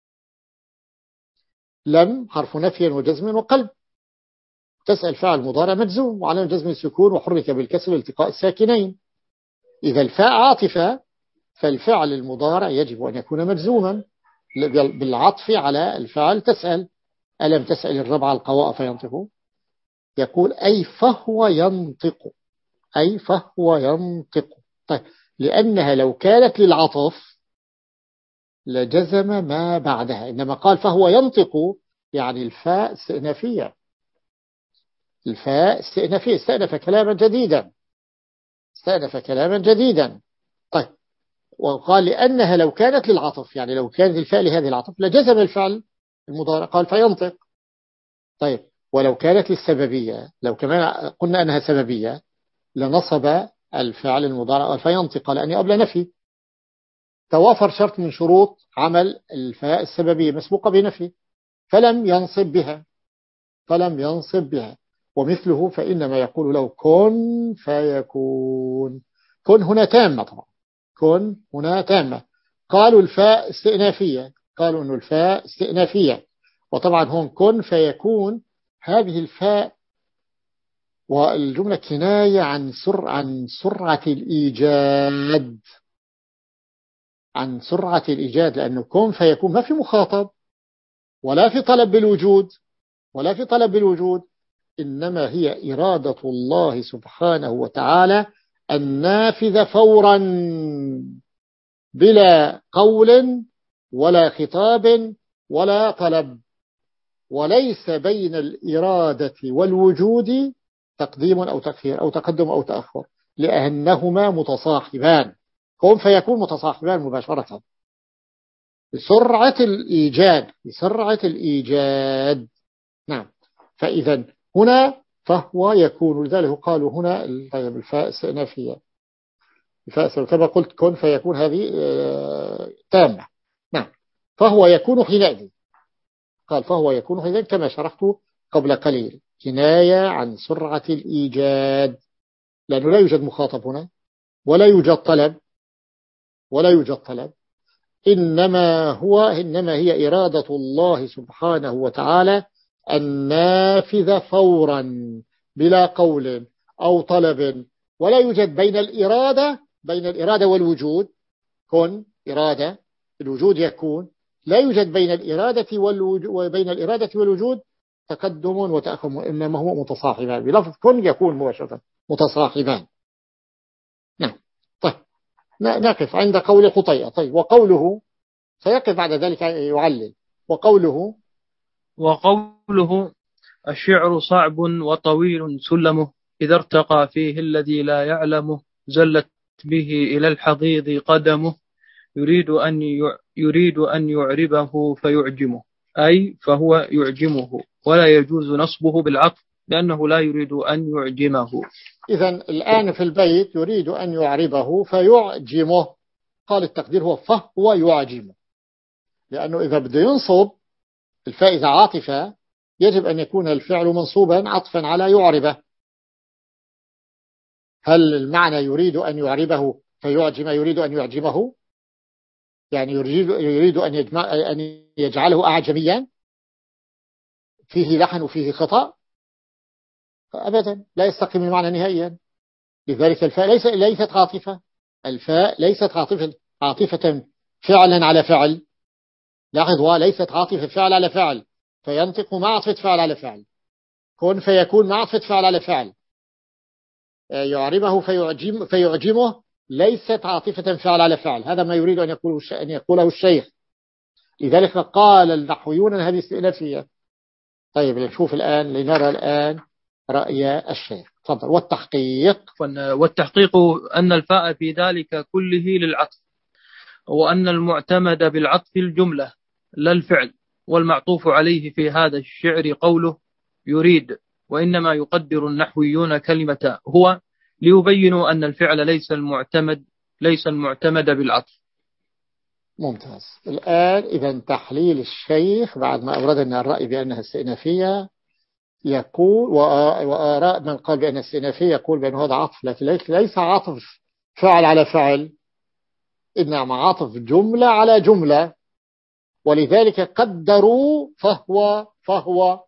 لم حرف نفي وجزم وقلب، تسأل فعل مضارع مجزوم وعلى جزم السكون وحرك بالكسر التقاء الساكنين. إذا الفاء عاطفة فالفعل المضارع يجب أن يكون مجزوما بالعطف على الفعل تسأل. ألم تسأل الربع القواء فينطق، يقول أي فهو ينطق، أي فهو ينطق. طيب لأنها لو كانت للعطف لجزم ما بعدها، إنما قال فهو ينطق يعني الفاء استئنافية، الفاء استئنافية، استأنف كلاما جديدا، استأنف كلاما جديدا. طيب وقال لأنها لو كانت للعطف، يعني لو كانت الفاء لهذه العطف لجزم الفعل المضارع، قال فينطق. طيب ولو كانت للسببية، لو كمان قلنا أنها سببية لنصب الفعل المضارع فينطق، لأني قبل نفي توافر شرط من شروط عمل الفاء السببية مسبوقة بنفي، فلم ينصب بها فلم ينصب بها. ومثله فإنما يقول له كن فيكون. كن هنا تامة طبعا، كن هنا تامة. قالوا الفاء استئنافية، قالوا أن الفاء استئنافية، وطبعا هون كن فيكون هذه الفاء والجملة كناية عن سر عن سرعة الإيجاد، عن سرعة الإيجاد، لأنه كن فيكون ما في مخاطب ولا في طلب بالوجود ولا في طلب بالوجود، إنما هي إرادة الله سبحانه وتعالى النافذة فورا بلا قول ولا خطاب ولا طلب، وليس بين الإرادة والوجود تقديم أو تأخير أو تقدم أو تأخر، لأنهما متصاحبان، كن فيكون متصاحبان مباشرة بسرعة الإيجاد بسرعة الإيجاد. نعم. فإذا هنا فهو يكون، لذلك قالوا هنا طيب الفاء استئنافية، الفاء كما قلت كن فيكون هذه تامة. نعم. فهو يكون حينئذ، قال فهو يكون حينئذ كما شرحت قبل قليل، كناية عن سرعة الإيجاد، لأنه لا يوجد مخاطب هنا ولا يوجد طلب ولا يوجد طلب، إنما هو إنما هي إرادة الله سبحانه وتعالى النافذة فورا بلا قول أو طلب، ولا يوجد بين الإرادة بين الإرادة والوجود، كن إرادة الوجود يكون، لا يوجد بين الإرادة والوجود وبين الإرادة والوجود تقدم وتأخر، إنما هو متصاحبان، بلفظ كن يكون مباشرة متصاحبان. نعم. طيب نقف عند قول خطيئة. طيب وقوله سيقف بعد ذلك يعلل. وقوله وقوله الشعر صعب وطويل سلمه، إذا ارتقى فيه الذي لا يعلمه زلت به إلى الحضيض قدمه، يريد أن يريد أن يعربه فيعجمه، أي فهو يعجمه ولا يجوز نصبه بالعطف لأنه لا يريد أن يعجمه. إذن الآن في البيت يريد أن يعربه فيعجمه، قال التقدير هو فهو يعجمه، لأنه إذا بده ينصب الفاء إذا عاطفة يجب أن يكون الفعل منصوبا عطفا على يعربه. هل المعنى يريد أن يعربه فيعجم يريد أن يعجمه، يعني يريد, يريد أن, يجمع أن يجعله أعجميا فيه لحن وفيه خطأ؟ أبدا لا يستقيم المعنى نهائيا. لذلك الفاء ليس ليست عاطفة، الفاء ليست عاطفة عاطفة فعلا على فعل، لاحظوا ليست عاطفة فعل على فعل فينطق مع عطفة فعل على فعل، كن فيكون مع عطفة فعل على فعل، يعربه فيعجم فيعجمه ليست عاطفة فعل على فعل، هذا ما يريد أن يقوله أن يقوله الشيخ. لذلك قال النحويون هذه استئنافية. طيب نشوف الآن لنرى الآن رأي الشيخ. تفضل. والتحقيق والتحقيق أن الفاء في ذلك كله للعطف، وأن المعتمد بالعطف الجملة لا الفعل، والمعطوف عليه في هذا الشعر قوله يريد، وإنما يقدر النحويون كلمة هو ليبينوا أن الفعل ليس المعتمد ليس المعتمد بالعطف. ممتاز. الآن إذا تحليل الشيخ بعد ما أوردنا الرأي بأنها استئنافية، يقول وآراء من قال بأنها استئنافية يقول بأن هذا عطف، لكن ليس عطف فعل على فعل، إنما عطف جملة على جملة، ولذلك قدروا فهو فهو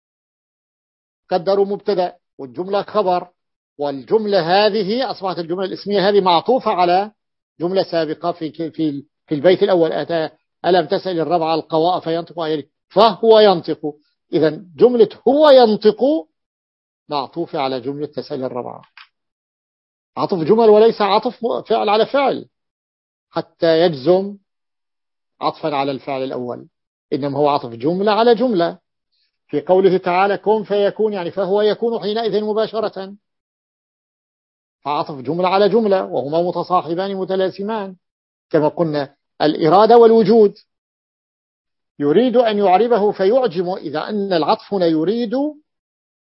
قدروا مبتدأ والجملة خبر، والجملة هذه أصبحت الجملة الاسمية هذه معطوفة على جملة سابقة في في في البيت الأول أتى ألم تسأل الربع القواء فينطق فهو ينطق، إذا جملة هو ينطق معطوفة على جملة تسأل الربع، عطف جمل وليس عطف فعل على فعل حتى يجزم عطفا على الفعل الأول، إنما هو عطف جملة على جملة. في قوله تعالى كن فيكون يعني فهو يكون حينئذ مباشرة، فعطف جملة على جملة وهما متصاحبان متلازمان كما قلنا الإرادة والوجود. يريد أن يعربه فيعجم، إذا أن العطف هنا يريد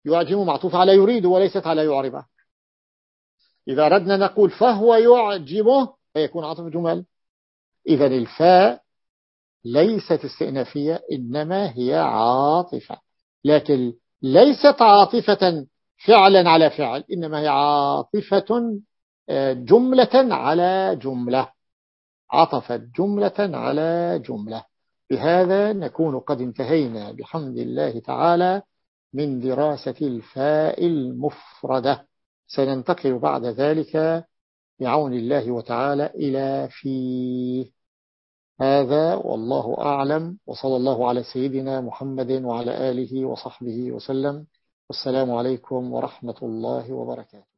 يعجم معطوف على يريد وليست على يعربه. إذا أردنا نقول فهو يعجبه فيكون عطف جمل. إذا الفاء ليست استئنافية إنما هي عاطفة، لكن ليست عاطفة فعلا على فعل، إنما هي عاطفة جملة على جملة، عطفت جملة على جملة. بهذا نكون قد انتهينا بحمد الله تعالى من دراسة الفاء المفردة. سننتقل بعد ذلك بعون الله وتعالى إلى فيه. هذا والله أعلم، وصلى الله على سيدنا محمد وعلى آله وصحبه وسلم. والسلام عليكم ورحمة الله وبركاته.